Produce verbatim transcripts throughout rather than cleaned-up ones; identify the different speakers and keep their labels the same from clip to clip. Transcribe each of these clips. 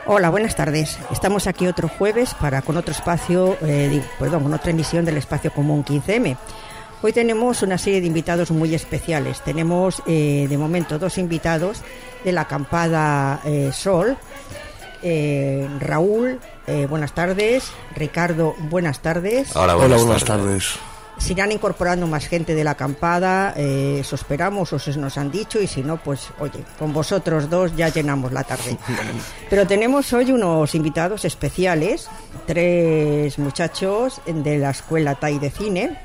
Speaker 1: Hola, buenas tardes. Estamos aquí otro jueves para con otro espacio, eh, perdón, con otra emisión del Espacio Común quince eme. Hoy tenemos una serie de invitados muy especiales. Tenemos eh, de momento dos invitados de la acampada eh, Sol. Eh, Raúl, eh, buenas tardes. Ricardo, buenas tardes.
Speaker 2: Hola, buenas, Hola, buenas tardes. tardes.
Speaker 1: Se irán incorporando más gente de la acampada, eh, eso esperamos, o se nos han dicho, y si no, pues oye, con vosotros dos ya llenamos la tarde. Pero tenemos hoy unos invitados especiales, tres muchachos de la Escuela T A I de Cine,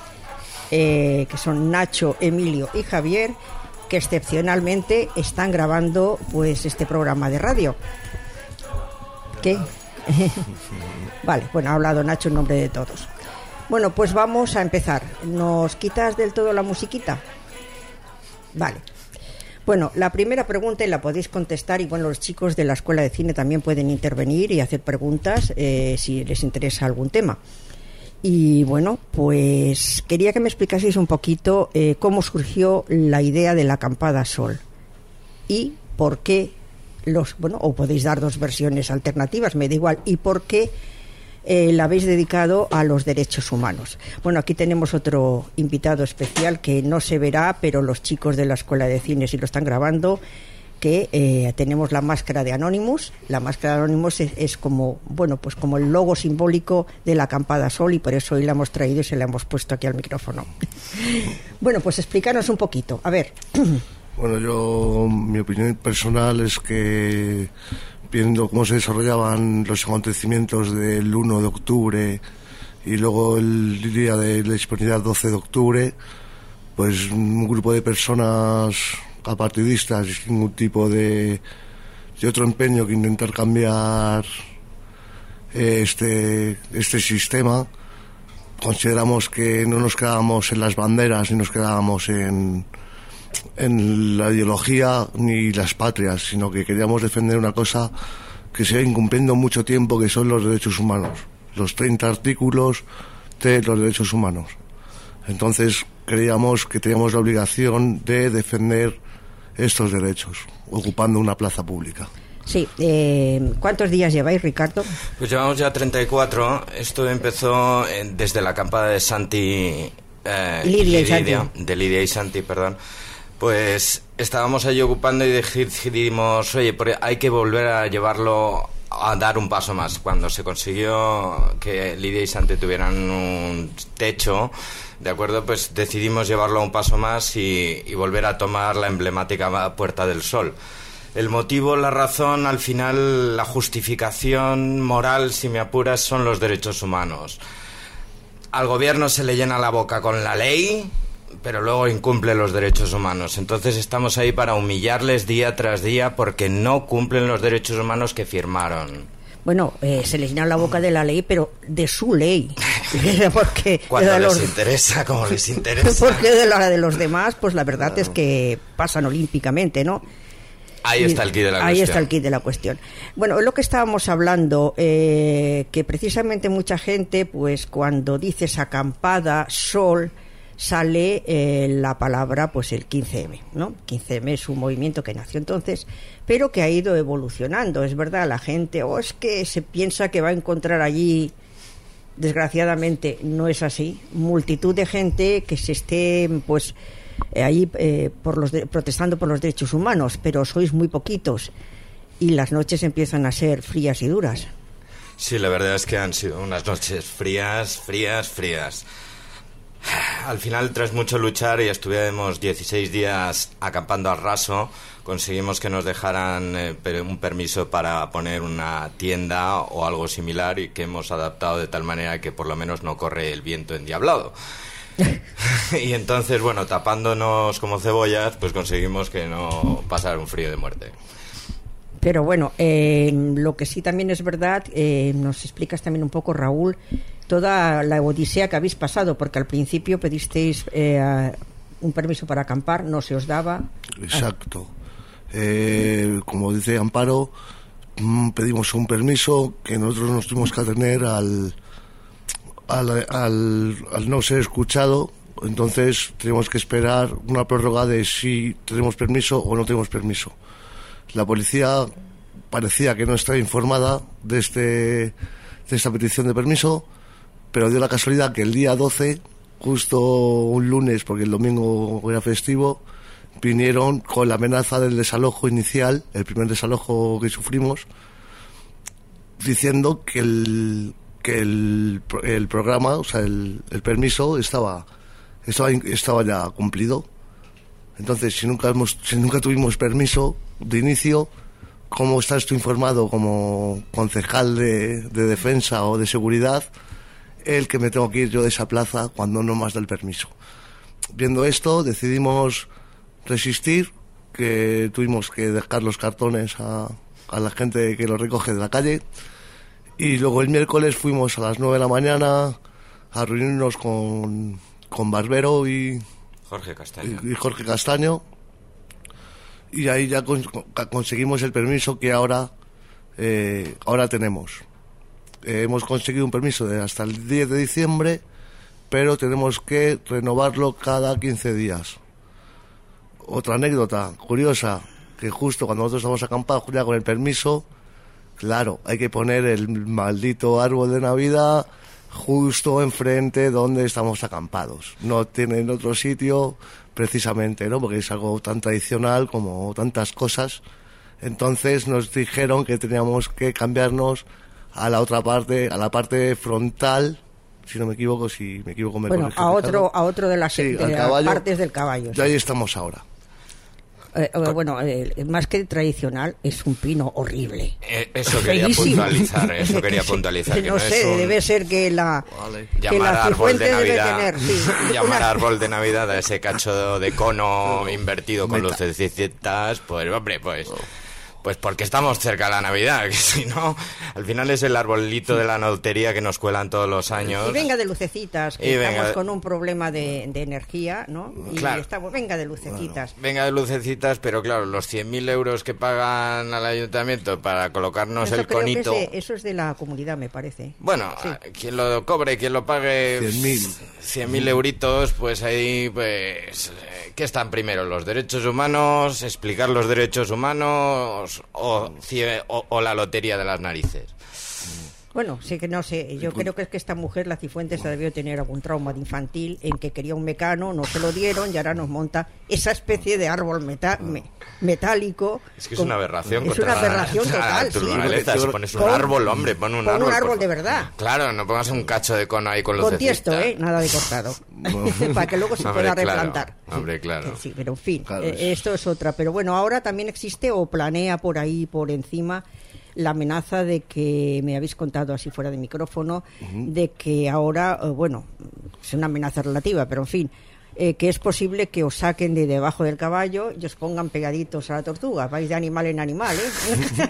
Speaker 1: eh, que son Nacho, Emilio y Javier, que excepcionalmente están grabando pues este programa de radio. ¿Qué? Vale, bueno, ha hablado Nacho en nombre de todos. Bueno, pues vamos a empezar. ¿Nos quitas del todo la musiquita? Vale. Bueno, la primera pregunta y la podéis contestar, y bueno, los chicos de la Escuela de Cine también pueden intervenir y hacer preguntas eh, si les interesa algún tema. Y bueno, pues quería que me explicaseis un poquito eh, cómo surgió la idea de la acampada Sol y por qué los, bueno, o podéis dar dos versiones alternativas, me da igual, y por qué Eh, la habéis dedicado a los derechos humanos. Bueno, aquí tenemos otro invitado especial que no se verá, pero los chicos de la Escuela de Cine sí lo están grabando, que eh, tenemos la máscara de Anonymous. La máscara de Anonymous es, es como, bueno, pues como el logo simbólico de la acampada Sol, y por eso hoy la hemos traído y se la hemos puesto aquí al micrófono. Bueno, pues explícanos un poquito, a ver.
Speaker 2: Bueno, yo, mi opinión personal es que, viendo cómo se desarrollaban los acontecimientos del uno de octubre y luego el día de la Hispanidad doce de octubre, pues un grupo de personas apartidistas sin ningún tipo de, de otro empeño que intentar cambiar este, este sistema, consideramos que no nos quedábamos en las banderas ni nos quedábamos en en la ideología ni las patrias, sino que queríamos defender una cosa que se va incumpliendo mucho tiempo, que son los derechos humanos, los treinta artículos de los derechos humanos. Entonces creíamos que teníamos la obligación de defender estos derechos, ocupando una plaza pública.
Speaker 1: Sí, eh, ¿cuántos días lleváis, Ricardo?
Speaker 3: Pues llevamos ya treinta y cuatro. Esto empezó eh, desde la acampada de Santi... Eh,
Speaker 1: Lidia y
Speaker 3: Lidia,
Speaker 1: Santi.
Speaker 3: De Lidia y Santi, perdón. Pues estábamos allí ocupando y decidimos, oye, hay que volver a llevarlo a dar un paso más. Cuando se consiguió que Lidia y Santi tuvieran un techo, ¿de acuerdo? Pues decidimos llevarlo a un paso más y, y volver a tomar la emblemática Puerta del Sol. El motivo, la razón, al final, la justificación moral, si me apuras, son los derechos humanos. Al gobierno se le llena la boca con la ley, pero luego incumple los derechos humanos. Entonces estamos ahí para humillarles día tras día porque no cumplen los derechos humanos que firmaron.
Speaker 1: Bueno, eh, se les llena la boca de la ley, pero de su ley. Porque
Speaker 3: cuando
Speaker 1: de
Speaker 3: les
Speaker 1: los...
Speaker 3: interesa, como les interesa.
Speaker 1: Porque de la de los demás, pues la verdad, claro, es que pasan olímpicamente, ¿no?
Speaker 3: Ahí está el quid de la
Speaker 1: Ahí
Speaker 3: cuestión.
Speaker 1: está el quid de la cuestión. Bueno, lo que estábamos hablando, eh, que precisamente mucha gente, pues cuando dices acampada, Sol, sale eh, la palabra, pues el quince eme, ¿no? quince eme es un movimiento que nació entonces, pero que ha ido evolucionando. Es verdad, la gente, o oh, es que se piensa que va a encontrar allí, desgraciadamente no es así, multitud de gente que se esté, pues, eh, ahí eh, por los de, protestando por los derechos humanos, pero sois muy poquitos y las noches empiezan a ser frías y duras.
Speaker 3: Sí, la verdad es que han sido unas noches frías, frías, frías. Al final, tras mucho luchar, y estuvimos dieciséis días acampando al raso, conseguimos que nos dejaran eh, un permiso para poner una tienda o algo similar, y que hemos adaptado de tal manera que por lo menos no corre el viento endiablado. Y entonces, bueno, tapándonos como cebollas, pues conseguimos que no pasara un frío de muerte.
Speaker 1: Pero bueno, eh, lo que sí también es verdad, eh, nos explicas también un poco, Raúl, toda la odisea que habéis pasado, porque al principio pedisteis eh, un permiso para acampar, no se os daba.
Speaker 2: Exacto. Eh, como dice Amparo, pedimos un permiso que nosotros nos tuvimos que atener al, al, al, al no ser escuchado. Entonces tenemos que esperar una prórroga de si tenemos permiso o no tenemos permiso. La policía parecía que no estaba informada de, este, de esta petición de permiso, pero dio la casualidad que el día doce, justo un lunes, porque el domingo era festivo, vinieron con la amenaza del desalojo inicial, el primer desalojo que sufrimos, diciendo que el, que el, el programa, o sea, el, el permiso estaba, estaba, estaba ya cumplido. Entonces, si nunca, hemos, si nunca tuvimos permiso de inicio, ¿cómo estás tú informado como concejal de, de defensa o de seguridad el que me tengo que ir yo de esa plaza cuando no más da el permiso? Viendo esto, decidimos resistir, que tuvimos que dejar los cartones a, a la gente que los recoge de la calle, y luego el miércoles fuimos a las nueve de la mañana a reunirnos con, con Barbero y
Speaker 3: Jorge Castaño.
Speaker 2: Y, y Jorge Castaño, y ahí ya con, conseguimos el permiso que ahora, eh, ahora tenemos. Eh, hemos conseguido un permiso de hasta el diez de diciembre, pero tenemos que renovarlo cada quince días. Otra anécdota curiosa, que justo cuando nosotros estamos acampados ya con el permiso, claro, hay que poner el maldito árbol de Navidad justo enfrente donde estamos acampados. No tienen otro sitio precisamente, ¿no? Porque es algo tan tradicional como tantas cosas. Entonces nos dijeron que teníamos que cambiarnos a la otra parte, a la parte frontal, si no me equivoco, si me equivoco me
Speaker 1: bueno,
Speaker 2: corrige,
Speaker 1: a otro,
Speaker 2: Ricardo.
Speaker 1: a otro de las,
Speaker 2: Sí,
Speaker 1: de las
Speaker 2: caballo,
Speaker 1: partes del caballo.
Speaker 2: Y ahí estamos ahora.
Speaker 1: Eh, eh, bueno, eh, más que tradicional, es un pino horrible.
Speaker 3: Eh, eso quería
Speaker 1: Feísimo.
Speaker 3: puntualizar, eso quería puntualizar. Que
Speaker 1: no,
Speaker 3: no
Speaker 1: sé,
Speaker 3: es un...
Speaker 1: debe ser que la,
Speaker 2: Vale.
Speaker 1: que
Speaker 3: Llamar
Speaker 1: la
Speaker 3: árbol de
Speaker 1: Cifuentes debe
Speaker 3: Navidad,
Speaker 1: tener, sí.
Speaker 3: llamar
Speaker 1: Una-
Speaker 3: árbol de Navidad a ese cacho de cono invertido con lucecitas, pues hombre, pues pues porque estamos cerca de la Navidad, que si no, al final es el arbolito de la lotería que nos cuelan todos los años.
Speaker 1: Y venga de lucecitas, que
Speaker 3: Y
Speaker 1: estamos
Speaker 3: venga de-
Speaker 1: con un problema de, de energía, ¿no? Y
Speaker 3: Claro.
Speaker 1: estamos, venga de lucecitas.
Speaker 3: Venga de lucecitas, pero claro, los cien mil euros que pagan al ayuntamiento para colocarnos
Speaker 1: Eso
Speaker 3: el
Speaker 1: creo que
Speaker 3: conito...
Speaker 1: es de- eso es de la comunidad, me parece.
Speaker 3: Bueno,
Speaker 1: Sí.
Speaker 3: quien lo cobre, quien lo pague...
Speaker 2: cien mil.
Speaker 3: cien mil euritos, pues ahí, pues... eh, ¿Qué están primero? ¿Los derechos humanos? ¿Explicar los derechos humanos? ¿O, cie- o, o la lotería de las narices?
Speaker 1: Bueno, sí que no sé, yo creo que es que esta mujer, la Cifuentes, debió tener algún trauma de infantil en que quería un mecano, no se lo dieron y ahora nos monta esa especie de árbol meta- me- metálico.
Speaker 3: Es que es
Speaker 1: con-
Speaker 3: una aberración
Speaker 1: Es
Speaker 3: contra
Speaker 1: una
Speaker 3: la-
Speaker 1: aberración
Speaker 3: la
Speaker 1: total, sí.
Speaker 3: naturaleza. Si
Speaker 2: Con-
Speaker 3: pones un
Speaker 1: con-
Speaker 3: árbol, hombre, pon un
Speaker 1: con un
Speaker 3: árbol.
Speaker 1: árbol
Speaker 3: por
Speaker 1: de
Speaker 3: favor.
Speaker 1: verdad.
Speaker 3: Claro, no pongas un cacho de cono ahí con los
Speaker 1: Con tiesto, ¿eh? Nada de cortado. Para que luego se
Speaker 3: Hombre,
Speaker 1: pueda
Speaker 3: claro,
Speaker 1: replantar.
Speaker 3: hombre, claro.
Speaker 1: Sí, pero en fin,
Speaker 2: Claro,
Speaker 1: eh,
Speaker 2: es-
Speaker 1: esto es otra. Pero bueno, ahora también existe o planea por ahí, por encima, la amenaza de que, me habéis contado así fuera de micrófono, de que ahora, eh, bueno, es una amenaza relativa, pero en fin, eh, que es posible que os saquen de debajo del caballo y os pongan pegaditos a la tortuga. Vais de animal en animal, ¿eh?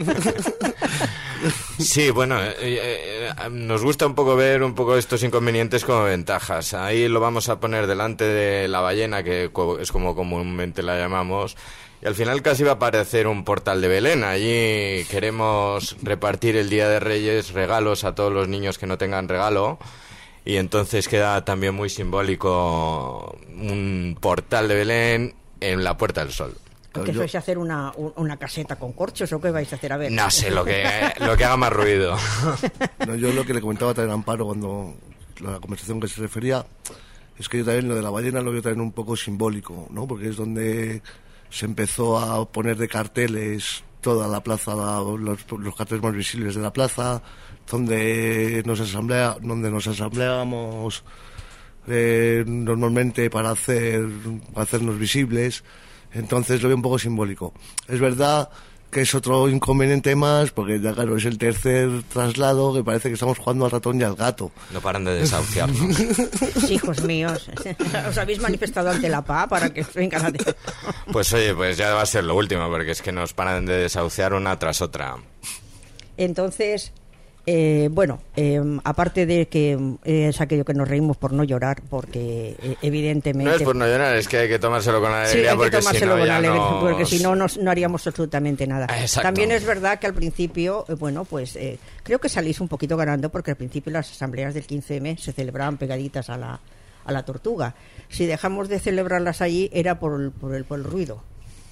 Speaker 3: Sí, bueno, eh, eh, eh, nos gusta un poco ver un poco estos inconvenientes como ventajas. Ahí lo vamos a poner delante de la ballena, que co- es como comúnmente la llamamos, y al final casi va a parecer un portal de Belén. Allí queremos repartir el Día de Reyes regalos a todos los niños que no tengan regalo, y entonces queda también muy simbólico un portal de Belén en la Puerta del Sol.
Speaker 1: ¿Qué
Speaker 2: Yo-
Speaker 1: vais a hacer una, un- una caseta con corchos o qué vais a hacer? A ver.
Speaker 3: No sé, lo que, lo que haga más ruido.
Speaker 2: No, yo lo que le comentaba también a Amparo cuando la conversación que se refería es que yo también lo de la ballena lo veo también un poco simbólico, ¿no? Porque es donde se empezó a poner de carteles toda la plaza, los, los carteles más visibles de la plaza, donde nos asamblea, donde nos asambleábamos eh, normalmente para hacer para hacernos visibles. Entonces lo veo un poco simbólico. Es verdad que es otro inconveniente más, porque ya claro, es el tercer traslado que parece que estamos jugando al ratón y al gato.
Speaker 3: No paran de desahuciarnos.
Speaker 1: Hijos míos, os habéis manifestado ante la P A para que vengan a...
Speaker 3: Pues oye, pues ya va a ser lo último, porque es que nos paran de desahuciar una tras otra.
Speaker 1: Entonces, eh, bueno, eh, aparte de que eh, es aquello que nos reímos por no llorar, porque eh, evidentemente...
Speaker 3: No es por no llorar, es que hay que tomárselo con
Speaker 1: Sí,
Speaker 3: alegría,
Speaker 1: hay que
Speaker 3: porque si
Speaker 1: tomárselo
Speaker 3: no
Speaker 1: con
Speaker 3: ya
Speaker 1: alegría,
Speaker 3: nos-
Speaker 1: porque si no, no, no haríamos absolutamente nada.
Speaker 3: Exacto.
Speaker 1: También es verdad que al principio, eh, bueno, pues eh, creo que salís un poquito ganando, porque al principio las asambleas del quince eme se celebraban pegaditas a la, a la tortuga. Si dejamos de celebrarlas allí era por el, por el, por el ruido.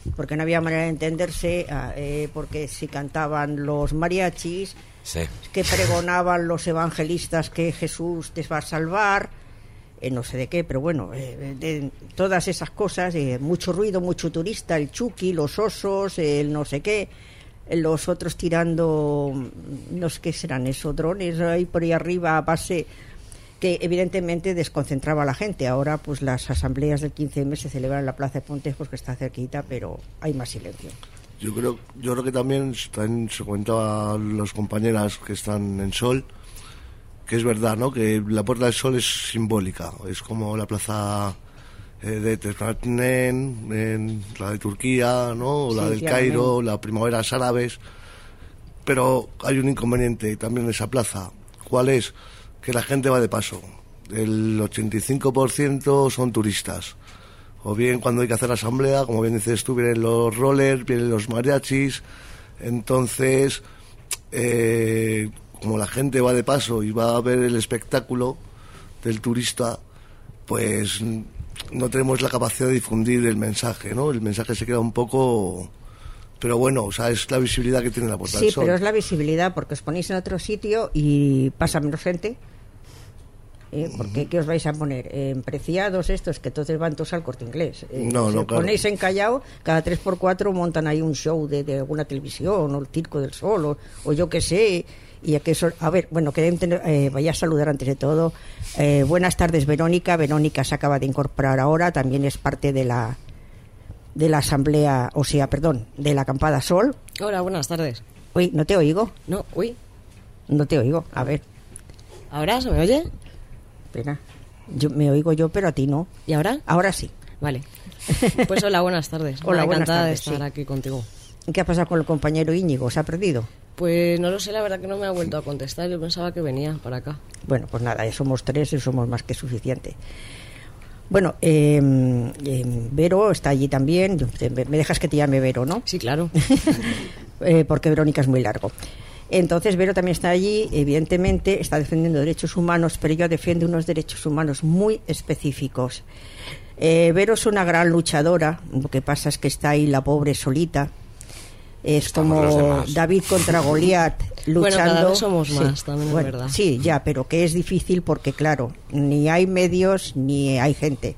Speaker 1: porque no había manera de entenderse, eh, porque si cantaban los mariachis,
Speaker 3: sí,
Speaker 1: que pregonaban los evangelistas que Jesús te va a salvar, eh, no sé de qué, pero bueno, eh, de todas esas cosas, eh, mucho ruido, mucho turista, el Chucky, los osos, el no sé qué, los otros tirando, no sé qué serán esos drones ahí por ahí arriba a base, que evidentemente desconcentraba a la gente. Ahora pues las asambleas del quince eme se celebran en la Plaza de Pontes porque está cerquita, pero hay más silencio.
Speaker 2: Yo creo, yo creo que también, también se comentaba a las compañeras que están en Sol, que es verdad, ¿no? Que la Puerta del Sol es simbólica, es como la plaza eh, de Tezcatlipoca, en la de Turquía, ¿no? O la
Speaker 1: Sí,
Speaker 2: del
Speaker 1: sí,
Speaker 2: Cairo, la primaveras árabes, pero hay un inconveniente también en esa plaza. ¿Cuál es? Que la gente va de paso. El ochenta y cinco por ciento son turistas. O bien cuando hay que hacer asamblea, como bien dices tú, vienen los rollers, vienen los mariachis. Entonces, eh, como la gente va de paso y va a ver el espectáculo del turista, pues no tenemos la capacidad de difundir el mensaje, ¿no? El mensaje se queda un poco... Pero bueno, o sea, es la visibilidad que tiene la Puerta
Speaker 1: Sí,
Speaker 2: del Sol.
Speaker 1: pero es la visibilidad, porque os ponéis en otro sitio y pasa menos gente. ¿Eh? Porque ¿qué os vais a poner? En Preciados estos, que entonces van todos al Corte Inglés. Eh,
Speaker 2: No,
Speaker 1: si
Speaker 2: no,
Speaker 1: os
Speaker 2: claro.
Speaker 1: ponéis en Callao, cada tres por cuatro montan ahí un show de, de alguna televisión, o el Circo del Sol, o, o yo qué sé. Y a, que eso, a ver, bueno, que eh, vaya a saludar antes de todo. Eh, buenas tardes, Verónica. Verónica se acaba de incorporar ahora, también es parte de la... de la asamblea, o sea, perdón, de la acampada Sol.
Speaker 4: Hola, buenas tardes.
Speaker 1: Uy, no te oigo,
Speaker 4: No, uy.
Speaker 1: no te oigo, a ver,
Speaker 4: ¿Ahora se me oye?
Speaker 1: espera, yo me oigo yo, pero a ti no.
Speaker 4: ¿Y ahora?
Speaker 1: Ahora sí.
Speaker 4: Vale. Pues hola, buenas tardes.
Speaker 1: Hola,
Speaker 4: Nada,
Speaker 1: buenas
Speaker 4: encantada
Speaker 1: tardes,
Speaker 4: de estar
Speaker 1: sí.
Speaker 4: aquí contigo.
Speaker 1: ¿Qué ha pasado con el compañero Íñigo? ¿Se ha perdido?
Speaker 4: Pues no lo sé, la verdad que no me ha vuelto a contestar. Yo pensaba que venía para acá.
Speaker 1: Bueno, pues nada, ya somos tres y somos más que suficiente. Bueno, eh, eh, Vero está allí también. Me dejas que te llame Vero, ¿no?
Speaker 4: Sí, claro.
Speaker 1: eh, porque Verónica es muy largo. Entonces Vero también está allí, evidentemente está defendiendo derechos humanos, pero ella defiende unos derechos humanos muy específicos. Eh, Vero es una gran luchadora, lo que pasa es que está ahí la pobre solita. Es
Speaker 3: Estamos los
Speaker 1: como
Speaker 3: demás.
Speaker 1: David contra Goliat luchando.
Speaker 4: Bueno, cada vez somos
Speaker 1: Sí,
Speaker 4: más, también es
Speaker 1: bueno,
Speaker 4: verdad.
Speaker 1: Sí, ya, pero que es difícil porque, claro, ni hay medios ni hay gente.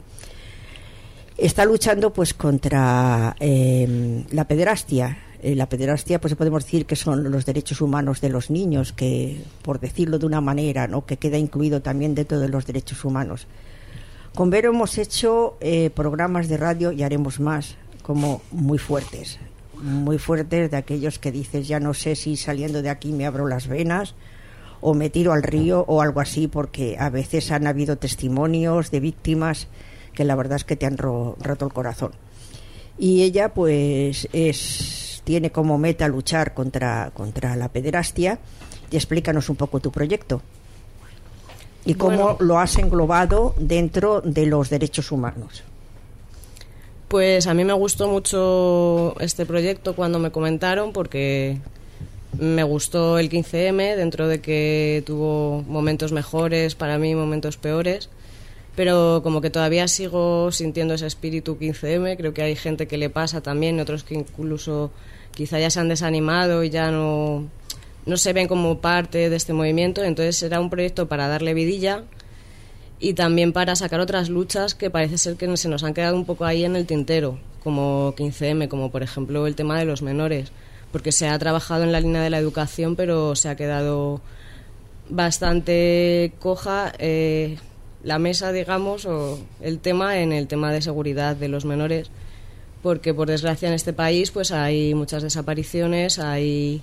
Speaker 1: Está luchando pues contra eh, la pederastia. Eh, la pederastia, pues podemos decir que son los derechos humanos de los niños, que, por decirlo de una manera, ¿no?, que queda incluido también dentro de los derechos humanos. Con Vero hemos hecho eh, programas de radio y haremos más, como muy fuertes, muy fuertes, de aquellos que dices, ya no sé si saliendo de aquí me abro las venas o me tiro al río o algo así, porque a veces han habido testimonios de víctimas que la verdad es que te han ro- roto el corazón. Y ella pues es, tiene como meta luchar contra, contra la pederastia. Y explícanos un poco tu proyecto y cómo
Speaker 4: Bueno.
Speaker 1: lo has englobado dentro de los derechos humanos.
Speaker 4: Pues a mí me gustó mucho este proyecto cuando me comentaron, porque me gustó el quince eme, dentro de que tuvo momentos mejores para mí, momentos peores, pero como que todavía sigo sintiendo ese espíritu quince eme. Creo que hay gente que le pasa también, otros que incluso quizá ya se han desanimado y ya no, no se ven como parte de este movimiento. Entonces era un proyecto para darle vidilla y también para sacar otras luchas que parece ser que se nos han quedado un poco ahí en el tintero, como quince eme, como por ejemplo el tema de los menores, porque se ha trabajado en la línea de la educación, pero se ha quedado bastante coja eh, la mesa, digamos, o el tema en el tema de seguridad de los menores, porque por desgracia en este país pues hay muchas desapariciones, hay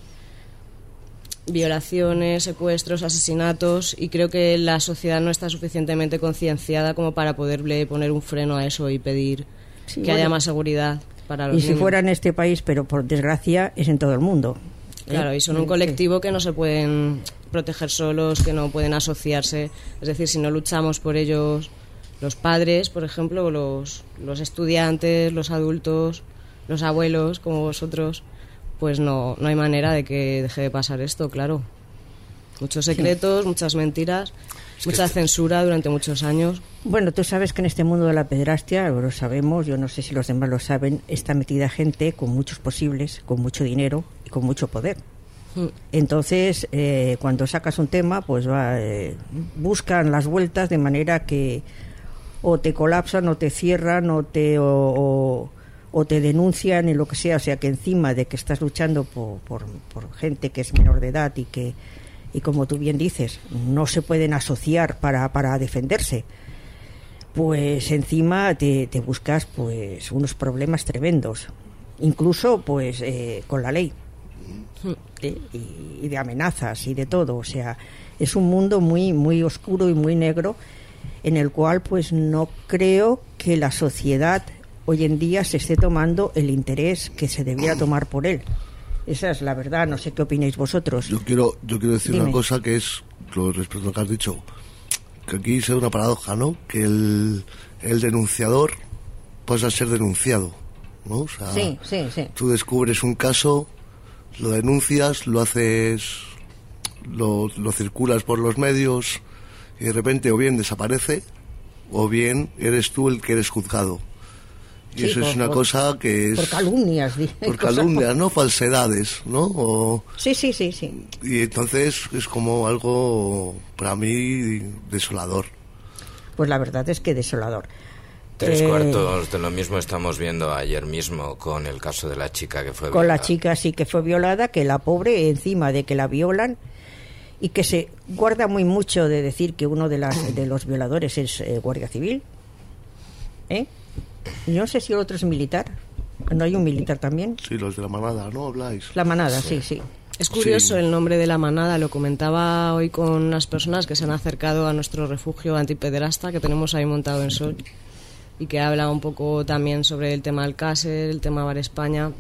Speaker 4: violaciones, secuestros, asesinatos, y creo que la sociedad no está suficientemente concienciada como para poderle poner un freno a eso y pedir
Speaker 1: Sí,
Speaker 4: que
Speaker 1: bueno.
Speaker 4: haya más seguridad para los
Speaker 1: Y si
Speaker 4: niños.
Speaker 1: fuera en este país, pero por desgracia es en todo el mundo.
Speaker 4: Claro,
Speaker 1: ¿Eh?
Speaker 4: y son un colectivo que no se pueden proteger solos, que no pueden asociarse. Es decir, si no luchamos por ellos, los padres, por ejemplo, o los, los estudiantes, los adultos, los abuelos, como vosotros, pues no, no hay manera de que deje de pasar esto, claro. Muchos secretos, sí. muchas mentiras, es mucha este... censura durante muchos años.
Speaker 1: Bueno, tú sabes que en este mundo de la pederastia, lo sabemos, yo no sé si los demás lo saben, está metida gente con muchos posibles, con mucho dinero y con mucho poder. Mm. Entonces, eh, cuando sacas un tema, pues va, eh, buscan las vueltas de manera que o te colapsan, o te cierran, o te... O, o, o te denuncian y lo que sea, o sea que encima de que estás luchando por, por, por gente que es menor de edad y que, y como tú bien dices, no se pueden asociar para, para defenderse, pues encima te, te buscas pues unos problemas tremendos, incluso pues eh, con la ley, ¿eh? y, y de amenazas y de todo, o sea, es un mundo muy, muy oscuro y muy negro en el cual pues no creo que la sociedad hoy en día se esté tomando el interés que se debiera tomar por él. Esa es la verdad, no sé qué opináis vosotros.
Speaker 2: Yo quiero yo quiero decir
Speaker 1: Dime.
Speaker 2: una cosa que es, respecto a lo que has dicho, que aquí se da una paradoja, ¿no? Que el, el denunciador pasa a ser denunciado, ¿no? O sea,
Speaker 1: sí, sí, sí.
Speaker 2: Tú descubres un caso, lo denuncias, lo haces, lo, lo circulas por los medios y de repente o bien desaparece o bien eres tú el que eres juzgado. Y sí, eso por, es una por, cosa que es...
Speaker 1: Por calumnias.
Speaker 2: Por calumnias, ¿no? Falsedades, ¿no? O,
Speaker 1: sí, sí, sí, sí.
Speaker 2: Y entonces es como algo, para mí, desolador.
Speaker 1: Pues la verdad es que desolador.
Speaker 3: Tres eh, cuartos de lo mismo estamos viendo ayer mismo con el caso de la chica que fue
Speaker 1: con
Speaker 3: violada.
Speaker 1: La chica sí que fue violada, que la pobre, encima de que la violan, y que se guarda muy mucho de decir que uno de, las, de los violadores es eh, guardia civil, ¿eh? Yo no sé si el otro es militar. ¿No hay un militar también?
Speaker 2: Sí, los de la manada, ¿no habláis?
Speaker 1: La manada, sí, sí. sí.
Speaker 4: Es curioso sí. El nombre de la manada. Lo comentaba hoy con unas personas que se han acercado a nuestro refugio antipederasta que tenemos ahí montado en Sol y que habla un poco también sobre el tema Alcácer, el tema Bar España.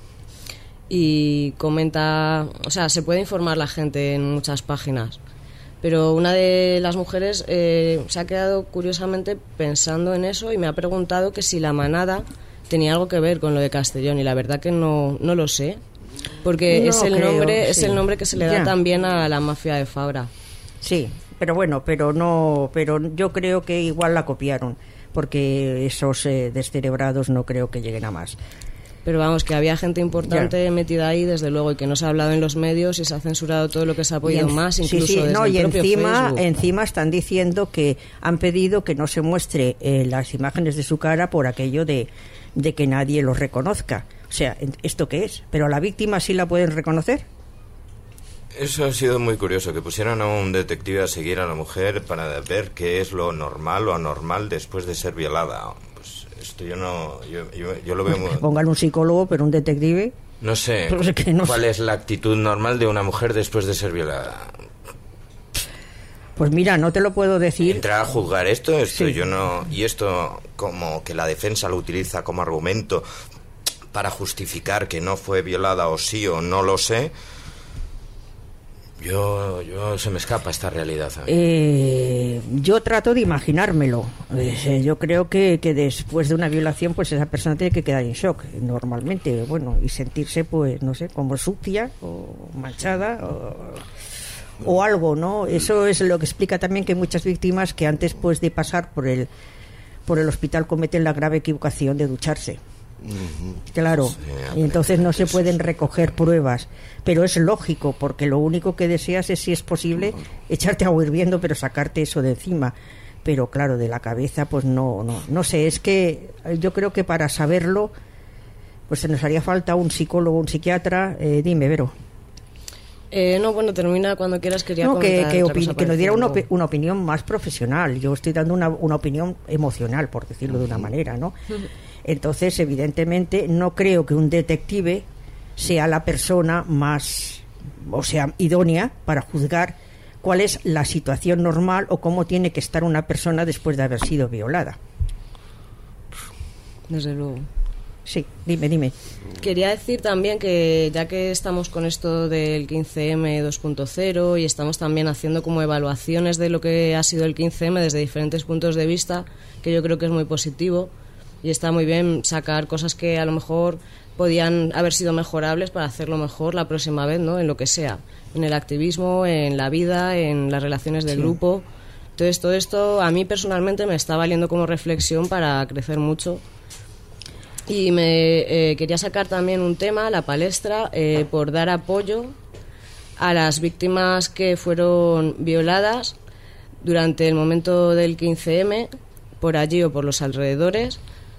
Speaker 4: Y comenta... O sea, se puede informar la gente en muchas páginas. Pero una de las mujeres eh, se ha quedado curiosamente pensando en eso y me ha preguntado que si la manada tenía algo que ver con lo de Castellón, y la verdad que no, no lo sé, porque no es el creo, nombre sí. es el nombre que se le da ya. También a la mafia de Fabra.
Speaker 1: Sí, pero bueno, pero no, pero yo creo que igual la copiaron, porque esos eh, descerebrados no creo que lleguen a más.
Speaker 4: Pero vamos, que había gente importante ya. Metida ahí, desde luego, y que no se ha hablado en los medios y se ha censurado todo lo que se ha podido en, más, incluso sí, sí, desde
Speaker 1: no,
Speaker 4: el
Speaker 1: y
Speaker 4: propio
Speaker 1: encima,
Speaker 4: Facebook.
Speaker 1: encima están diciendo que han pedido que no se muestre eh, las imágenes de su cara por aquello de, de que nadie los reconozca. O sea, ¿esto qué es? ¿Pero a la víctima sí la pueden reconocer?
Speaker 3: Eso ha sido muy curioso, que pusieran a un detective a seguir a la mujer para ver qué es lo normal o anormal después de ser violada. Esto yo no yo, yo, yo lo veo muy...
Speaker 1: Pongan un psicólogo, pero un detective
Speaker 3: no sé
Speaker 1: pues que no
Speaker 3: cuál
Speaker 1: sé.
Speaker 3: Es la actitud normal de una mujer después de ser violada.
Speaker 1: Pues mira, no te lo puedo decir.
Speaker 3: Entrar a juzgar esto, esto
Speaker 1: sí.
Speaker 3: yo no, y esto como que la defensa lo utiliza como argumento para justificar que no fue violada o sí o no lo sé. Yo, yo se me escapa esta realidad.
Speaker 1: Eh, yo trato de imaginármelo. Eh, yo creo que, que después de una violación, pues esa persona tiene que quedar en shock, normalmente, bueno, y sentirse, pues, no sé, como sucia o manchada o, o algo, ¿no? Eso es lo que explica también que muchas víctimas que antes, pues, de pasar por el por el hospital cometen la grave equivocación de ducharse. Uh-huh. Claro, sí, y entonces no se pueden recoger pruebas, pero es lógico, porque lo único que deseas es, si es posible, echarte agua hirviendo, pero sacarte eso de encima. Pero claro, de la cabeza, pues no, no, no sé, es que yo creo que para saberlo, pues se nos haría falta un psicólogo, un psiquiatra. Eh, dime, Vero.
Speaker 4: Eh, no, bueno, termina cuando quieras. Quería
Speaker 1: no, que, que,
Speaker 4: opi-
Speaker 1: que nos diera una, opi- una opinión más profesional. Yo estoy dando una, una opinión emocional, por decirlo de una manera, ¿no? Entonces, evidentemente, no creo que un detective sea la persona más, o sea, idónea para juzgar cuál es la situación normal o cómo tiene que estar una persona después de haber sido violada.
Speaker 4: Desde luego.
Speaker 1: Sí, dime, dime.
Speaker 4: Quería decir también que, ya que estamos con esto del quince eme dos punto cero y estamos también haciendo como evaluaciones de lo que ha sido el quince eme desde diferentes puntos de vista, que yo creo que es muy positivo, y está muy bien sacar cosas que a lo mejor podían haber sido mejorables para hacerlo mejor la próxima vez, ¿no? En lo que sea, en el activismo, en la vida, en las relaciones del sí. grupo. Entonces todo esto a mí personalmente me está valiendo como reflexión para crecer mucho. Y me eh, quería sacar también un tema, la palestra, eh, por dar apoyo a las víctimas que fueron violadas durante el momento del quince eme, por allí o por los alrededores,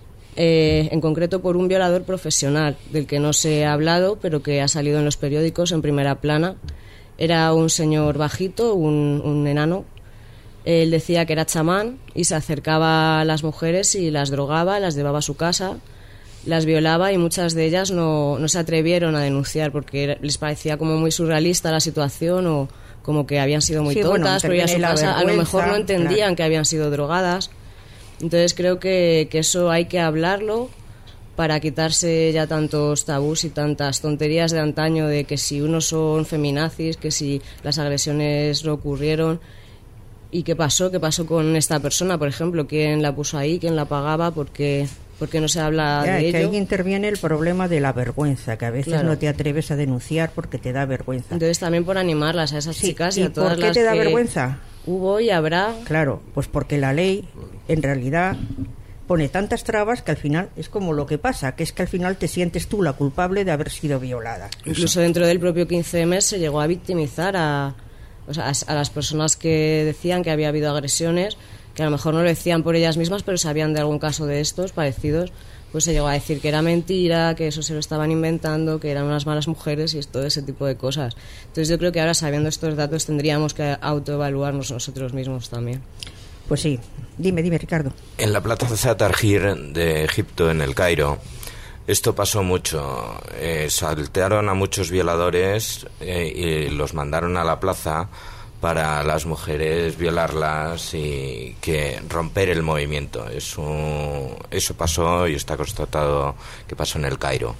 Speaker 4: eh, en concreto por un violador profesional, del que no se ha hablado, pero que ha salido en los periódicos en primera plana. Era un señor bajito, un, un enano. Él decía que era chamán y se acercaba a las mujeres y las drogaba, las llevaba a su casa, las violaba, y muchas de ellas no, no se atrevieron a denunciar porque les parecía como muy surrealista la situación, o como que habían sido muy sí, tontas, bueno, pero ya a su casa a lo mejor no entendían claro. que habían sido drogadas. Entonces creo que, que eso hay que hablarlo para quitarse ya tantos tabús y tantas tonterías de antaño, de que si unos son feminazis, que si las agresiones no ocurrieron. ¿Y qué pasó? ¿Qué pasó con esta persona, por ejemplo? ¿Quién la puso ahí? ¿Quién la pagaba? ¿Por qué, por qué no se habla
Speaker 1: ya,
Speaker 4: de
Speaker 1: que
Speaker 4: ello?
Speaker 1: Ahí interviene el problema de la vergüenza, que a veces claro. no te atreves a denunciar porque te da vergüenza.
Speaker 4: Entonces también por animarlas a esas
Speaker 1: sí,
Speaker 4: chicas y,
Speaker 1: y
Speaker 4: a todas las que...
Speaker 1: ¿por qué te da vergüenza?
Speaker 4: Hubo y habrá...
Speaker 1: Claro, pues porque la ley en realidad pone tantas trabas que al final es como lo que pasa, que es que al final te sientes tú la culpable de haber sido violada.
Speaker 4: Incluso Exacto. dentro del propio quince eme se llegó a victimizar a... O sea, a las personas que decían que había habido agresiones, que a lo mejor no lo decían por ellas mismas, pero sabían de algún caso de estos parecidos, pues se llegó a decir que era mentira, que eso se lo estaban inventando, que eran unas malas mujeres y todo ese tipo de cosas. Entonces yo creo que ahora, sabiendo estos datos, tendríamos que autoevaluarnos nosotros mismos también.
Speaker 1: Pues sí. Dime, dime, Ricardo.
Speaker 3: En la plaza Tahrir de Egipto, en el Cairo, esto pasó mucho. Eh, saltearon a muchos violadores eh, y los mandaron a la plaza para las mujeres violarlas y que romper el movimiento. Eso, eso pasó y está constatado que pasó en el Cairo.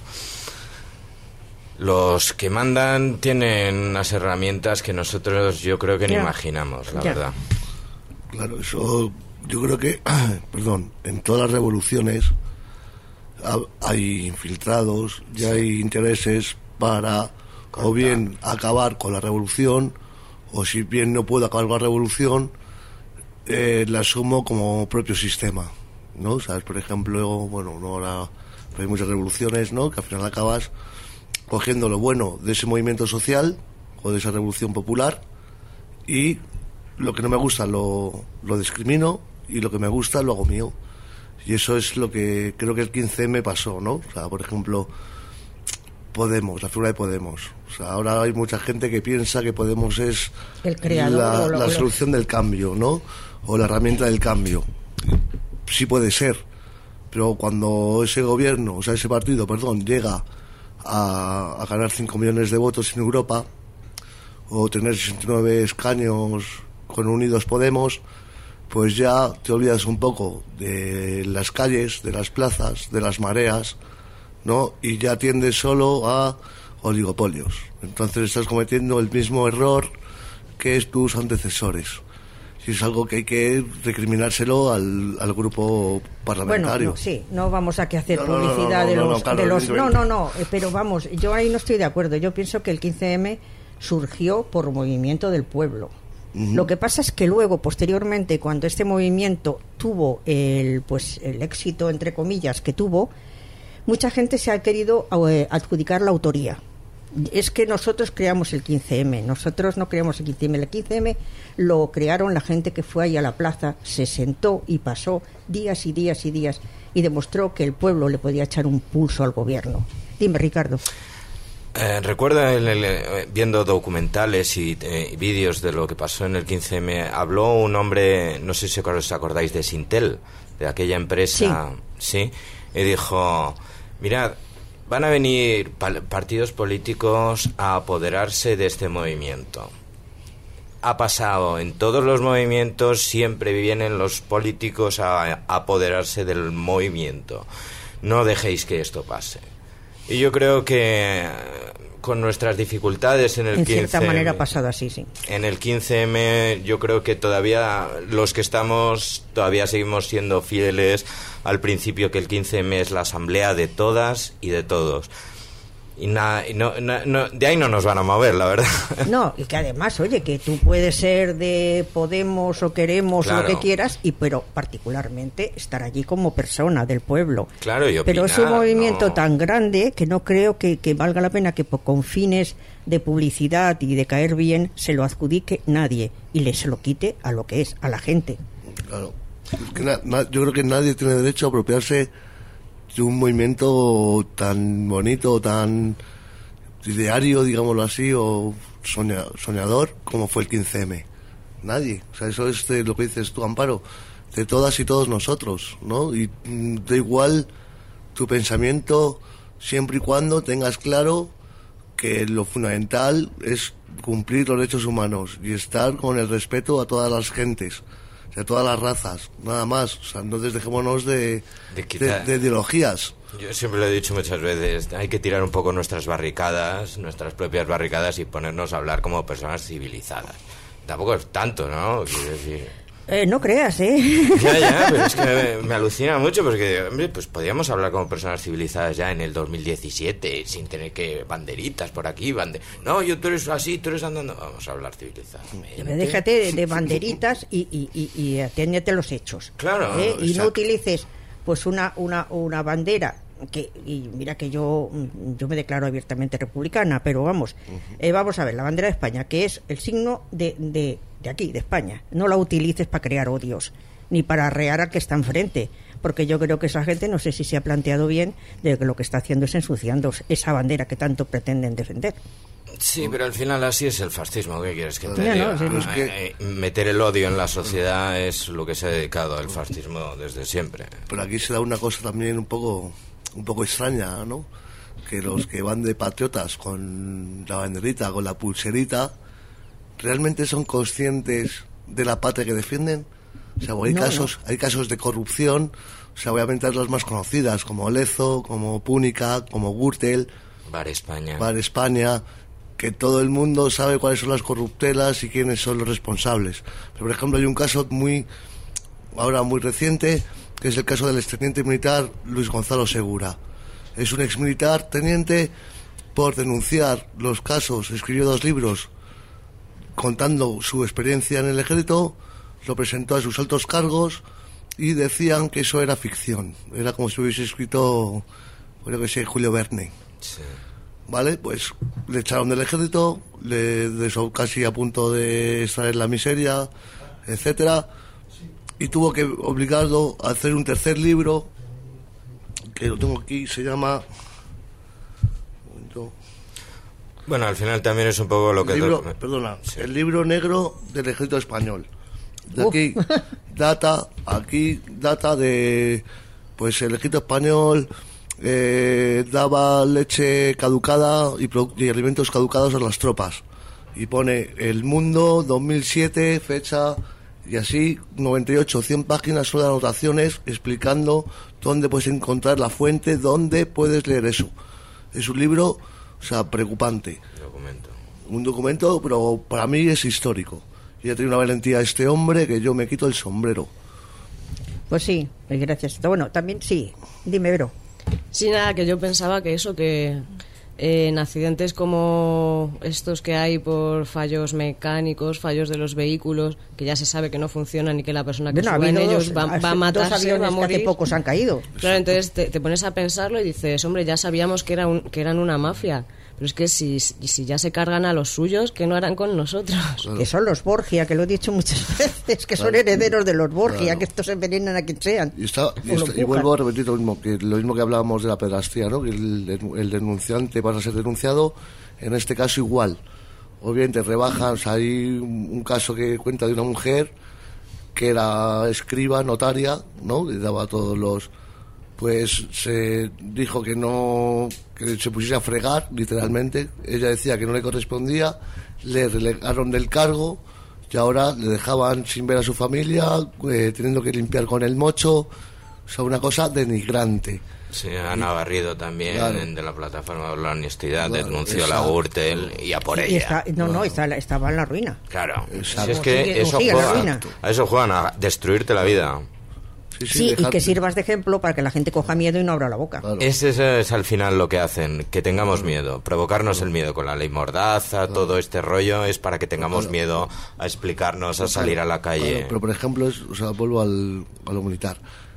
Speaker 3: Los que mandan tienen unas herramientas que nosotros yo creo que ya. ni imaginamos, la ya. verdad.
Speaker 2: Claro, eso yo creo que, perdón, en todas las revoluciones hay infiltrados, ya hay intereses para o bien acabar con la revolución, o si bien no puedo acabar con la revolución, eh, la asumo como propio sistema, ¿no? ¿Sabes? Por ejemplo, bueno, no ahora hay muchas revoluciones, ¿no? Que al final acabas cogiendo lo bueno de ese movimiento social o de esa revolución popular, y lo que no me gusta lo, lo discrimino, y lo que me gusta lo hago mío. Y eso es lo que creo que el quince eme pasó, ¿no? O sea, por ejemplo, Podemos, la figura de Podemos. O sea, ahora hay mucha gente que piensa que Podemos es
Speaker 1: el creador,
Speaker 2: la,
Speaker 1: o lo,
Speaker 2: la
Speaker 1: o lo...
Speaker 2: solución del cambio, ¿no? O la herramienta del cambio. Sí puede ser, pero cuando ese gobierno, o sea, ese partido, perdón, llega a, a ganar cinco millones de votos en Europa, o tener sesenta y nueve escaños con Unidos Podemos, pues ya te olvidas un poco de las calles, de las plazas, de las mareas, ¿no? Y ya tiendes solo a oligopolios. Entonces estás cometiendo el mismo error que tus antecesores. Y es algo que hay que recriminárselo al, al grupo parlamentario.
Speaker 1: Bueno, no, sí, no vamos a que hacer
Speaker 2: no,
Speaker 1: publicidad
Speaker 2: no, no, no,
Speaker 1: de los...
Speaker 2: no, no, claro,
Speaker 1: de los no, no, no, pero vamos, yo ahí no estoy de acuerdo. Yo pienso que el quince eme surgió por movimiento del pueblo. Uh-huh. Lo que pasa es que luego, posteriormente, cuando este movimiento tuvo el, pues, el éxito, entre comillas, que tuvo, mucha gente se ha querido eh, adjudicar la autoría. Es que nosotros creamos el quince eme, nosotros no creamos el quince eme. El quince eme lo crearon la gente que fue ahí a la plaza, se sentó y pasó días y días y días y demostró que el pueblo le podía echar un pulso al gobierno. Dime, Ricardo.
Speaker 3: Eh, recuerdo el, el, viendo documentales y eh, vídeos de lo que pasó en el quince eme, habló un hombre, no sé si os acordáis de Sintel, de aquella empresa, sí, sí, y dijo, mirad, van a venir partidos políticos a apoderarse de este movimiento. Ha pasado en todos los movimientos, siempre vienen los políticos a apoderarse del movimiento. No dejéis que esto pase. Y yo creo que con nuestras dificultades en el
Speaker 1: en
Speaker 3: quince eme.
Speaker 1: En cierta manera ha pasado así, sí.
Speaker 3: En el quince eme yo creo que todavía los que estamos, todavía seguimos siendo fieles al principio que el quince eme es la asamblea de todas y de todos. Y, na, y no, no, no, de ahí no nos van a mover, la verdad.
Speaker 1: No, y que además, oye, que tú puedes ser de Podemos o Queremos, claro, o lo que quieras, y pero particularmente estar allí como persona del pueblo.
Speaker 3: Claro, y opinar,
Speaker 1: pero es un movimiento
Speaker 3: no.
Speaker 1: tan grande que no creo que, que valga la pena que con fines de publicidad y de caer bien se lo adjudique nadie y le se lo quite a lo que es, a la gente.
Speaker 2: Claro. Es que na, na, yo creo que nadie tiene derecho a apropiarse de un movimiento tan bonito, tan ideario, digámoslo así, o soña, soñador como fue el quince eme. Nadie. O sea, eso es de lo que dices tú, Amparo, de todas y todos nosotros, ¿no? Y mm, da igual tu pensamiento siempre y cuando tengas claro que lo fundamental es cumplir los derechos humanos y estar con el respeto a todas las gentes, de todas las razas, nada más. O sea, entonces dejémonos de, de, de, de ideologías.
Speaker 3: Yo siempre lo he dicho muchas veces, hay que tirar un poco nuestras barricadas, nuestras propias barricadas y ponernos a hablar como personas civilizadas. Tampoco es tanto, ¿no? Quiero decir...
Speaker 1: Eh, no creas, ¿eh?
Speaker 3: Ya, ya, pero es que me, me alucina mucho porque, hombre, pues podríamos hablar como personas civilizadas ya en el dos mil diecisiete sin tener que banderitas por aquí, bande... no, yo tú eres así, tú eres andando... Vamos a hablar civilizadamente.
Speaker 1: Déjate de, de banderitas y, y, y, y atiéndete los hechos.
Speaker 3: Claro.
Speaker 1: ¿Eh? Y no utilices pues una, una, una bandera que, y mira que yo yo me declaro abiertamente republicana, pero vamos, uh-huh. eh, vamos a ver, la bandera de España, que es el signo de, de, de aquí, de España, no la utilices para crear odios, ni para arrear al que está enfrente, porque yo creo que esa gente, no sé si se ha planteado bien, de que lo que está haciendo es ensuciando esa bandera que tanto pretenden defender.
Speaker 3: Sí, pero al final así es el fascismo. ¿Qué quieres que te
Speaker 1: no,
Speaker 3: diga?
Speaker 1: No, sí,
Speaker 3: es que... Meter el odio en la sociedad es lo que se ha dedicado al fascismo desde siempre.
Speaker 2: Pero aquí se da una cosa también un poco, un poco extraña, ¿no? Que los que van de patriotas con la banderita, con la pulserita, ¿realmente son conscientes de la patria que defienden? O sea, hay, no, casos, no. hay casos de corrupción, o sea, obviamente las más conocidas, como Lezo, como Púnica, como Gürtel,
Speaker 3: Bar España.
Speaker 2: Bar España, que todo el mundo sabe cuáles son las corruptelas y quiénes son los responsables. Pero, por ejemplo, hay un caso muy, ahora muy reciente, que es el caso del exteniente militar Luis Gonzalo Segura. Es un exmilitar teniente por denunciar los casos, escribió dos libros contando su experiencia en el ejército, lo presentó a sus altos cargos y decían que eso era ficción. Era como si hubiese escrito, creo que sé, Julio Verne.
Speaker 3: Sí.
Speaker 2: Vale, pues le echaron del ejército, le dejó casi a punto de estar en la miseria, etcétera, y tuvo que obligarlo a hacer un tercer libro, que lo tengo aquí, se llama...
Speaker 3: Bueno, al final también es un poco lo que...
Speaker 2: Libro,
Speaker 3: to...
Speaker 2: Perdona,
Speaker 3: sí.
Speaker 2: El libro negro del ejército español. De aquí uh. data, aquí data de, pues el ejército español eh, daba leche caducada y, y alimentos caducados a las tropas. Y pone El Mundo, dos mil siete, fecha, y así, noventa y ocho, cien páginas son de anotaciones explicando dónde puedes encontrar la fuente, dónde puedes leer eso. Es un libro, o sea, preocupante.
Speaker 3: Documento. Un
Speaker 2: documento, pero para mí es histórico. Y ha tenido una valentía este hombre que yo me quito el sombrero.
Speaker 1: Pues sí, gracias. Bueno, también sí. Dime, Vero.
Speaker 4: Sí, nada, que yo pensaba que eso, que eh, en accidentes como estos que hay por fallos mecánicos, fallos de los vehículos, que ya se sabe que no funcionan y que la persona que
Speaker 1: bueno,
Speaker 4: suba en
Speaker 1: dos,
Speaker 4: ellos va, va a matarse, va a morir.
Speaker 1: Que hace pocos han caído.
Speaker 4: Claro, entonces te, te pones a pensarlo y dices, hombre, ya sabíamos que, era un, que eran una mafia. Pero es que si, si ya se cargan a los suyos, ¿qué no harán con nosotros?
Speaker 1: Claro. Que son los Borgia, que lo he dicho muchas veces, que son claro. herederos de los Borgia, claro. que estos envenenan a quien sean.
Speaker 2: Y, está, y, está, y vuelvo a repetir lo mismo, que lo mismo que hablábamos de la pederastía, ¿no? Que el, el denunciante pasa a ser denunciado, en este caso igual. Obviamente rebajan, o sea, hay un caso que cuenta de una mujer que era escriba, notaria, ¿no? Y daba todos los... Pues se dijo que no, que se pusiese a fregar, literalmente. Ella decía que no le correspondía, le relegaron del cargo y ahora le dejaban sin ver a su familia, eh, teniendo que limpiar con el mocho. O sea, una cosa denigrante.
Speaker 3: Sí, Ana Garrido también,
Speaker 2: Claro.
Speaker 3: de la plataforma de la honestidad,
Speaker 2: Claro,
Speaker 3: denunció a la
Speaker 2: exacto.
Speaker 3: Gürtel y a por
Speaker 1: Y
Speaker 3: ella.
Speaker 1: está- no, no, está- estaba en la ruina.
Speaker 3: Claro,
Speaker 2: Exacto.
Speaker 3: si es
Speaker 1: Como
Speaker 3: que
Speaker 1: sigue-
Speaker 3: eso
Speaker 1: como sigue la
Speaker 3: juegan,
Speaker 1: ruina.
Speaker 3: a eso juegan, a destruirte la vida.
Speaker 2: Sí, sí,
Speaker 1: Sí, y
Speaker 2: dejarte.
Speaker 1: que sirvas de ejemplo para que la gente coja miedo y no abra la boca.
Speaker 2: Claro.
Speaker 3: Ese es, es al final lo que hacen, que tengamos miedo, provocarnos el miedo con la ley Mordaza, todo este rollo es para que tengamos miedo a explicarnos, a salir a la calle.
Speaker 2: Claro, pero por ejemplo, es, o sea, vuelvo al, a lo militar.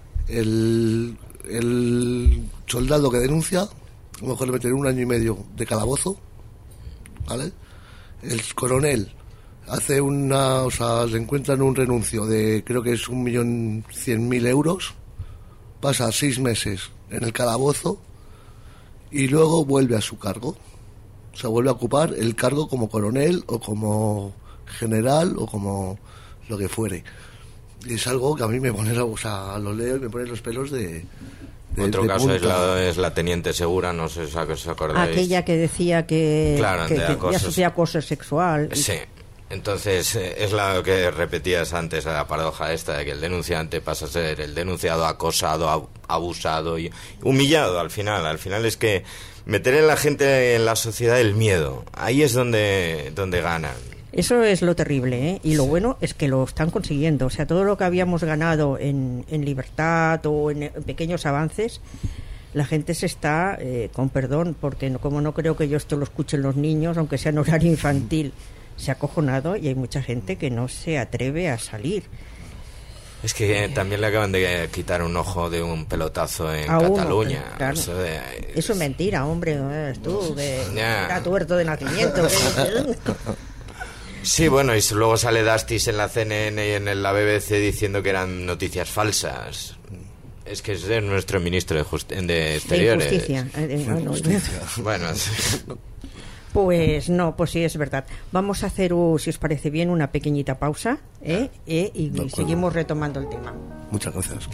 Speaker 2: El, el soldado que denuncia, a lo mejor le meten un año y medio de calabozo, ¿vale? El coronel hace una, o sea, le encuentran un renuncio de, creo que es un millón cien mil euros, pasa seis meses en el calabozo y luego vuelve a su cargo. O sea, vuelve a ocupar el cargo como coronel o como general o como lo que fuere. Y es algo que a mí me pone, o sea, lo leo y me pone los pelos de... de
Speaker 3: Otro
Speaker 2: de
Speaker 3: caso
Speaker 2: punta.
Speaker 3: es la, es la teniente Segura, no sé si os acordáis.
Speaker 1: Aquella que decía que,
Speaker 3: Claro,
Speaker 1: que,
Speaker 3: de
Speaker 1: que
Speaker 3: acoso.
Speaker 1: ya sufría acoso sexual.
Speaker 3: Sí, entonces eh, es lo que repetías antes, la paradoja esta de que el denunciante pasa a ser el denunciado, acosado, ab- abusado y humillado al final. Al final es que meter en la gente, en la sociedad, el miedo. Ahí es donde, donde ganan.
Speaker 1: Eso es lo terrible, ¿eh? Y lo bueno es que lo están consiguiendo. O sea, todo lo que habíamos ganado en, en libertad o en, en pequeños avances, la gente se está, eh, con perdón, porque no, como no creo que yo esto lo escuchen los niños, aunque sea en horario infantil, se ha acojonado y hay mucha gente que no se atreve a salir.
Speaker 3: Es que también le acaban de quitar un ojo de un pelotazo en
Speaker 1: A uno,
Speaker 3: Cataluña.
Speaker 1: claro.
Speaker 3: Eso, de-
Speaker 1: Eso es mentira, hombre. eh, Tú, que
Speaker 3: Ya.
Speaker 1: era tuerto de nacimiento. que-
Speaker 3: Sí, bueno, y luego sale Dastis en la C N N y en la B B C diciendo que eran noticias falsas. Es que es de nuestro ministro de, Just- de
Speaker 1: de
Speaker 3: Exteriores.
Speaker 1: injusticia. eh, eh, ah, no.
Speaker 3: Bueno,
Speaker 1: Pues no, pues sí, es verdad. Vamos a hacer, uh, si os parece bien, una pequeñita pausa ¿eh? Eh, y
Speaker 2: De acuerdo.
Speaker 1: seguimos retomando el tema.
Speaker 2: Muchas gracias.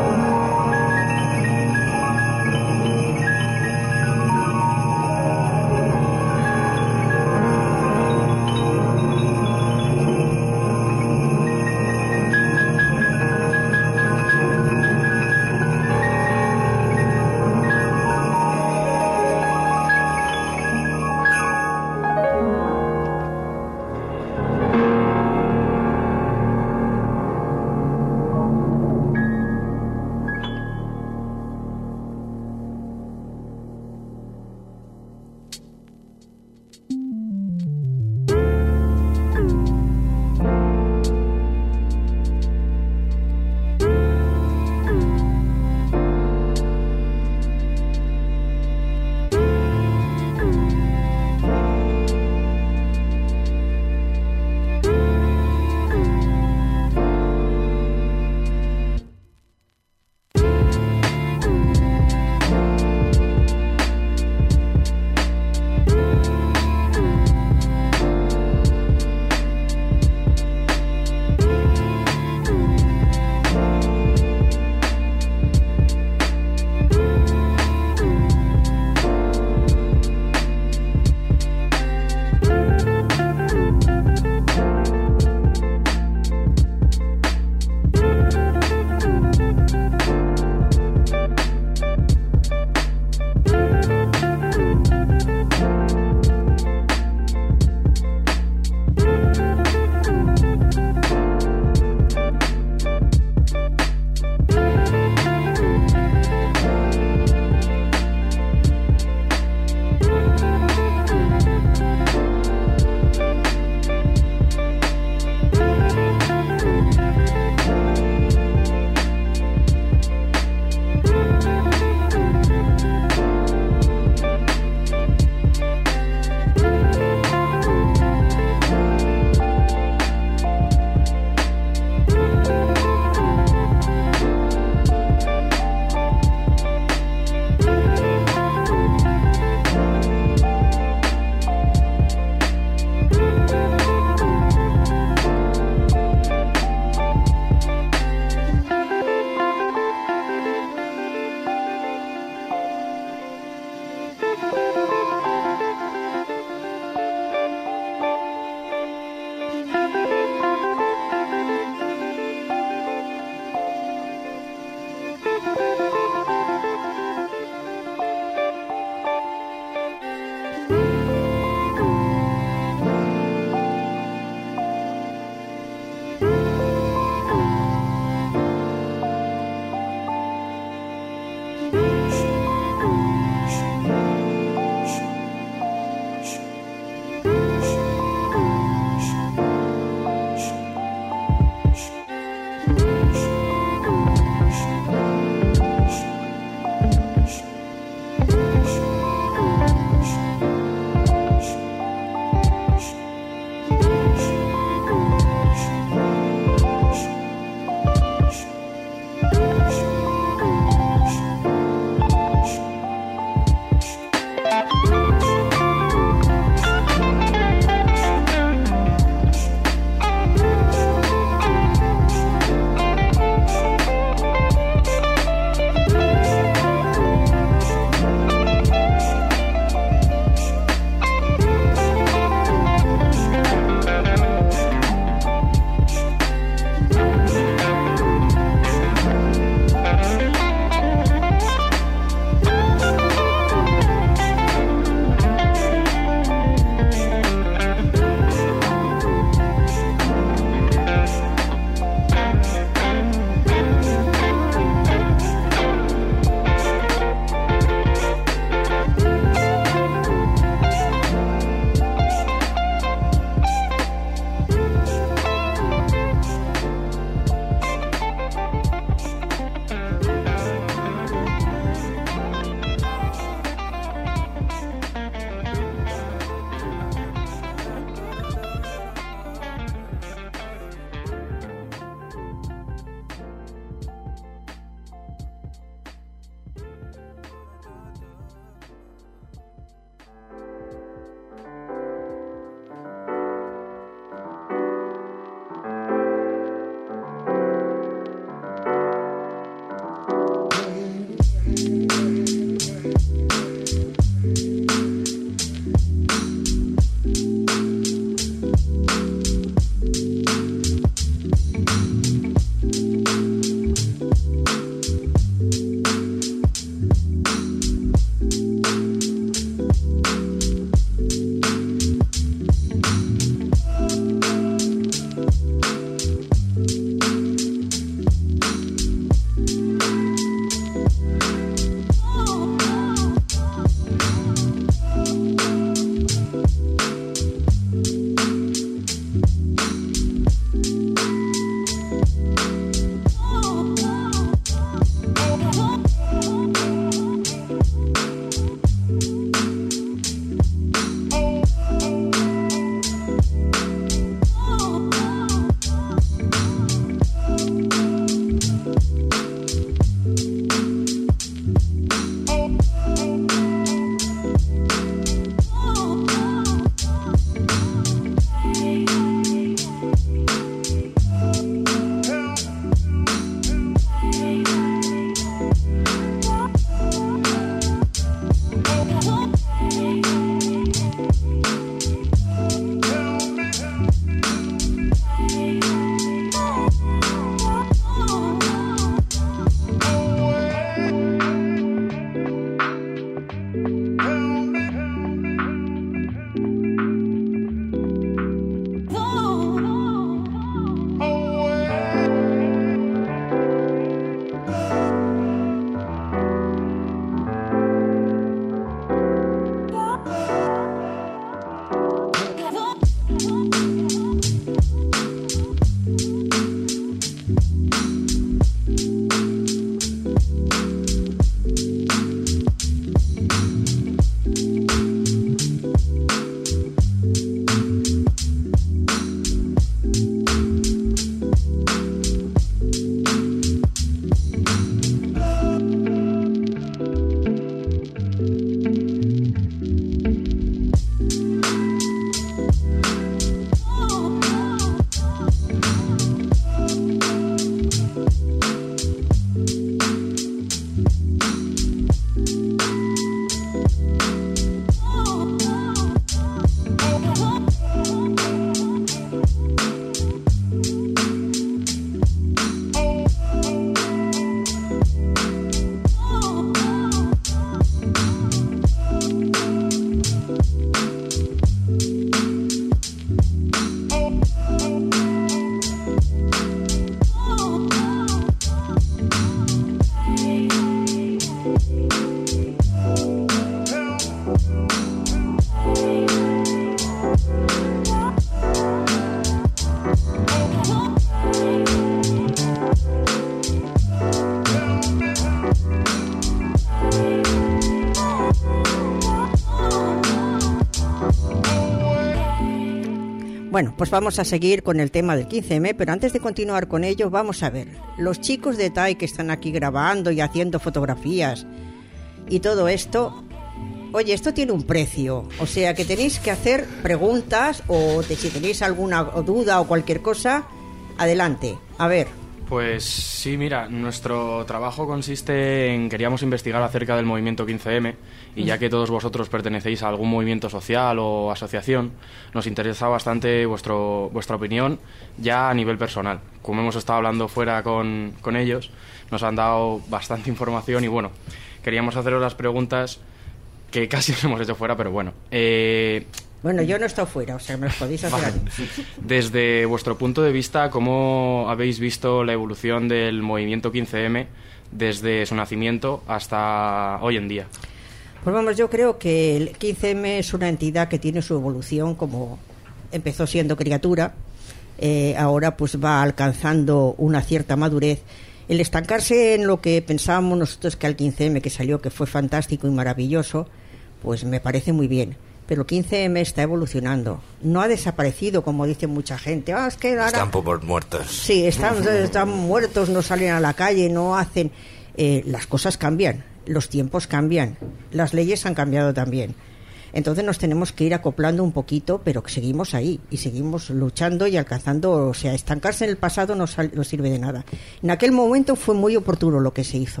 Speaker 1: Bueno, pues vamos a seguir con el tema del quince eme, pero antes de continuar con ello, vamos a ver. Los chicos de T A I que están aquí grabando y haciendo fotografías y todo esto, oye, esto tiene un precio. O sea, que tenéis que hacer preguntas o de, si tenéis alguna duda o cualquier cosa, adelante. A ver.
Speaker 5: Pues sí, mira, nuestro trabajo consiste en, queríamos investigar acerca del movimiento quince eme y ya que todos vosotros pertenecéis a algún movimiento social o asociación, nos interesa bastante vuestro, vuestra opinión ya a nivel personal. Como hemos estado hablando fuera con, con ellos, nos han dado bastante información y bueno, queríamos haceros las preguntas que casi os hemos hecho fuera, pero bueno. Eh,
Speaker 1: Bueno, yo no he estado fuera, o sea, me los podéis hacer a mí.
Speaker 5: Desde vuestro punto de vista, ¿cómo habéis visto la evolución del movimiento quince eme desde su nacimiento hasta hoy en día?
Speaker 1: Pues vamos, yo creo que el quince eme es una entidad que tiene su evolución, como empezó siendo criatura, eh, ahora pues va alcanzando una cierta madurez. El estancarse en lo que pensábamos nosotros que al quince eme que salió, que fue fantástico y maravilloso, pues me parece muy bien. Pero el quince eme está evolucionando. No ha desaparecido, como dice mucha gente. Ah, es que ahora...
Speaker 3: Están por muertos.
Speaker 1: Sí, están, están muertos, no salen a la calle, no hacen... Eh, las cosas cambian, los tiempos cambian, las leyes han cambiado también. Entonces nos tenemos que ir acoplando un poquito, pero que seguimos ahí y seguimos luchando y alcanzando... O sea, estancarse en el pasado no, sal, no sirve de nada. En aquel momento fue muy oportuno lo que se hizo.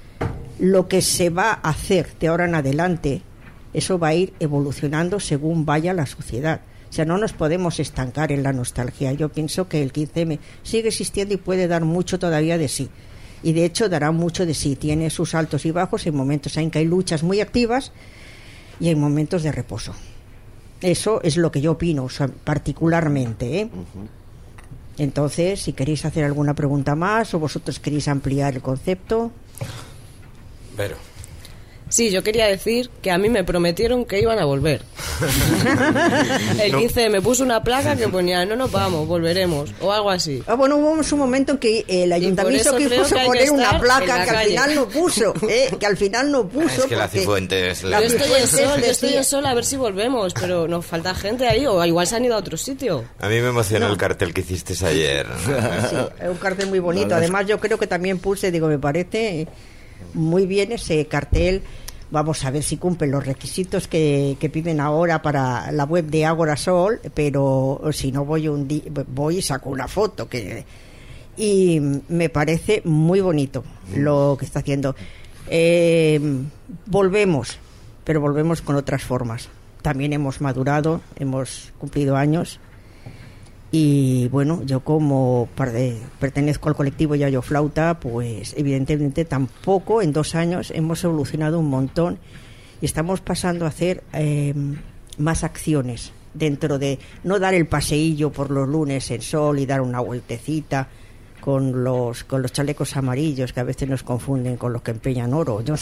Speaker 1: Lo que se va a hacer de ahora en adelante... Eso va a ir evolucionando según vaya la sociedad. O sea, no nos podemos estancar en la nostalgia. Yo pienso que el quince eme sigue existiendo y puede dar mucho todavía de sí. Y de hecho dará mucho de sí. Tiene sus altos y bajos, en momentos en que hay luchas muy activas y en momentos de reposo. Eso es lo que yo opino, o sea, particularmente, ¿eh? Uh-huh. Entonces, si queréis hacer alguna pregunta más o vosotros queréis ampliar el concepto.
Speaker 3: Pero...
Speaker 4: Sí, yo quería decir que a mí me prometieron que iban a volver. El quince eme puso una placa que ponía no nos vamos, volveremos, o algo así.
Speaker 1: Ah, bueno, hubo un momento en que el ayuntamiento quiso poner una placa que al final no puso, ¿eh? que al final no puso.
Speaker 3: Es que la Cifuentes...
Speaker 4: La yo estoy en sol, yo estoy en sol a ver si volvemos, pero nos falta gente ahí, o igual se han ido a otro sitio.
Speaker 3: A mí me emocionó no. el cartel que hiciste ayer.
Speaker 1: Sí, es un cartel muy bonito. Además, yo creo que también puse, digo, me parece... muy bien ese cartel. Vamos a ver si cumplen los requisitos que, que piden ahora para la web de Ágora Sol, pero si no voy un día, voy y saco una foto que y me parece muy bonito lo que está haciendo. Eh, volvemos, pero volvemos con otras formas. También hemos madurado, hemos cumplido años. Y bueno, yo como pertenezco al colectivo Yayo Flauta, pues evidentemente tampoco en dos años hemos evolucionado un montón y estamos pasando a hacer eh, más acciones dentro de no dar el paseillo por los lunes en sol y dar una vueltecita con los con los chalecos amarillos que a veces nos confunden con los que empeñan oro. Yo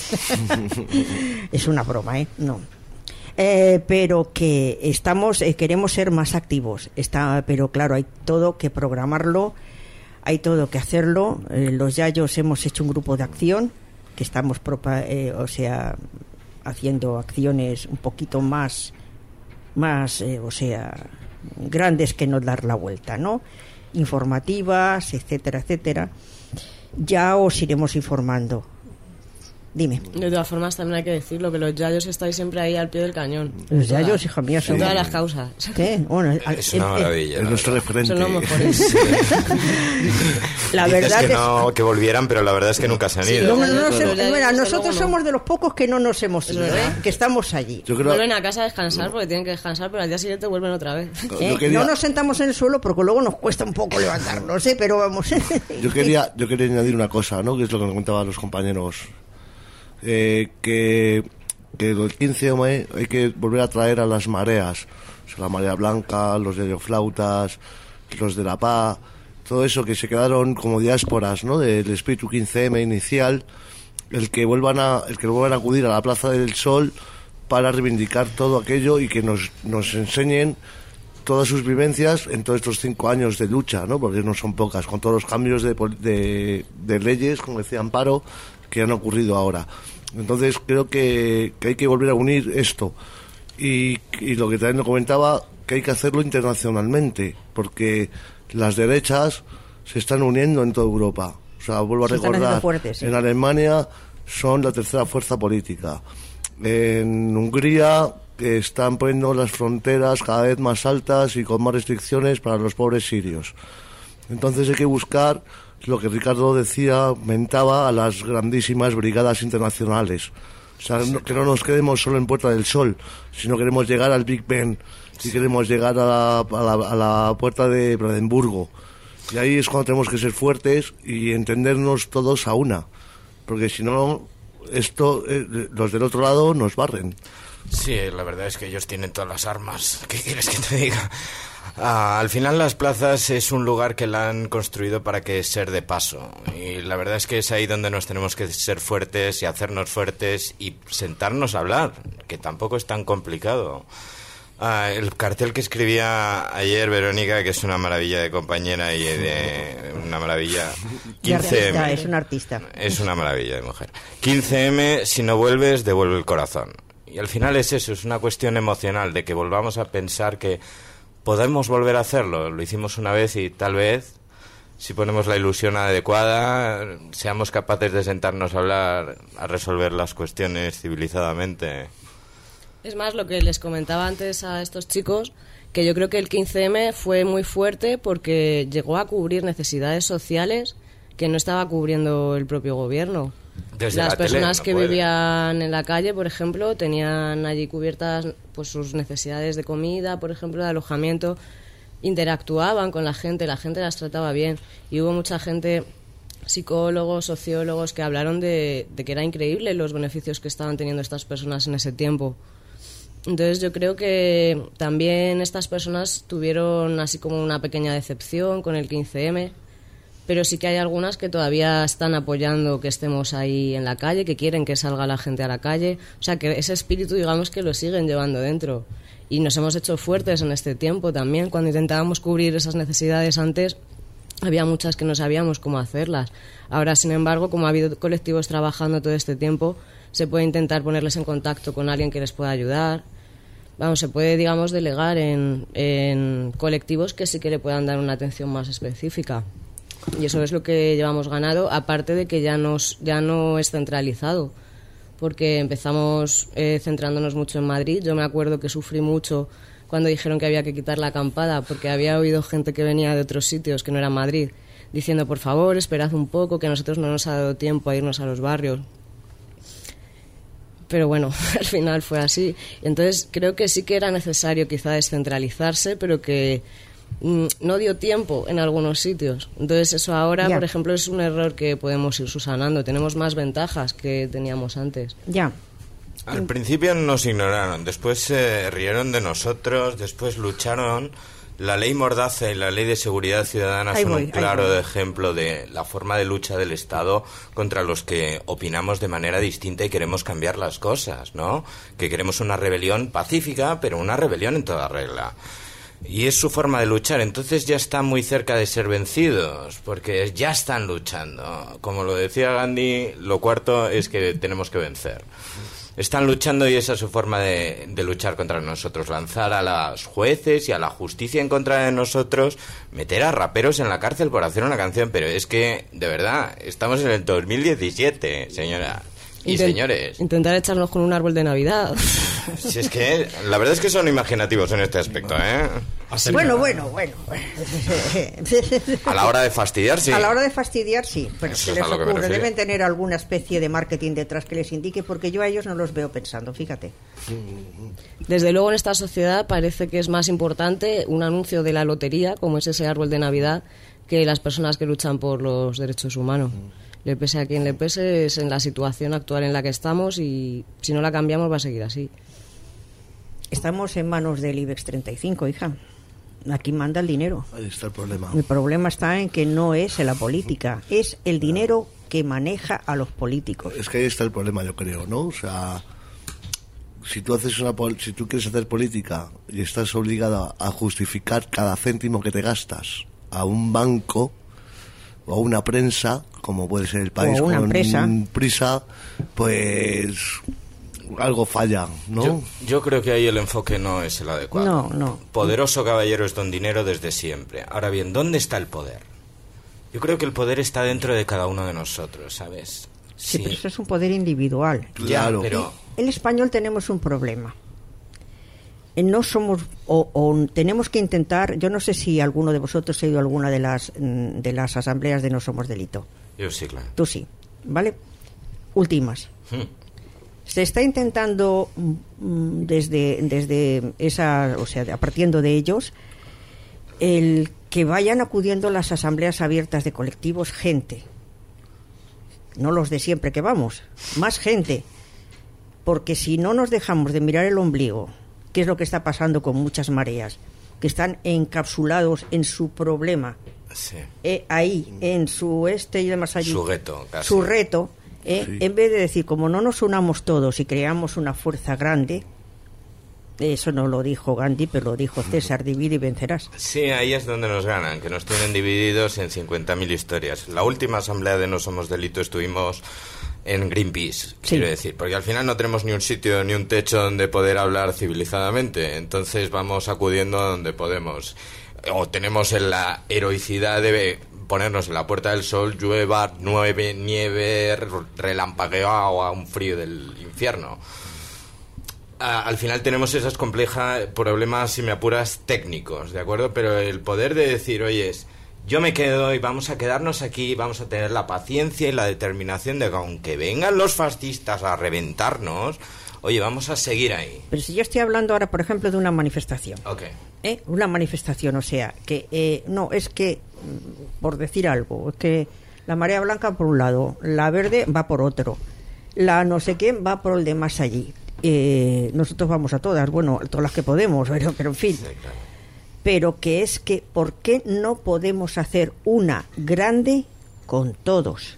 Speaker 1: es una broma, ¿eh? No. Eh, pero que estamos eh, queremos ser más activos, está, pero claro, hay todo que programarlo, hay todo que hacerlo. Eh, los Yayos hemos hecho un grupo de acción que estamos propa, eh, o sea haciendo acciones un poquito más más eh, o sea grandes que no dar la vuelta, ¿no? Informativas, etcétera, etcétera. Ya os iremos informando. Dime.
Speaker 4: De todas formas, también hay que decirlo, que los Yayos estáis siempre ahí al pie del cañón.
Speaker 1: Los Yayos, hija mía, son...
Speaker 4: En todas las causas.
Speaker 1: ¿Qué? Bueno,
Speaker 3: es una maravilla.
Speaker 2: Es nuestro referente.
Speaker 4: Son los mejores.
Speaker 1: La
Speaker 3: Dices
Speaker 1: verdad
Speaker 3: que,
Speaker 1: es...
Speaker 3: no, que volvieran, pero la verdad es que nunca se han
Speaker 4: Sí,
Speaker 3: ido.
Speaker 1: No, no, no,
Speaker 4: sí,
Speaker 1: se...
Speaker 4: sí,
Speaker 1: Mira,
Speaker 4: sí,
Speaker 1: nosotros
Speaker 4: sí,
Speaker 1: somos
Speaker 4: no.
Speaker 1: de los pocos que no nos hemos ido, ¿eh? Que estamos allí.
Speaker 2: Yo creo...
Speaker 4: Vuelven a casa a descansar porque tienen que descansar, pero al día siguiente vuelven otra vez.
Speaker 1: ¿Eh?
Speaker 2: quería...
Speaker 1: No nos sentamos en el suelo porque luego nos cuesta un poco levantarnos, ¿eh? Pero vamos...
Speaker 2: yo quería yo quería añadir una cosa, ¿no? Que es lo que me comentaban los compañeros. Eh, que, que el quince eme hay que volver a traer a las mareas, o sea, la marea blanca, los yayoflautas, los de la P A, todo eso que se quedaron como diásporas, ¿no? Del espíritu quince eme inicial, el que vuelvan a el que vuelvan a acudir a la Plaza del Sol para reivindicar todo aquello y que nos nos enseñen todas sus vivencias en todos estos cinco años de lucha, ¿no? Porque no son pocas, con todos los cambios de, de, de leyes, como decía Amparo, que han ocurrido ahora. Entonces creo que, que hay que volver a unir esto y, y lo que también lo comentaba, que hay que hacerlo internacionalmente, porque las derechas se están uniendo en toda Europa. O sea, vuelvo a
Speaker 1: se
Speaker 2: recordar,
Speaker 1: fuertes, sí.
Speaker 2: En Alemania son la tercera fuerza política. En Hungría que están poniendo las fronteras cada vez más altas y con más restricciones para los pobres sirios. Entonces hay que buscar lo que Ricardo decía, mentaba a las grandísimas brigadas internacionales. O sea, no, que no nos quedemos solo en Puerta del Sol, sino queremos llegar al Big Ben y queremos llegar a la, a la, a la puerta de Brandenburgo. Y ahí es cuando tenemos que ser fuertes y entendernos todos a una. Porque si no, esto, eh, los del otro lado nos barren.
Speaker 3: Sí, la verdad es que ellos tienen todas las armas. ¿Qué quieres que te diga? Ah, al final las plazas es un lugar que la han construido para que ser de paso. Y la verdad es que es ahí donde nos tenemos que ser fuertes y hacernos fuertes y sentarnos a hablar, que tampoco es tan complicado. Ah, el cartel que escribía ayer Verónica, que es una maravilla de compañera y de una maravilla. quince eme.
Speaker 1: Es una artista.
Speaker 3: Es una maravilla de mujer. quince eme, si no vuelves, devuelve el corazón. Y al final es eso, es una cuestión emocional, de que volvamos a pensar que podemos volver a hacerlo. Lo hicimos una vez y tal vez, si ponemos la ilusión adecuada, seamos capaces de sentarnos a hablar, a resolver las cuestiones civilizadamente.
Speaker 4: Es más, lo que les comentaba antes a estos chicos, que yo creo que el quince eme fue muy fuerte porque llegó a cubrir necesidades sociales que no estaba cubriendo el propio gobierno.
Speaker 3: Desde
Speaker 4: Las
Speaker 3: la
Speaker 4: personas
Speaker 3: tele, no
Speaker 4: que
Speaker 3: puede.
Speaker 4: vivían en la calle, por ejemplo, tenían allí cubiertas pues sus necesidades de comida, por ejemplo, de alojamiento, interactuaban con la gente, la gente las trataba bien y hubo mucha gente, psicólogos, sociólogos, que hablaron de, de que era increíble los beneficios que estaban teniendo estas personas en ese tiempo. Entonces yo creo que también estas personas tuvieron así como una pequeña decepción con el quince eme, pero sí que hay algunas que todavía están apoyando que estemos ahí en la calle, que quieren que salga la gente a la calle. O sea, que ese espíritu, digamos, que lo siguen llevando dentro. Y nos hemos hecho fuertes en este tiempo también. Cuando intentábamos cubrir esas necesidades antes, había muchas que no sabíamos cómo hacerlas. Ahora, sin embargo, como ha habido colectivos trabajando todo este tiempo, se puede intentar ponerles en contacto con alguien que les pueda ayudar. Vamos, se puede, digamos, delegar en, en colectivos que sí que le puedan dar una atención más específica. Y eso es lo que llevamos ganado, aparte de que ya, nos, ya no es centralizado, porque empezamos eh, centrándonos mucho en Madrid. Yo me acuerdo que sufrí mucho cuando dijeron que había que quitar la acampada, porque había oído gente que venía de otros sitios, que no era Madrid, diciendo, por favor, esperad un poco, que a nosotros no nos ha dado tiempo a irnos a los barrios. Pero bueno, al final fue así. Entonces creo que sí que era necesario quizá descentralizarse, pero que no dio tiempo en algunos sitios. Entonces eso ahora,
Speaker 1: ya.
Speaker 4: por ejemplo, es un error que podemos ir subsanando. Tenemos más ventajas que teníamos antes.
Speaker 1: Ya.
Speaker 3: Al principio nos ignoraron, después se rieron de nosotros, después lucharon. La ley Mordaza y la ley de seguridad ciudadana
Speaker 1: Ahí
Speaker 3: son
Speaker 1: voy,
Speaker 3: un claro
Speaker 1: ahí voy.
Speaker 3: ejemplo de la forma de lucha del Estado contra los que opinamos de manera distinta y queremos cambiar las cosas, ¿no? Que queremos una rebelión pacífica, pero una rebelión en toda regla. Y es su forma de luchar, entonces ya están muy cerca de ser vencidos, porque ya están luchando. Como lo decía Gandhi, lo cuarto es que tenemos que vencer. Están luchando y esa es su forma de, de luchar contra nosotros, lanzar a los jueces y a la justicia en contra de nosotros, meter a raperos en la cárcel por hacer una canción, pero es que, de verdad, estamos en el dos mil diecisiete, señora. Y
Speaker 4: Intent-
Speaker 3: señores,
Speaker 4: Intentar echarnos con un árbol de Navidad.
Speaker 3: si es que la verdad es que son imaginativos en este aspecto, ¿eh?
Speaker 1: Bueno, bueno, bueno.
Speaker 3: A la hora de fastidiar, sí.
Speaker 1: A la hora de fastidiar, sí. Pero
Speaker 3: Eso
Speaker 1: ¿qué
Speaker 3: es
Speaker 1: les
Speaker 3: a lo que me
Speaker 1: ocurre?
Speaker 3: refiero.
Speaker 1: Deben tener alguna especie de marketing detrás que les indique, porque yo a ellos no los veo pensando, fíjate.
Speaker 4: Desde luego en esta sociedad parece que es más importante un anuncio de la lotería, como es ese árbol de Navidad, que las personas que luchan por los derechos humanos. Le pese a quien le pese, es en la situación actual en la que estamos y si no la cambiamos va a seguir así.
Speaker 1: Estamos en manos del IBEX treinta y cinco, hija. Aquí manda el dinero.
Speaker 2: Ahí está el problema.
Speaker 1: El problema está en que no es en la política, es el dinero que maneja a los políticos.
Speaker 2: Es que ahí está el problema, yo creo, ¿no? O sea, si tú haces una pol- si tú quieres hacer política y estás obligada a justificar cada céntimo que te gastas a un banco o a una prensa, como puede ser El País
Speaker 1: O a una
Speaker 2: con
Speaker 1: empresa.
Speaker 2: Prisa, pues algo falla, ¿no?
Speaker 3: Yo, yo creo que ahí el enfoque no es el adecuado.
Speaker 1: No, no.
Speaker 3: Poderoso caballero es don dinero desde siempre. Ahora bien, ¿dónde está el poder? Yo creo que el poder está dentro de cada uno de nosotros, ¿sabes?
Speaker 1: Sí, sí, pero eso es un poder individual.
Speaker 2: Claro.
Speaker 3: Ya, pero...
Speaker 1: El español tenemos un problema. No somos, o, o tenemos que intentar, yo no sé si alguno de vosotros ha ido a alguna de las, de las asambleas de No Somos Delito.
Speaker 3: Yo sí, claro.
Speaker 1: Tú sí, ¿vale? Últimas.
Speaker 3: Hmm.
Speaker 1: Se está intentando mm, desde, desde esa, o sea, partiendo de ellos, el que vayan acudiendo a las asambleas abiertas de colectivos gente. No los de siempre que vamos, más gente. Porque si no nos dejamos de mirar el ombligo, que es lo que está pasando con muchas mareas, que están encapsulados en su problema,
Speaker 3: Sí.
Speaker 1: eh, ahí, en su este y demás allí,
Speaker 3: Su reto, casi.
Speaker 1: su reto, eh,
Speaker 2: Sí.
Speaker 1: en vez de decir, como no nos unamos todos y creamos una fuerza grande, eso no lo dijo Gandhi, pero lo dijo César, divide y vencerás.
Speaker 3: Sí, ahí es donde nos ganan, que nos tienen divididos en cincuenta mil historias. La última asamblea de No Somos Delito estuvimos en Greenpeace,
Speaker 1: Sí.
Speaker 3: quiero decir, porque al final no tenemos ni un sitio ni un techo donde poder hablar civilizadamente, entonces vamos acudiendo a donde podemos. O tenemos en la heroicidad de ponernos en la Puerta del Sol, llueva, nueve, nieve, relampagueo o a un frío del infierno. A, al final tenemos esos complejos problemas, si me apuras, técnicos, ¿de acuerdo? Pero el poder de decir, oye, yo me quedo y vamos a quedarnos aquí, vamos a tener la paciencia y la determinación de que aunque vengan los fascistas a reventarnos, oye, vamos a seguir ahí.
Speaker 1: Pero si yo estoy hablando ahora, por ejemplo, de una manifestación,
Speaker 3: Ok.
Speaker 1: ¿eh? Una manifestación, o sea, que eh, no, es que, mm, por decir algo, es que la marea blanca por un lado, la verde va por otro, la no sé quién va por el de más allí. Eh, nosotros vamos a todas, bueno, todas las que podemos, pero, pero en fin.
Speaker 3: Sí, claro.
Speaker 1: Pero que es que, ¿por qué no podemos hacer una grande con todos?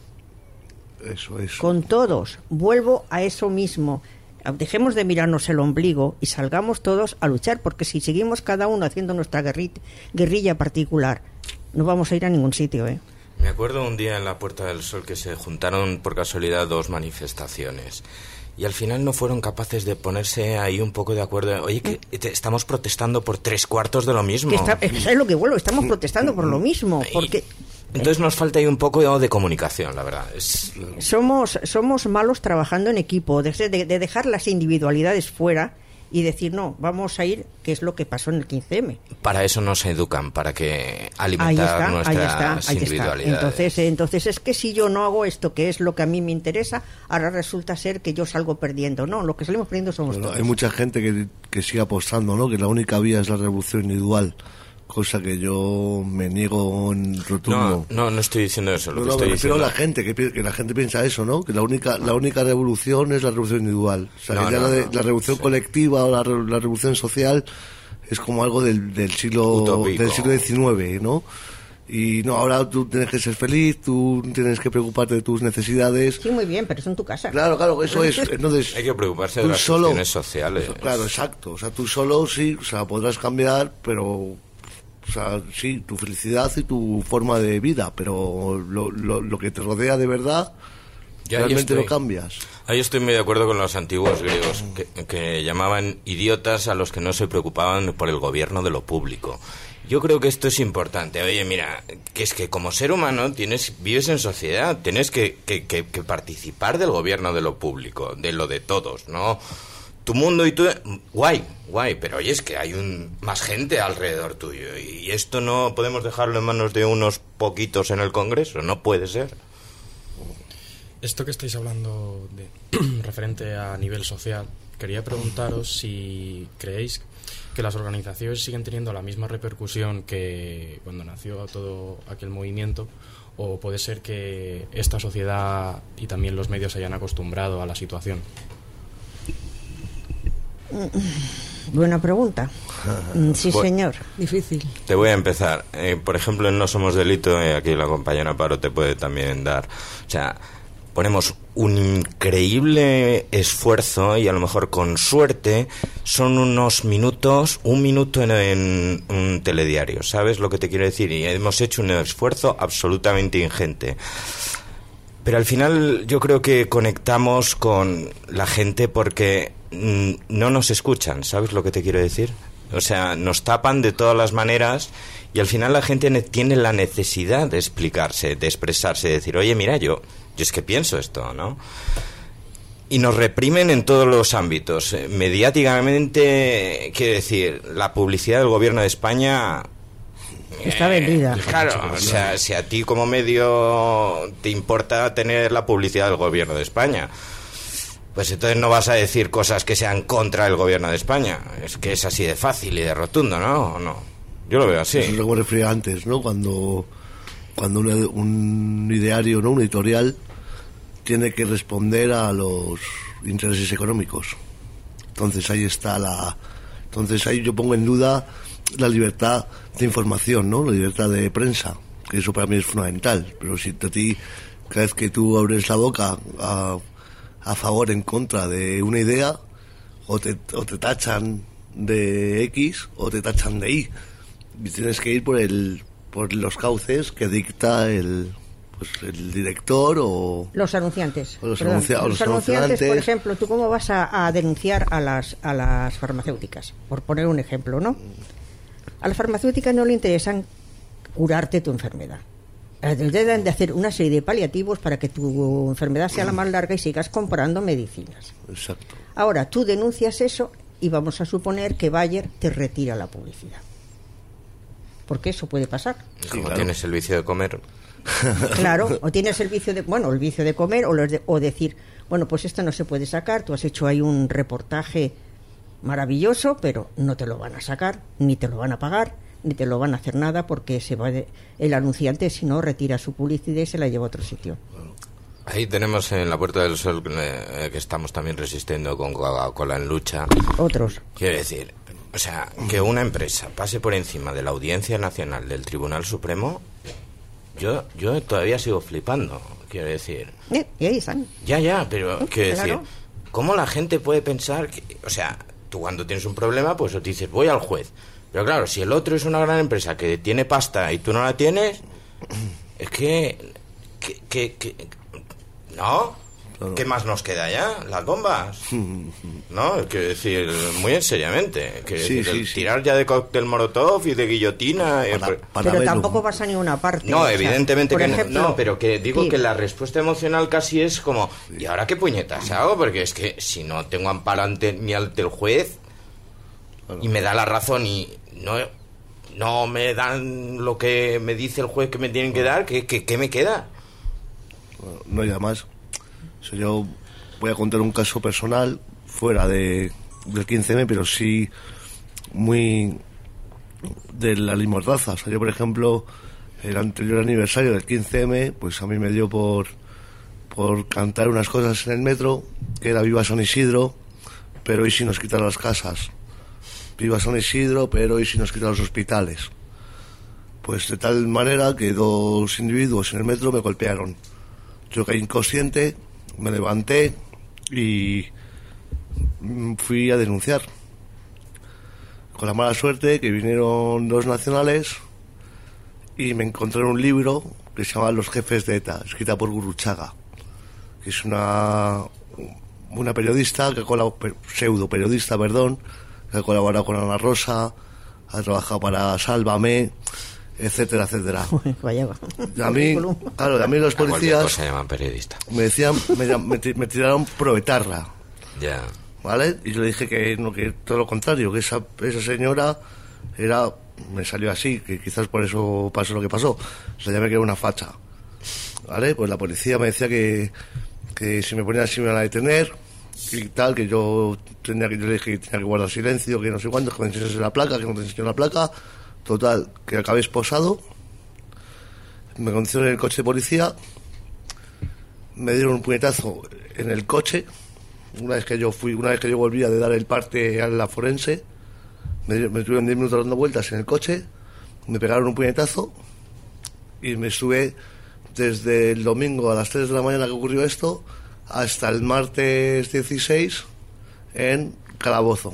Speaker 2: Eso es.
Speaker 1: Con todos. Vuelvo a eso mismo. Dejemos de mirarnos el ombligo y salgamos todos a luchar, porque si seguimos cada uno haciendo nuestra guerri- guerrilla particular, no vamos a ir a ningún sitio, ¿eh?
Speaker 3: Me acuerdo un día en la Puerta del Sol que se juntaron por casualidad dos manifestaciones y al final no fueron capaces de ponerse ahí un poco de acuerdo. Oye, que te- estamos protestando por tres cuartos de lo mismo.
Speaker 1: Que está, es lo que vuelvo, estamos protestando por lo mismo,
Speaker 3: Y-
Speaker 1: porque
Speaker 3: Entonces nos falta ahí un poco de comunicación, la verdad. Es...
Speaker 1: somos somos malos trabajando en equipo, de, de- de dejar las individualidades fuera y decir, no, vamos a ir, que es lo que pasó en el quince eme.
Speaker 3: Para eso nos educan, para que
Speaker 1: Ahí
Speaker 3: alimentar
Speaker 1: está, ahí
Speaker 3: nuestras
Speaker 1: está, ahí está.
Speaker 3: individualidades.
Speaker 1: Entonces, eh, entonces es que si yo no hago esto, que es lo que a mí me interesa, ahora resulta ser que yo salgo perdiendo. No, lo que salimos perdiendo somos
Speaker 2: Bueno,
Speaker 1: todos.
Speaker 2: hay mucha gente que, que sigue apostando, ¿no? Que la única vía es la revolución individual, cosa que yo me niego en rotundo.
Speaker 3: No, no, no estoy diciendo eso. Lo
Speaker 2: No,
Speaker 3: que
Speaker 2: no,
Speaker 3: estoy
Speaker 2: me refiero
Speaker 3: diciendo...
Speaker 2: a la gente, que, pi- que la gente piensa eso, ¿no? Que la única la única revolución es la revolución individual. O sea,
Speaker 3: No,
Speaker 2: que ya
Speaker 3: no,
Speaker 2: la, de-
Speaker 3: no.
Speaker 2: la revolución
Speaker 3: Sí.
Speaker 2: colectiva o la, re- la revolución social es como algo del, del siglo
Speaker 3: Utópico.
Speaker 2: del siglo diecinueve, ¿no? Y no, ahora tú tienes que ser feliz, tú tienes que preocuparte de tus necesidades.
Speaker 1: Sí, muy bien, pero eso en tu casa.
Speaker 2: Claro, claro, eso es. Entonces,
Speaker 3: Hay que preocuparse de
Speaker 2: tú
Speaker 3: las
Speaker 2: solo-
Speaker 3: cuestiones sociales.
Speaker 2: Claro, exacto. O sea, tú solo sí, o sea, podrás cambiar, pero, o sea, sí, tu felicidad y tu forma de vida, pero lo, lo, lo que te rodea de verdad,
Speaker 3: Ya, ahí
Speaker 2: realmente
Speaker 3: estoy.
Speaker 2: lo cambias.
Speaker 3: Ahí estoy muy de acuerdo con los antiguos griegos, que, que llamaban idiotas a los que no se preocupaban por el gobierno de lo público. Yo creo que esto es importante. Oye, mira, que es que como ser humano tienes vives en sociedad, tienes que, que, que, que participar del gobierno de lo público, de lo de todos, ¿no? Tu mundo y tú... Guay, guay, pero oye, es que hay un más gente alrededor tuyo y esto no podemos dejarlo en manos de unos poquitos en el Congreso, no puede ser.
Speaker 6: Esto que estáis hablando de referente a nivel social, quería preguntaros si creéis que las organizaciones siguen teniendo la misma repercusión que cuando nació todo aquel movimiento, o puede ser que esta sociedad y también los medios se hayan acostumbrado a la situación.
Speaker 1: Buena pregunta. Mm, Sí,
Speaker 3: Bueno.
Speaker 1: señor.
Speaker 4: Difícil.
Speaker 3: Te voy a empezar. Eh, por ejemplo, en No Somos Delito, eh, aquí la compañera Paro te puede también dar. O sea, ponemos un increíble esfuerzo y a lo mejor con suerte son unos minutos, un minuto en, en un telediario. ¿Sabes lo que te quiero decir? Y hemos hecho un esfuerzo absolutamente ingente. Pero al final yo creo que conectamos con la gente porque mm, no nos escuchan, ¿sabes lo que te quiero decir? O sea, nos tapan de todas las maneras y al final la gente ne- tiene la necesidad de explicarse, de expresarse, de decir, oye, mira, yo, yo es que pienso esto, ¿no? Y nos reprimen en todos los ámbitos. Eh, Mediáticamente, quiero decir, la publicidad del gobierno de España...
Speaker 1: Está vendida.
Speaker 3: Eh, claro, o sea, si a ti como medio te importa tener la publicidad del gobierno de España, pues entonces no vas a decir cosas que sean contra el gobierno de España. Es que es así de fácil y de rotundo, ¿no? ¿O no? Yo lo veo así.
Speaker 2: Eso es lo que me refería antes, ¿no? Cuando, cuando un, un ideario, ¿no? Un editorial tiene que responder a los intereses económicos. Entonces ahí está la... Entonces ahí yo pongo en duda la libertad de información, ¿no? La libertad de prensa, que eso para mí es fundamental. Pero si a ti, cada vez que tú abres la boca a, a favor, en contra de una idea, o te, o te tachan de X o te tachan de Y. Y tienes que ir por el por los cauces que dicta el pues el director o
Speaker 1: los anunciantes.
Speaker 2: o los,
Speaker 1: Perdón,
Speaker 2: anuncia- o
Speaker 1: los
Speaker 2: los
Speaker 1: anunciantes,
Speaker 2: anunciantes.
Speaker 1: por ejemplo, ¿tú cómo vas a, a denunciar a las a las farmacéuticas? Por poner un ejemplo, ¿no? A las farmacéuticas no le interesan curarte tu enfermedad. Deben de hacer una serie de paliativos para que tu enfermedad sea la más larga y sigas comprando medicinas.
Speaker 2: Exacto.
Speaker 1: Ahora, tú denuncias eso y vamos a suponer que Bayer te retira la publicidad. Porque eso puede pasar.
Speaker 3: Como
Speaker 2: Sí, claro.
Speaker 3: tienes el vicio de comer.
Speaker 1: Claro, o tienes el vicio de, bueno, el vicio de comer o, los de- o decir, bueno, pues esto no se puede sacar, tú has hecho ahí un reportaje maravilloso, pero no te lo van a sacar, ni te lo van a pagar, ni te lo van a hacer nada porque se va de- el anunciante, si no, retira su publicidad y se la lleva a otro sitio.
Speaker 3: Ahí tenemos en la Puerta del Sol eh, que estamos también resistiendo con Coca-Cola en lucha.
Speaker 1: Otros.
Speaker 3: Quiero decir, o sea, que una empresa pase por encima de la Audiencia Nacional del Tribunal Supremo, yo yo todavía sigo flipando, quiero decir.
Speaker 1: Eh, y ahí están.
Speaker 3: Ya, ya, pero
Speaker 1: Eh,
Speaker 3: quiero
Speaker 1: claro.
Speaker 3: decir, ¿cómo la gente puede pensar que, o sea, tú cuando tienes un problema, pues dices, voy al juez. Pero claro, si el otro es una gran empresa que tiene pasta y tú no la tienes, es que... que, que, que- ¿no?
Speaker 2: Claro.
Speaker 3: ¿Qué más nos queda ya? Las bombas. ¿No? Quiero decir, muy en seriamente. Quiero
Speaker 2: Sí,
Speaker 3: decir,
Speaker 2: sí,
Speaker 3: el
Speaker 2: sí.
Speaker 3: tirar ya de cóctel molotov y de guillotina. eh,
Speaker 2: Para-
Speaker 3: pues-
Speaker 2: para
Speaker 1: Pero
Speaker 2: verlo.
Speaker 1: tampoco vas a ninguna parte.
Speaker 3: no,
Speaker 1: o sea,
Speaker 3: evidentemente
Speaker 1: por
Speaker 3: que no.
Speaker 1: ejemplo,
Speaker 3: No, pero que digo
Speaker 1: sí.
Speaker 3: que la respuesta emocional casi es como, ¿y ahora qué puñetas hago? Porque es que si no tengo amparo ante, ni ante el juez y me da la razón y no, no me dan lo que me dice el juez que me tienen que dar, ¿qué, qué, qué me queda?
Speaker 2: No hay nada más. O sea, yo voy a contar un caso personal fuera de del quince eme, pero sí muy de la limordaza. O sea, yo, por ejemplo, el anterior aniversario del quince eme, pues a mí me dio por por cantar unas cosas en el metro, que era Viva San Isidro, pero hoy sí nos quitan las casas. Viva San Isidro, pero hoy sí nos quitan los hospitales. Pues de tal manera que dos individuos en el metro me golpearon. Yo caí inconsciente, me levanté y mm, fui a denunciar. Con la mala suerte que vinieron dos nacionales y me encontré un libro que se llama Los jefes de ETA, escrita por Gurruchaga, que es una, una periodista, que ha colaborado, pseudo periodista, perdón, que ha colaborado con Ana Rosa, ha trabajado para Sálvame, etcétera, etcétera.
Speaker 1: Vaya,
Speaker 2: Y a mí,
Speaker 1: currículum.
Speaker 2: claro, a mí los
Speaker 3: A cualquier
Speaker 2: policías
Speaker 3: cosa llaman periodista.
Speaker 2: me decían, me, llam- me, ti- me tiraron proetarra,
Speaker 3: Ya.
Speaker 2: ¿vale? Y yo le dije que no, que todo lo contrario, que esa, esa señora era, me salió así, que quizás por eso pasó lo que pasó, se llamé que era una facha, ¿vale? Pues la policía me decía que, que si me ponía así me iban a detener y tal, que yo tenía que, yo le dije que tenía que guardar silencio, que no sé cuándo, que me enseñase la placa, que no te enseñó la placa, total, que acabé esposado, me conducieron en el coche de policía, me dieron un puñetazo en el coche, una vez que yo fui, una vez que yo volvía de dar el parte a la forense, me, dio- me estuvieron diez minutos dando vueltas en el coche, me pegaron un puñetazo y me estuve desde el domingo a las tres de la mañana que ocurrió esto hasta el martes dieciséis en calabozo.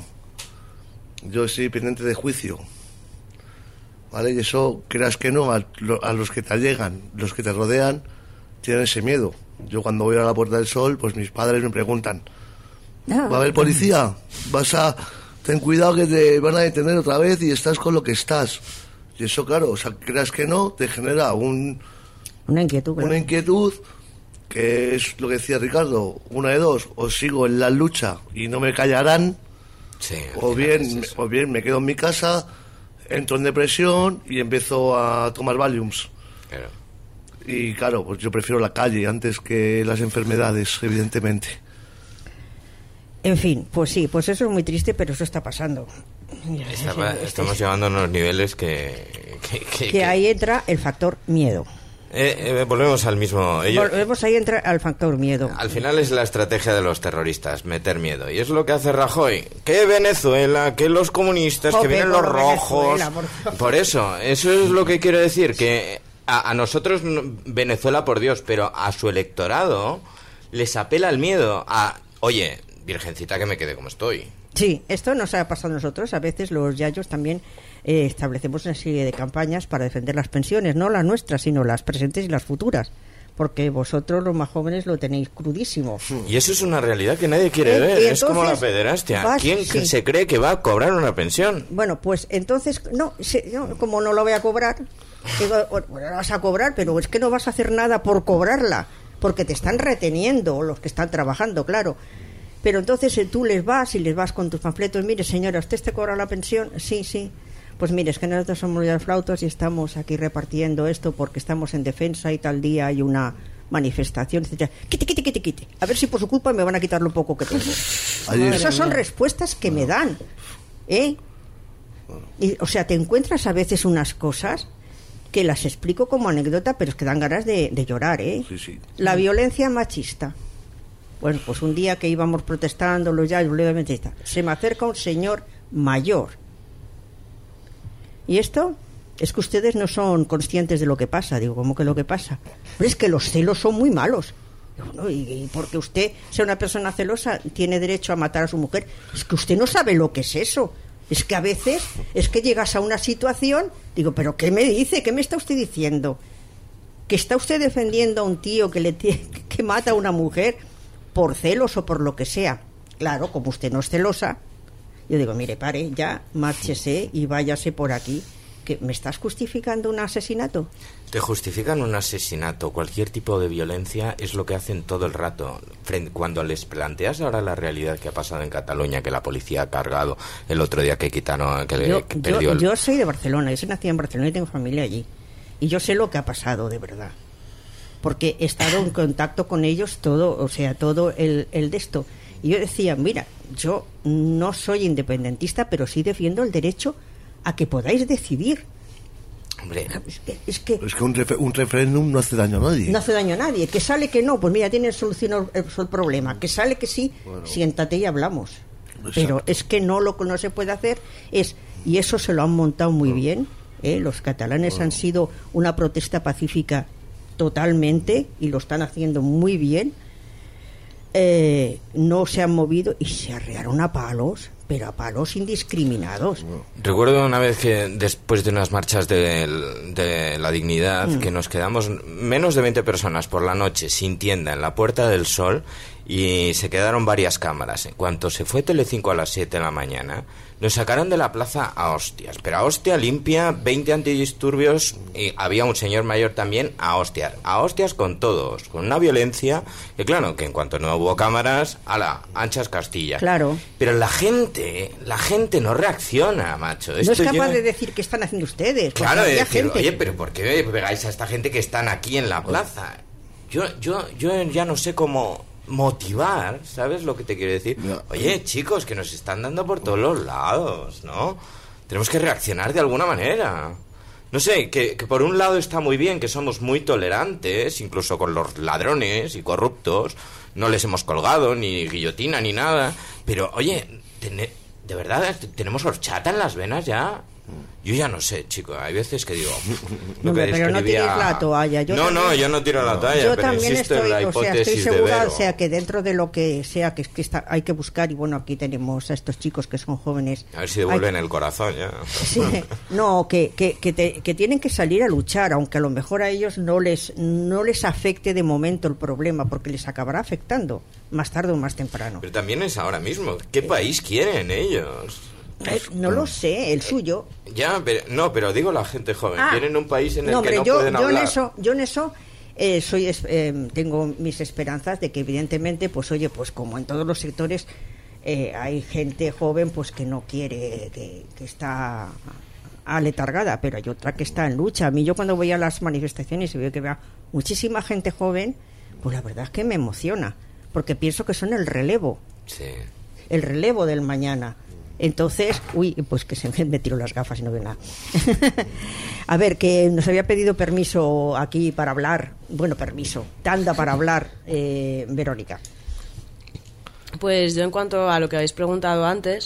Speaker 2: Yo estoy pendiente de juicio, ¿vale? Y eso, creas que no, a, lo- a los que te allegan, los que te rodean, tienen ese miedo. Yo cuando voy a la Puerta del Sol, pues mis padres me preguntan,
Speaker 1: Ah.
Speaker 2: ¿va a haber policía? Vas a... Ten cuidado que te van a detener otra vez y estás con lo que estás. Y eso, claro, o sea, creas que no, te genera un,
Speaker 1: Una inquietud, claro.
Speaker 2: una inquietud, que es lo que decía Ricardo, una de dos, o sigo en la lucha y no me callarán,
Speaker 3: Sí,
Speaker 2: o bien, o bien me quedo en mi casa, entro en depresión y empiezo a tomar Valiums.
Speaker 3: Pero,
Speaker 2: Y claro, pues yo prefiero la calle antes que las enfermedades, evidentemente.
Speaker 1: En fin, pues sí, pues eso es muy triste, pero eso está pasando.
Speaker 3: está-
Speaker 1: Este-
Speaker 3: estamos llegando a unos niveles que... Que, que-
Speaker 1: que
Speaker 3: que-
Speaker 1: ahí entra el factor miedo.
Speaker 3: Eh, eh, volvemos al mismo... ello-
Speaker 1: Volvemos ahí entra al factor miedo.
Speaker 3: Al final es la estrategia de los terroristas, meter miedo. Y es lo que hace Rajoy. Que Venezuela, que los comunistas,
Speaker 1: Jope,
Speaker 3: que vienen los
Speaker 1: por
Speaker 3: rojos.
Speaker 1: Venezuela, por Dios.
Speaker 3: Por eso, eso es lo que quiero decir. Que a, a nosotros, no- Venezuela, por Dios, pero a su electorado les apela el miedo. A, oye, virgencita, que me quede como estoy.
Speaker 1: Sí, esto nos ha pasado a nosotros. A veces los yayos también eh, establecemos una serie de campañas para defender las pensiones, no las nuestras, sino las presentes y las futuras. Porque vosotros, los más jóvenes, lo tenéis crudísimo.
Speaker 3: Y eso es una realidad que nadie quiere
Speaker 1: Eh,
Speaker 3: ver.
Speaker 1: y
Speaker 3: Es como la
Speaker 1: entonces
Speaker 3: pederastia.
Speaker 1: vas-
Speaker 3: ¿Quién
Speaker 1: sí.
Speaker 3: se cree que va a cobrar una pensión?
Speaker 1: Bueno, pues entonces, no, se- no, como no lo voy a cobrar, digo, bueno, la vas a cobrar, pero es que no vas a hacer nada por cobrarla, porque te están reteniendo los que están trabajando, claro. Pero entonces eh, tú les vas y les vas con tus panfletos, mire señora, ¿usted te cobra la pensión? Sí, sí. Pues mire, es que nosotros somos los flautos y estamos aquí repartiendo esto porque estamos en defensa y tal día hay una manifestación, etcétera. Quite, quite, quite, quite. A ver si por su culpa me van a quitar lo poco que tengo.
Speaker 2: Ayer-
Speaker 1: Esas son respuestas que me dan, ¿eh? Y, o sea, te encuentras a veces unas cosas que las explico como anécdota, pero es que dan ganas de, de llorar, ¿eh?
Speaker 2: Sí, sí.
Speaker 1: La violencia machista. Bueno, pues un día que íbamos protestando los yayos, levemente, se me acerca un señor mayor. ¿Y esto? Es que ustedes no son conscientes de lo que pasa. Digo, ¿cómo que lo que pasa? Pero es que los celos son muy malos. Digo, no, y, y porque usted sea una persona celosa, tiene derecho a matar a su mujer. Es que usted no sabe lo que es eso. Es que a veces es que llegas a una situación, digo, ¿pero qué me dice? ¿Qué me está usted diciendo? ¿Que está usted defendiendo a un tío que, le tie- que mata a una mujer por celos o por lo que sea? Claro, como usted no es celosa, yo digo, mire, pare, ya, márchese y váyase por aquí. ¿Que me estás justificando un asesinato?
Speaker 3: Te justifican un asesinato, cualquier tipo de violencia es lo que hacen todo el rato. Fren- Cuando les planteas ahora la realidad que ha pasado en Cataluña, que la policía ha cargado el otro día que quitaron, que, le-
Speaker 1: Yo,
Speaker 3: que
Speaker 1: yo-
Speaker 3: perdió el...
Speaker 1: yo soy de Barcelona, yo soy nacida en Barcelona y tengo familia allí. Y yo sé lo que ha pasado, de verdad. Porque he estado en contacto con ellos todo, o sea, todo el, el de esto. Y yo decía, mira, yo no soy independentista, pero sí defiendo el derecho a que podáis decidir.
Speaker 3: Hombre,
Speaker 1: Es que, es que
Speaker 2: Es que un, refe- un referéndum no hace daño a nadie.
Speaker 1: no hace daño a nadie. Que sale que no, pues mira, tienes solución el, el problema. Que sale que sí, siéntate y hablamos. Pero es que no, lo que no se puede hacer es, y eso se lo han montado muy bien, ¿eh? Los catalanes han sido una protesta pacífica totalmente y lo están haciendo muy bien. Eh, no se han movido y se arrearon a palos, pero a palos indiscriminados.
Speaker 3: recuerdo una vez que después de unas marchas de, de la dignidad,
Speaker 1: Mm.
Speaker 3: que nos quedamos menos de veinte personas por la noche sin tienda en la Puerta del Sol y se quedaron varias cámaras. En cuanto se fue Telecinco a las siete de la mañana, nos sacaron de la plaza a hostias, pero a hostia limpia, veinte antidisturbios y había un señor mayor también a hostias, a hostias con todos, con una violencia que claro, que en cuanto no hubo cámaras, ala, anchas Castilla.
Speaker 1: Claro.
Speaker 3: Pero la gente, la gente no reacciona, macho.
Speaker 1: No
Speaker 3: Esto
Speaker 1: es capaz
Speaker 3: llega-
Speaker 1: de decir qué están haciendo ustedes. porque
Speaker 3: Claro, de
Speaker 1: había
Speaker 3: decir,
Speaker 1: gente.
Speaker 3: oye, pero ¿por qué pegáis a esta gente que están aquí en la plaza? Yo, yo, yo ya no sé cómo motivar, ¿sabes lo que te quiero decir?
Speaker 2: Ya.
Speaker 3: Oye, chicos, que nos están dando por todos los lados, ¿no? Tenemos que reaccionar de alguna manera. No sé, que, que por un lado está muy bien, que somos muy tolerantes, incluso con los ladrones y corruptos, no les hemos colgado, ni guillotina, ni nada, pero, oye, tene- ¿de verdad tenemos horchata en las venas ya? Yo ya no sé, chico, hay veces que digo...
Speaker 1: No,
Speaker 3: que
Speaker 1: pero no
Speaker 3: escribía-
Speaker 1: tires la toalla. Yo
Speaker 3: no,
Speaker 1: también-
Speaker 3: no, yo no tiro la toalla,
Speaker 1: Yo
Speaker 3: pero
Speaker 1: también
Speaker 3: insisto
Speaker 1: estoy,
Speaker 3: en la
Speaker 1: o sea,
Speaker 3: hipótesis
Speaker 1: estoy segura,
Speaker 3: de
Speaker 1: o
Speaker 3: Vero.
Speaker 1: sea, que dentro de lo que sea, que, es que está, hay que buscar, y bueno, aquí tenemos a estos chicos que son jóvenes.
Speaker 3: A ver si devuelven
Speaker 1: Hay-
Speaker 3: el corazón ya.
Speaker 1: Sí, no, que, que, que, te- que tienen que salir a luchar, aunque a lo mejor a ellos no les, no les afecte de momento el problema, porque les acabará afectando más tarde o más temprano.
Speaker 3: Pero también es ahora mismo. ¿Qué país quieren ellos?
Speaker 1: Eh, no lo sé, el suyo.
Speaker 3: Ya, pero, no, pero digo la gente joven.
Speaker 1: Ah,
Speaker 3: Quieren un país en el
Speaker 1: no,
Speaker 3: que
Speaker 1: hombre,
Speaker 3: no
Speaker 1: yo,
Speaker 3: pueden
Speaker 1: yo
Speaker 3: hablar.
Speaker 1: en eso, yo en eso eh, soy, es- eh, tengo mis esperanzas de que evidentemente, pues oye, pues como en todos los sectores eh, hay gente joven, pues que no quiere, que, que está aletargada, pero hay otra que está en lucha. A mí yo cuando voy a las manifestaciones y veo que vea muchísima gente joven, pues la verdad es que me emociona, porque pienso que son el relevo,
Speaker 3: Sí.
Speaker 1: el relevo del mañana. Entonces, uy, pues que se me tiro las gafas y no veo nada. A ver, que nos había pedido permiso aquí para hablar, bueno, permiso, tanda para hablar, eh, Verónica.
Speaker 4: Pues yo en cuanto a lo que habéis preguntado antes,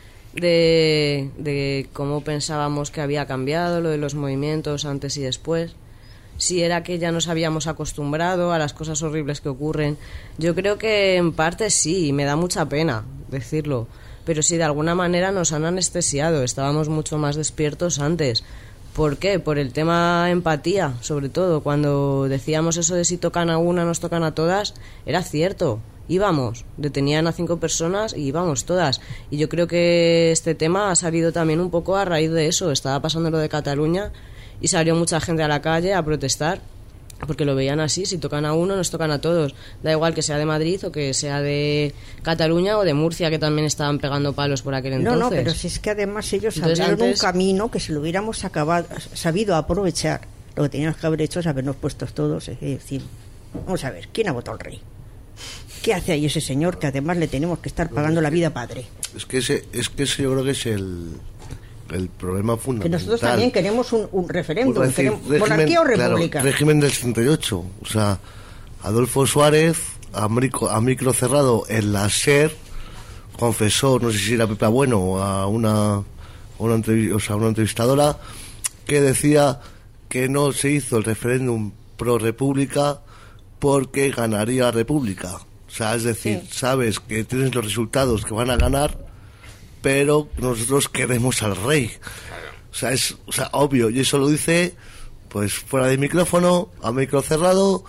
Speaker 4: de, de cómo pensábamos que había cambiado lo de los movimientos antes y después, si era que ya nos habíamos acostumbrado a las cosas horribles que ocurren, yo creo que en parte sí, y me da mucha pena decirlo, pero sí de alguna manera nos han anestesiado, estábamos mucho más despiertos antes. ¿Por qué? Por el tema empatía, sobre todo. Cuando decíamos eso de si tocan a una, nos tocan a todas, era cierto. Íbamos, detenían a cinco personas y íbamos todas. Y yo creo que este tema ha salido también un poco a raíz de eso. Estaba pasando lo de Cataluña y salió mucha gente a la calle a protestar porque lo veían así, si tocan a uno nos tocan a todos, da igual que sea de Madrid o que sea de Cataluña o de Murcia, que también estaban pegando palos por aquel entonces.
Speaker 1: No, no, pero si es que además ellos
Speaker 4: Entonces,
Speaker 1: abrieron
Speaker 4: antes-
Speaker 1: un camino que si lo hubiéramos acabado, sabido aprovechar, lo que teníamos que haber hecho es habernos puesto todos, es decir, vamos a ver, ¿quién ha votado al rey? ¿Qué hace ahí ese señor que además le tenemos que estar pagando la vida padre?
Speaker 2: Es que ese, es que ese yo creo que es el, el problema
Speaker 1: Que
Speaker 2: fundamental.
Speaker 1: nosotros también queremos un, un referéndum,
Speaker 2: Por decir,
Speaker 1: queremos monarquía o
Speaker 2: claro,
Speaker 1: república.
Speaker 2: régimen del setenta y ocho. O sea, Adolfo Suárez, a micro, a micro cerrado en la SER, confesó, no sé si era Pepa Bueno o a una, a una, entrevi- o sea, una entrevistadora, que decía que no se hizo el referéndum pro república porque ganaría la república. O sea, es decir,
Speaker 1: Sí.
Speaker 2: sabes que tienes los resultados que van a ganar, pero nosotros queremos al rey. O sea, es o sea, obvio, y eso lo dice pues fuera de micrófono, a micro cerrado,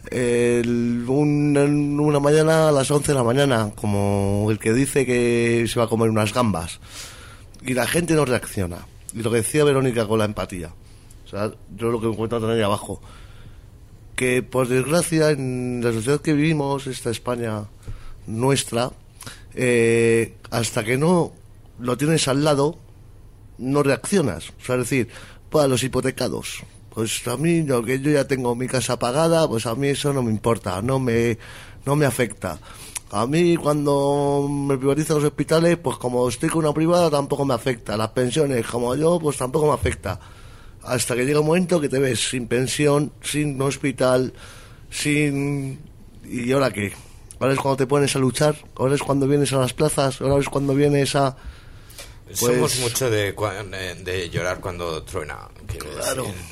Speaker 2: el- un- una mañana a las once de la mañana, como el que dice que se va a comer unas gambas. Y la gente no reacciona. Y lo que decía Verónica con la empatía. O sea, yo lo que encuentro también ahí abajo. Que por desgracia en la sociedad que vivimos, esta España nuestra, eh, hasta que no lo tienes al lado, no reaccionas. O sea, es decir, para los hipotecados, pues a mí, lo que yo ya tengo mi casa pagada, pues a mí eso no me importa, no me, no me afecta. A mí cuando me privatizan los hospitales, pues como estoy con una privada tampoco me afecta. Las pensiones, como yo, pues tampoco me afecta. Hasta que llega un momento que te ves sin pensión, sin hospital, sin... ¿Y ahora qué? Ahora es cuando te pones a luchar, ahora es cuando vienes a las plazas, ahora es cuando vienes a... Pues-
Speaker 3: Somos mucho de, cua- de, de llorar cuando truena. quiero
Speaker 2: Claro.
Speaker 3: decir.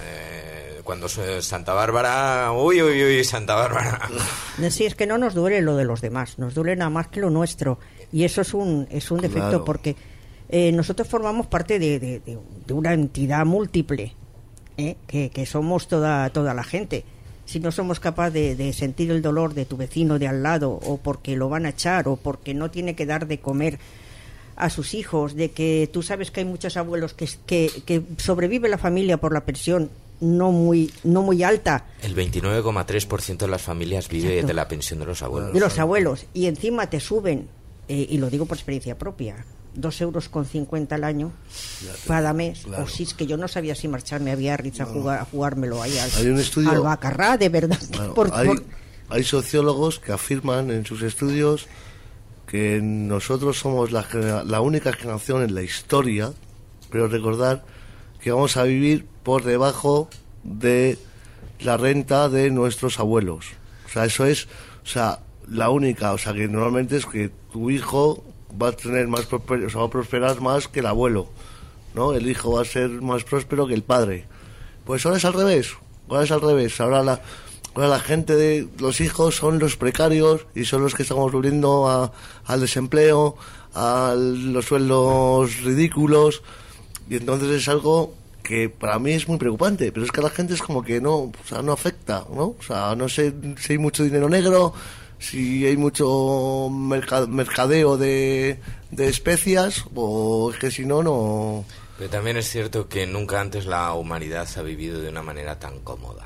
Speaker 3: Eh, cuando su- Santa Bárbara... Uy, uy, uy, Santa Bárbara.
Speaker 1: Sí, es que no nos duele lo de los demás, nos duele nada más que lo nuestro. Y eso es un, es un defecto
Speaker 2: Claro.
Speaker 1: porque eh, nosotros formamos parte de, de- de- de una entidad múltiple, ¿eh? que, que somos toda, toda la gente. Si no somos capaces de, de sentir el dolor de tu vecino de al lado, o porque lo van a echar, o porque no tiene que dar de comer a sus hijos, de que tú sabes que hay muchos abuelos que, que, que sobrevive la familia por la pensión no muy, no muy alta,
Speaker 3: El veintinueve coma tres por ciento de las familias vive
Speaker 1: Exacto.
Speaker 3: de la pensión de los abuelos.
Speaker 1: de los abuelos, y encima te suben, eh, y lo digo por experiencia propia, dos euros con cincuenta al año cada mes,
Speaker 2: claro.
Speaker 1: o si es que yo no sabía si marcharme a Biarritz a, jugar, a jugármelo ahí al,
Speaker 2: Hay un estudio-
Speaker 1: al Bacarrá, de verdad.
Speaker 2: Bueno,
Speaker 1: por-
Speaker 2: hay,
Speaker 1: por-
Speaker 2: hay sociólogos que afirman en sus estudios que nosotros somos la, genera- la única generación en la historia, pero recordar que vamos a vivir por debajo de la renta de nuestros abuelos. O sea, eso es, o sea, la única, o sea, que normalmente es que tu hijo va a tener más prosper- o sea, va a prosperar más que el abuelo. ¿no? El hijo va a ser más próspero que el padre. Pues ahora es al revés, ahora es al revés. Ahora la, ahora la gente de los hijos son los precarios y son los que estamos volviendo a, al desempleo, a los sueldos ridículos, y entonces es algo que para mí es muy preocupante, pero es que a la gente es como que no, o sea, no afecta, ¿no? O sea, no sé si hay mucho dinero negro, si hay mucho mercad- mercadeo de, de especias, o es que si no, no...
Speaker 3: Pero también es cierto que nunca antes la humanidad ha vivido de una manera tan cómoda.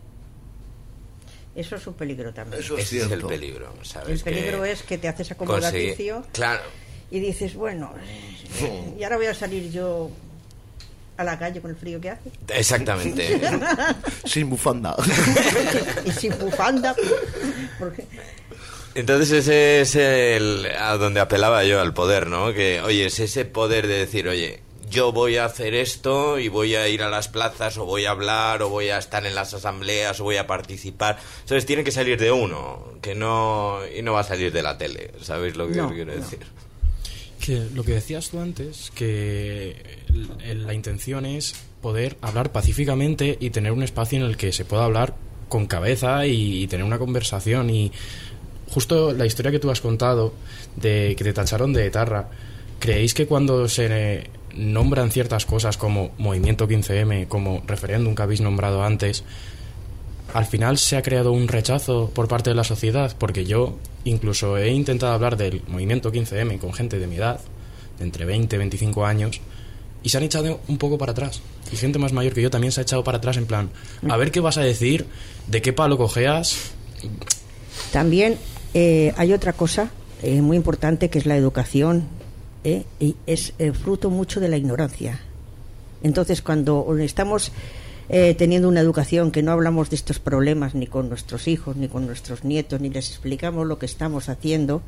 Speaker 1: Eso es un peligro también.
Speaker 2: Eso es
Speaker 3: Ese es
Speaker 2: cierto.
Speaker 3: el peligro, ¿sabes?
Speaker 1: El peligro
Speaker 3: que
Speaker 1: es que te haces acomodaticio
Speaker 3: conseguir- Claro.
Speaker 1: y dices, bueno, y ahora voy a salir yo a la calle con el frío que hace.
Speaker 3: Exactamente.
Speaker 2: Sin bufanda.
Speaker 1: Y sin bufanda. Porque...
Speaker 3: Entonces ese es el a donde apelaba yo, al poder, ¿no? Que, oye, es ese poder de decir, oye, yo voy a hacer esto y voy a ir a las plazas o voy a hablar o voy a estar en las asambleas o voy a participar. Entonces tiene que salir de uno, que no y no va a salir de la tele, ¿sabéis lo que
Speaker 1: No,
Speaker 3: os quiero
Speaker 1: no.
Speaker 3: decir?
Speaker 6: Que lo que decías tú antes, que el- la intención es poder hablar pacíficamente y tener un espacio en el que se pueda hablar con cabeza y, y tener una conversación. Y justo la historia que tú has contado de que te tacharon de etarra, ¿creéis que cuando se nombran ciertas cosas como Movimiento quince eme, como referéndum que habéis nombrado antes, al final se ha creado un rechazo por parte de la sociedad? Porque yo incluso he intentado hablar del Movimiento quince eme con gente de mi edad, de entre veinte y veinticinco años, y se han echado un poco para atrás. Y gente más mayor que yo también se ha echado para atrás en plan, a ver qué vas a decir, de qué palo cojeas.
Speaker 1: También eh, hay otra cosa eh, muy importante, que es la educación, eh, y es eh, fruto mucho de la ignorancia. Entonces, cuando estamos eh, teniendo una educación que no hablamos de estos problemas ni con nuestros hijos, ni con nuestros nietos, ni les explicamos lo que estamos haciendo,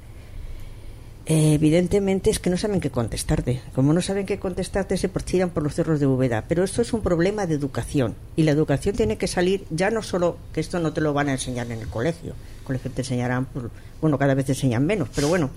Speaker 1: eh, evidentemente es que no saben qué contestarte. Como no saben qué contestarte, se tiran por los cerros de Úbeda. Pero esto es un problema de educación, y la educación tiene que salir, ya no solo que esto no te lo van a enseñar en el colegio, el colegio te enseñarán, por, bueno, cada vez te enseñan menos, pero bueno,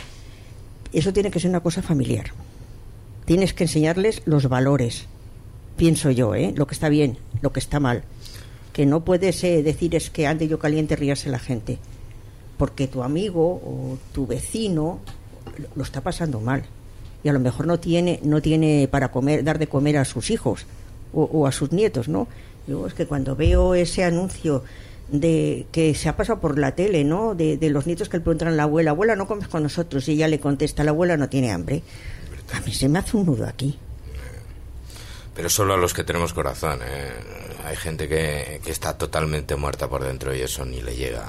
Speaker 1: eso tiene que ser una cosa familiar. Tienes que enseñarles los valores, pienso yo, ¿eh? Lo que está bien, lo que está mal. Que no puedes eh, decir es que ande yo caliente, ríase la gente, porque tu amigo o tu vecino lo, lo está pasando mal, y a lo mejor no tiene no tiene para comer, dar de comer a sus hijos o, o a sus nietos, ¿no? Yo es que cuando veo ese anuncio de que se ha pasado por la tele, ¿no? De, de los nietos que le preguntan a la abuela, abuela, ¿no comes con nosotros? Y ella le contesta, la abuela no tiene hambre. A mí se me hace un nudo aquí.
Speaker 3: Pero solo a los que tenemos corazón, ¿eh? Hay gente que, que está totalmente muerta por dentro y eso ni le llega.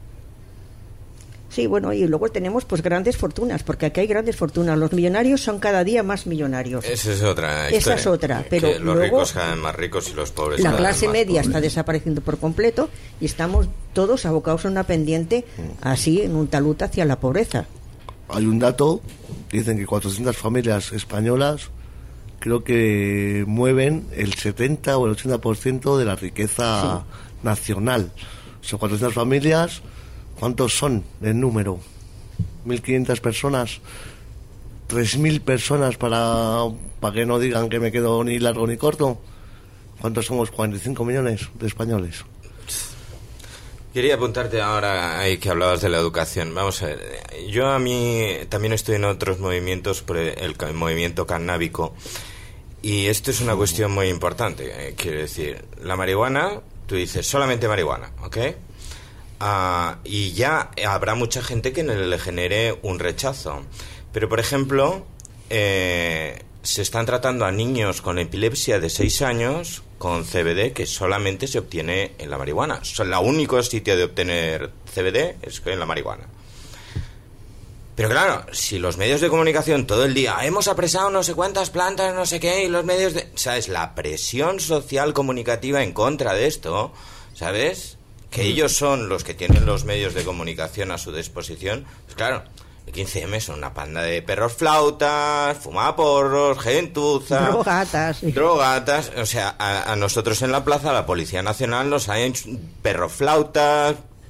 Speaker 1: Sí, bueno, y luego tenemos pues grandes fortunas, porque aquí hay grandes fortunas. Los millonarios son cada día más millonarios.
Speaker 3: Esa es otra
Speaker 1: Esa
Speaker 3: historia.
Speaker 1: es otra, pero
Speaker 3: Que los
Speaker 1: luego
Speaker 3: ricos cada vez más ricos y los pobres
Speaker 1: la
Speaker 3: cada vez
Speaker 1: clase
Speaker 3: más
Speaker 1: media
Speaker 3: pobres.
Speaker 1: está desapareciendo por completo y estamos todos abocados a una pendiente así, en un talud hacia la pobreza.
Speaker 2: Hay un dato, dicen que cuatrocientas familias españolas creo que mueven el setenta o el ochenta por ciento de la riqueza nacional. Son cuatrocientas familias, ¿cuántos son en número? mil quinientas personas, tres mil personas para, para que no digan que me quedo ni largo ni corto. ¿Cuántos somos? cuarenta y cinco millones de españoles.
Speaker 3: Quería apuntarte ahora ahí que hablabas de la educación. Vamos a ver, yo a mí también estoy en otros movimientos, por el, el movimiento cannábico, y esto es una cuestión muy importante. Eh, quiero decir, la marihuana, tú dices solamente marihuana, ¿ok? Uh, y ya habrá mucha gente que le genere un rechazo. Pero, por ejemplo, eh, se están tratando a niños con epilepsia de seis años con C B D, que solamente se obtiene en la marihuana. El único sitio de obtener C B D es en la marihuana. Pero claro, si los medios de comunicación todo el día hemos apresado no sé cuántas plantas, no sé qué, y los medios de... ¿Sabes? La presión social comunicativa en contra de esto, ¿sabes? Que ellos son los que tienen los medios de comunicación a su disposición. Pues claro, el quince eme son una panda de perros flautas, fumaporros, gentuza...
Speaker 1: Drogatas.
Speaker 3: Drogatas. O sea, a, a nosotros en la plaza, la Policía Nacional nos ha hecho perros flautas,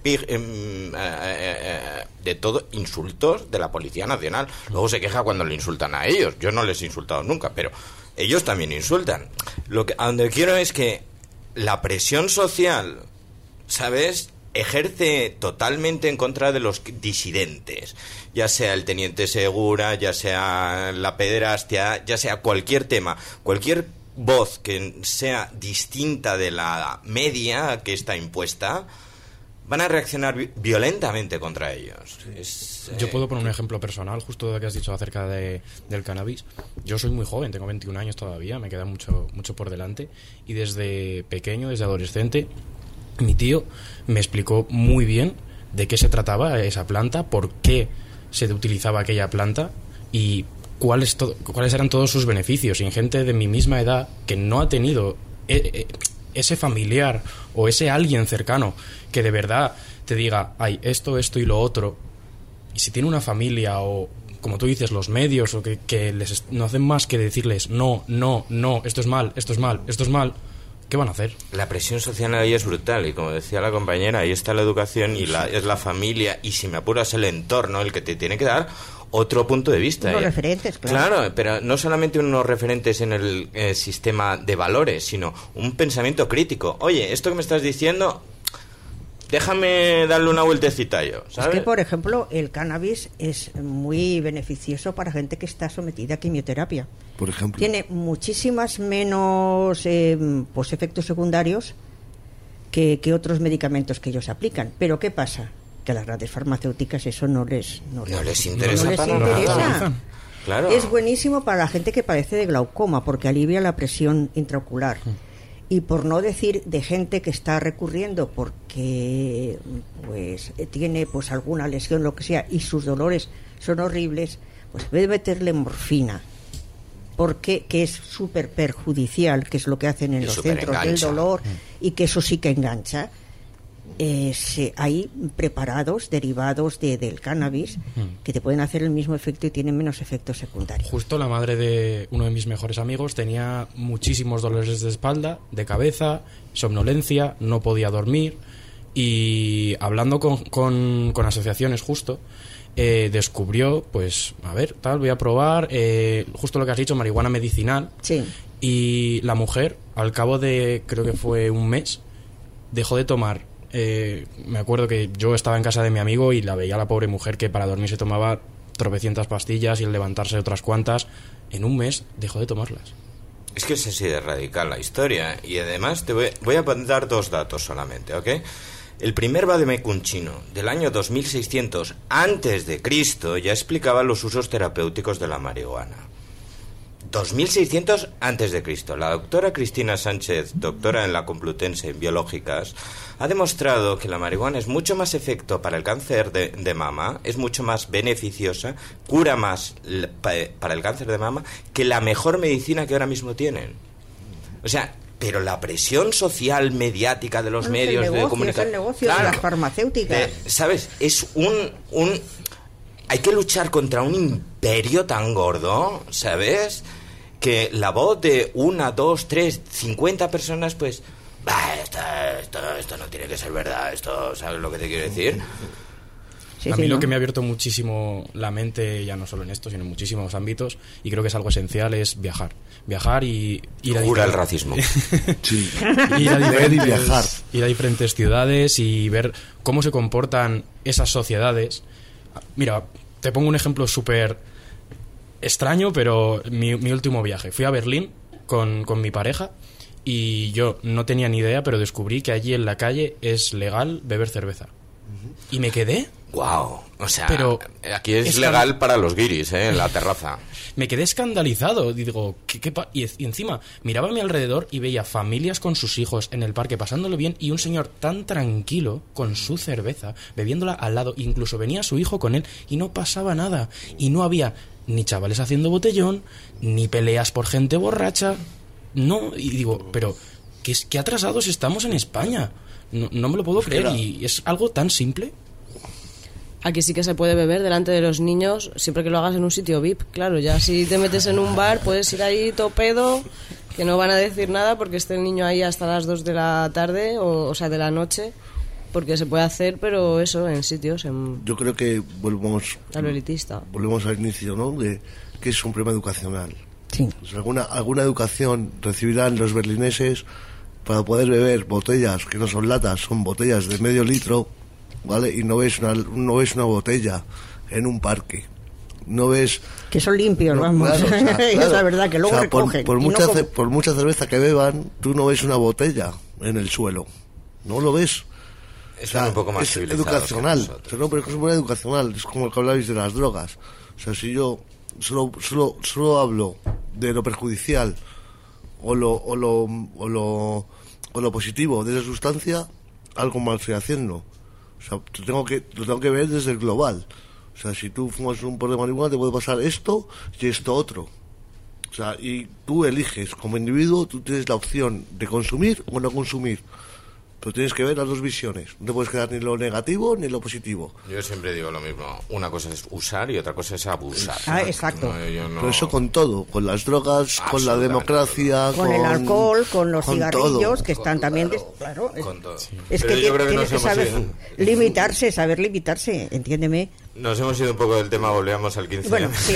Speaker 3: pig, eh, eh, eh, de todo, insultos de la Policía Nacional. Luego se queja cuando le insultan a ellos. Yo no les he insultado nunca, pero ellos también insultan. Lo que, a donde quiero es que la presión social, ¿sabes?, ejerce totalmente en contra de los disidentes, ya sea el teniente Segura, ya sea la pederastia, ya sea cualquier tema, cualquier voz que sea distinta de la media que está impuesta, van a reaccionar vi- violentamente contra ellos. Es, eh...
Speaker 6: Yo puedo poner un ejemplo personal, justo de lo que has dicho acerca de, del cannabis. Yo soy muy joven, tengo veintiún años todavía, me queda mucho, mucho por delante, y desde pequeño, desde adolescente, mi tío me explicó muy bien de qué se trataba esa planta, por qué se utilizaba aquella planta y cuáles, to- cuáles eran todos sus beneficios. Y en gente de mi misma edad que no ha tenido e- e- ese familiar o ese alguien cercano que de verdad te diga, ay, esto, esto y lo otro. Y si tiene una familia o, como tú dices, los medios o que, que les no hacen más que decirles, no, no, no, esto es mal, esto es mal, esto es mal, ¿qué van a hacer?
Speaker 3: La presión social ahí es brutal y como decía la compañera, ahí está la educación y la, es la familia y si me apuras el entorno el que te tiene que dar otro punto de vista.
Speaker 1: Unos
Speaker 3: ¿eh?
Speaker 1: referentes, claro.
Speaker 3: Claro, pero no solamente unos referentes en el eh, sistema de valores, sino un pensamiento crítico. Oye, esto que me estás diciendo, déjame darle una vueltecita yo, ¿sabes?
Speaker 1: Es que, por ejemplo, el cannabis es muy beneficioso para gente que está sometida a quimioterapia.
Speaker 2: Por ejemplo.
Speaker 1: Tiene muchísimas menos eh, pues efectos secundarios que, que otros medicamentos que ellos aplican. Pero ¿qué pasa? Que a las grandes farmacéuticas eso no les no,
Speaker 3: No les interesa
Speaker 1: no les
Speaker 3: para
Speaker 1: interesa.
Speaker 3: nada. Claro.
Speaker 1: Es buenísimo para la gente que padece de glaucoma porque alivia la presión intraocular. Y por no decir de gente que está recurriendo porque pues tiene pues alguna lesión, lo que sea, y sus dolores son horribles, pues en vez de meterle morfina, porque que es súper perjudicial, que es lo que hacen en
Speaker 3: Y
Speaker 1: los
Speaker 3: súper
Speaker 1: centros del
Speaker 3: engancha.
Speaker 1: dolor, y que eso sí que engancha. Eh, se, hay preparados derivados de, del cannabis que te pueden hacer el mismo efecto y tienen menos efectos secundarios.
Speaker 6: Justo la madre de uno de mis mejores amigos tenía muchísimos dolores de espalda, de cabeza, somnolencia, no podía dormir y hablando con, con, con asociaciones justo, eh, descubrió, pues, a ver, tal, voy a probar, eh, justo lo que has dicho, marihuana medicinal.
Speaker 1: Sí.
Speaker 6: Y la mujer, al cabo de, creo que fue un mes, dejó de tomar. Eh, me acuerdo que yo estaba en casa de mi amigo y la veía a la pobre mujer que para dormir se tomaba tropecientas pastillas y al levantarse otras cuantas. En un mes dejó de tomarlas.
Speaker 3: Es que es así de radical la historia. Y además te voy, voy a dar dos datos solamente, ¿ok? El primer Vademecum chino del año dos mil seiscientos antes de Cristo ya explicaba los usos terapéuticos de la marihuana. dos mil seiscientos antes de Cristo. La doctora Cristina Sánchez, doctora en la Complutense en Biológicas, ha demostrado que la marihuana es mucho más efecto para el cáncer de, de mama, es mucho más beneficiosa, cura más l- pa, para el cáncer de mama que la mejor medicina que ahora mismo tienen. O sea, pero la presión social mediática de los
Speaker 1: Bueno, es el
Speaker 3: medios
Speaker 1: negocio,
Speaker 3: de comunicación,
Speaker 1: es el negocio de las farmacéuticas.
Speaker 3: de- ¿sabes? Es un un hay que luchar contra un imperio tan gordo, ¿sabes? Que la voz de una, dos, tres, cincuenta personas, pues, bah, esto, esto, esto no tiene que ser verdad, esto, ¿sabes lo que te quiero decir?
Speaker 1: Sí,
Speaker 6: a
Speaker 1: sí,
Speaker 6: mí
Speaker 1: ¿no?
Speaker 6: lo que me ha abierto muchísimo la mente, ya no solo en esto, sino en muchísimos ámbitos, y creo que es algo esencial, es viajar. Viajar y ir a
Speaker 3: Cura el
Speaker 6: diferentes-
Speaker 3: racismo.
Speaker 2: Sí.
Speaker 6: ir a
Speaker 2: Ver y
Speaker 6: diferentes,
Speaker 2: viajar.
Speaker 6: ir a diferentes ciudades y ver cómo se comportan esas sociedades. Mira, te pongo un ejemplo súper extraño, pero mi, mi último viaje. Fui a Berlín con, con mi pareja y yo no tenía ni idea, pero descubrí que allí en la calle es legal beber cerveza. Y me quedé,
Speaker 3: Wow, o sea,
Speaker 6: Pero
Speaker 3: aquí es,
Speaker 6: es
Speaker 3: legal
Speaker 6: tan-
Speaker 3: para los guiris, ¿eh? En la terraza.
Speaker 6: me quedé escandalizado. Y digo, ¿qué, qué pa-? Y, y encima miraba a mi alrededor y veía familias con sus hijos en el parque pasándolo bien y un señor tan tranquilo con su cerveza, bebiéndola al lado. Incluso venía su hijo con él y no pasaba nada. Y no había ni chavales haciendo botellón, ni peleas por gente borracha. No, y digo, pero ¿qué, es- qué atrasados estamos en España? No, no me lo puedo creer. Y es algo tan simple.
Speaker 4: Aquí sí que se puede beber delante de los niños, siempre que lo hagas en un sitio V I P. Claro, ya si te metes en un bar, puedes ir ahí topedo, que no van a decir nada porque esté el niño ahí hasta las dos de la tarde, o, o sea, de la noche, porque se puede hacer, pero eso, en sitios, en...
Speaker 2: Yo creo que volvemos...
Speaker 4: A lo elitista.
Speaker 2: Volvemos al inicio, ¿no?, de que es un problema educacional.
Speaker 1: Sí.
Speaker 2: O sea, alguna, alguna educación recibirán los berlineses para poder beber botellas que no son latas, son botellas de medio litro, ¿vale? Y no ves una, no ves una botella en un parque. No ves...
Speaker 1: Que son limpios,
Speaker 2: no,
Speaker 1: vamos.
Speaker 2: claro, o sea, claro.
Speaker 1: Es la verdad, que luego
Speaker 2: o sea, por,
Speaker 1: recogen.
Speaker 2: por,
Speaker 1: y
Speaker 2: mucha,
Speaker 1: no como...
Speaker 2: por mucha cerveza que beban, tú no ves una botella en el suelo. No lo ves.
Speaker 3: Es
Speaker 2: O sea,
Speaker 3: un poco más
Speaker 2: es
Speaker 3: civilizados
Speaker 2: educacional.
Speaker 3: que
Speaker 2: O sea, no, pero es que es muy educacional. Es como lo que hablabais de las drogas. O sea, si yo solo, solo, solo hablo de lo perjudicial o lo, o lo, o lo, o lo positivo de esa sustancia, algo mal estoy haciendo. O sea, lo tengo que, lo tengo que ver desde el global. O sea, si tú fumas un porro de marihuana, te puede pasar esto y esto otro. O sea, y tú eliges, como individuo, tú tienes la opción de consumir o no consumir. Pero tienes que ver las dos visiones. No te puedes quedar ni lo negativo ni lo positivo.
Speaker 3: Yo siempre digo lo mismo. Una cosa es usar y otra cosa es abusar.
Speaker 1: Ah, exacto.
Speaker 3: No, yo no-
Speaker 2: Pero eso con todo, con las drogas, con la
Speaker 3: Absolutamente
Speaker 2: democracia,
Speaker 1: Con el alcohol, con los
Speaker 2: con
Speaker 1: cigarrillos,
Speaker 2: todo.
Speaker 1: que están también... des-
Speaker 3: Claro,
Speaker 1: Claro, es-
Speaker 3: con todo.
Speaker 1: es
Speaker 3: Pero
Speaker 1: que
Speaker 3: yo creo que
Speaker 1: tienes
Speaker 3: nos
Speaker 1: que
Speaker 3: hemos
Speaker 1: saber
Speaker 3: ido-
Speaker 1: limitarse, saber limitarse, entiéndeme.
Speaker 3: Nos hemos ido un poco del tema, volvíamos al quince.
Speaker 1: Bueno, sí.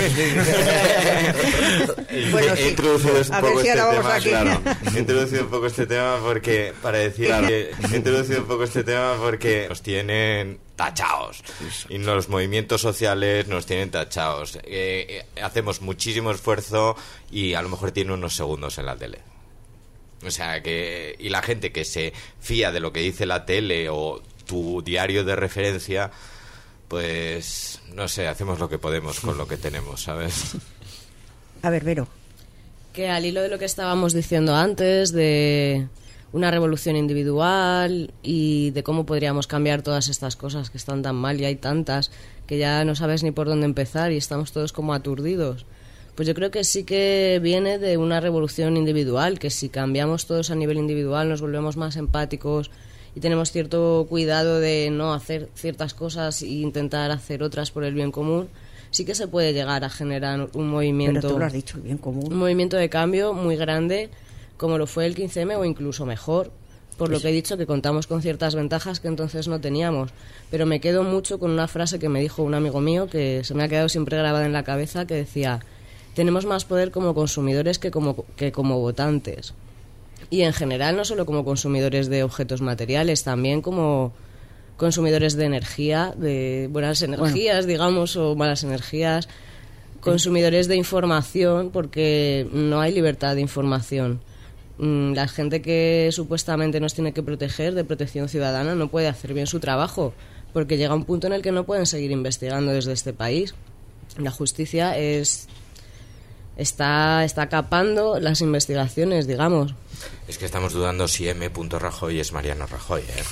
Speaker 3: He-
Speaker 1: Bueno,
Speaker 3: he
Speaker 1: sí.
Speaker 3: introducido un
Speaker 1: A
Speaker 3: poco
Speaker 1: ver si
Speaker 3: este
Speaker 1: ahora vamos
Speaker 3: tema,
Speaker 1: aquí.
Speaker 3: claro. He introducido un poco este tema porque para decir que he introducido un poco este tema porque nos tienen tachados y los movimientos sociales nos tienen tachados. Eh, eh, hacemos muchísimo esfuerzo y a lo mejor tiene unos segundos en la tele. O sea que y la gente que se fía de lo que dice la tele o tu diario de referencia, pues no sé, hacemos lo que podemos con lo que tenemos, ¿sabes?
Speaker 1: A ver, Vero.
Speaker 4: Que al hilo de lo que estábamos diciendo antes, de una revolución individual y de cómo podríamos cambiar todas estas cosas que están tan mal y hay tantas que ya no sabes ni por dónde empezar y estamos todos como aturdidos. Pues yo creo que sí que viene de una revolución individual, que si cambiamos todos a nivel individual nos volvemos más empáticos y tenemos cierto cuidado de no hacer ciertas cosas e intentar hacer otras por el bien común, sí que se puede llegar a generar un movimiento,
Speaker 1: Pero tú lo has dicho, el bien
Speaker 4: un
Speaker 1: común.
Speaker 4: movimiento de cambio muy grande, como lo fue el quince eme o incluso mejor, por lo que he dicho, que contamos con ciertas ventajas que entonces no teníamos. Pero me quedo mucho con una frase que me dijo un amigo mío, que se me ha quedado siempre grabada en la cabeza, que decía: tenemos más poder como consumidores que como, que como votantes. Y en general, no solo como consumidores de objetos materiales, también como consumidores de energía, de buenas energías, digamos, o malas energías, consumidores de información, porque no hay libertad de información. Mm, La gente que supuestamente nos tiene que proteger, de protección ciudadana, no puede hacer bien su trabajo, porque llega un punto en el que no pueden seguir investigando desde este país. La justicia es está está capando las investigaciones, digamos.
Speaker 3: Es que estamos dudando si M. Rajoy es Mariano Rajoy, ¿eh?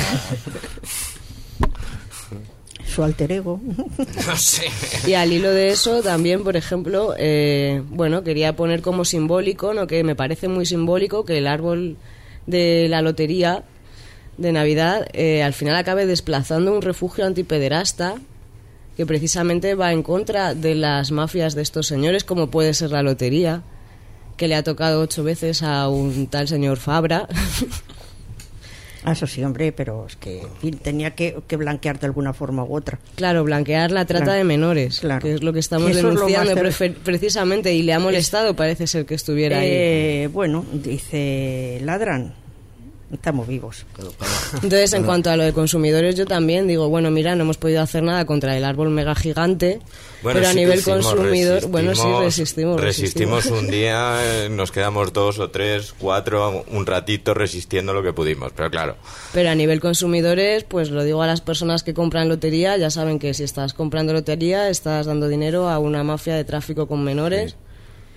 Speaker 1: Su alter ego.
Speaker 3: No sé.
Speaker 4: Y al hilo de eso también, por ejemplo, eh, bueno, quería poner como simbólico, ¿no?, que me parece muy simbólico que el árbol de la lotería de Navidad eh, al final acabe desplazando un refugio antipederasta que precisamente va en contra de las mafias de estos señores, como puede ser la lotería, que le ha tocado ocho veces a un tal señor Fabra.
Speaker 1: Ah, eso sí, hombre, pero es que en fin, tenía que, que blanquear de alguna forma u otra.
Speaker 4: Claro, blanquear la trata
Speaker 1: Claro.
Speaker 4: de menores,
Speaker 1: Claro.
Speaker 4: que es lo que estamos
Speaker 1: Eso es lo
Speaker 4: denunciando
Speaker 1: más ter-
Speaker 4: prefe- precisamente, y le ha molestado, parece ser que estuviera ahí.
Speaker 1: Eh, bueno, dice, ladran. Estamos vivos.
Speaker 4: Entonces, en cuanto a lo de consumidores, yo también digo, bueno, mira, no hemos podido hacer nada contra el árbol mega gigante,
Speaker 3: Bueno,
Speaker 4: pero a
Speaker 3: sí que
Speaker 4: nivel
Speaker 3: hicimos,
Speaker 4: consumidor, bueno, sí, resistimos,
Speaker 3: resistimos un día, eh, nos quedamos dos o tres, cuatro, un ratito resistiendo lo que pudimos, pero claro.
Speaker 4: Pero a nivel consumidores, pues lo digo a las personas que compran lotería, ya saben que si estás comprando lotería, estás dando dinero a una mafia de tráfico con menores.
Speaker 3: Sí.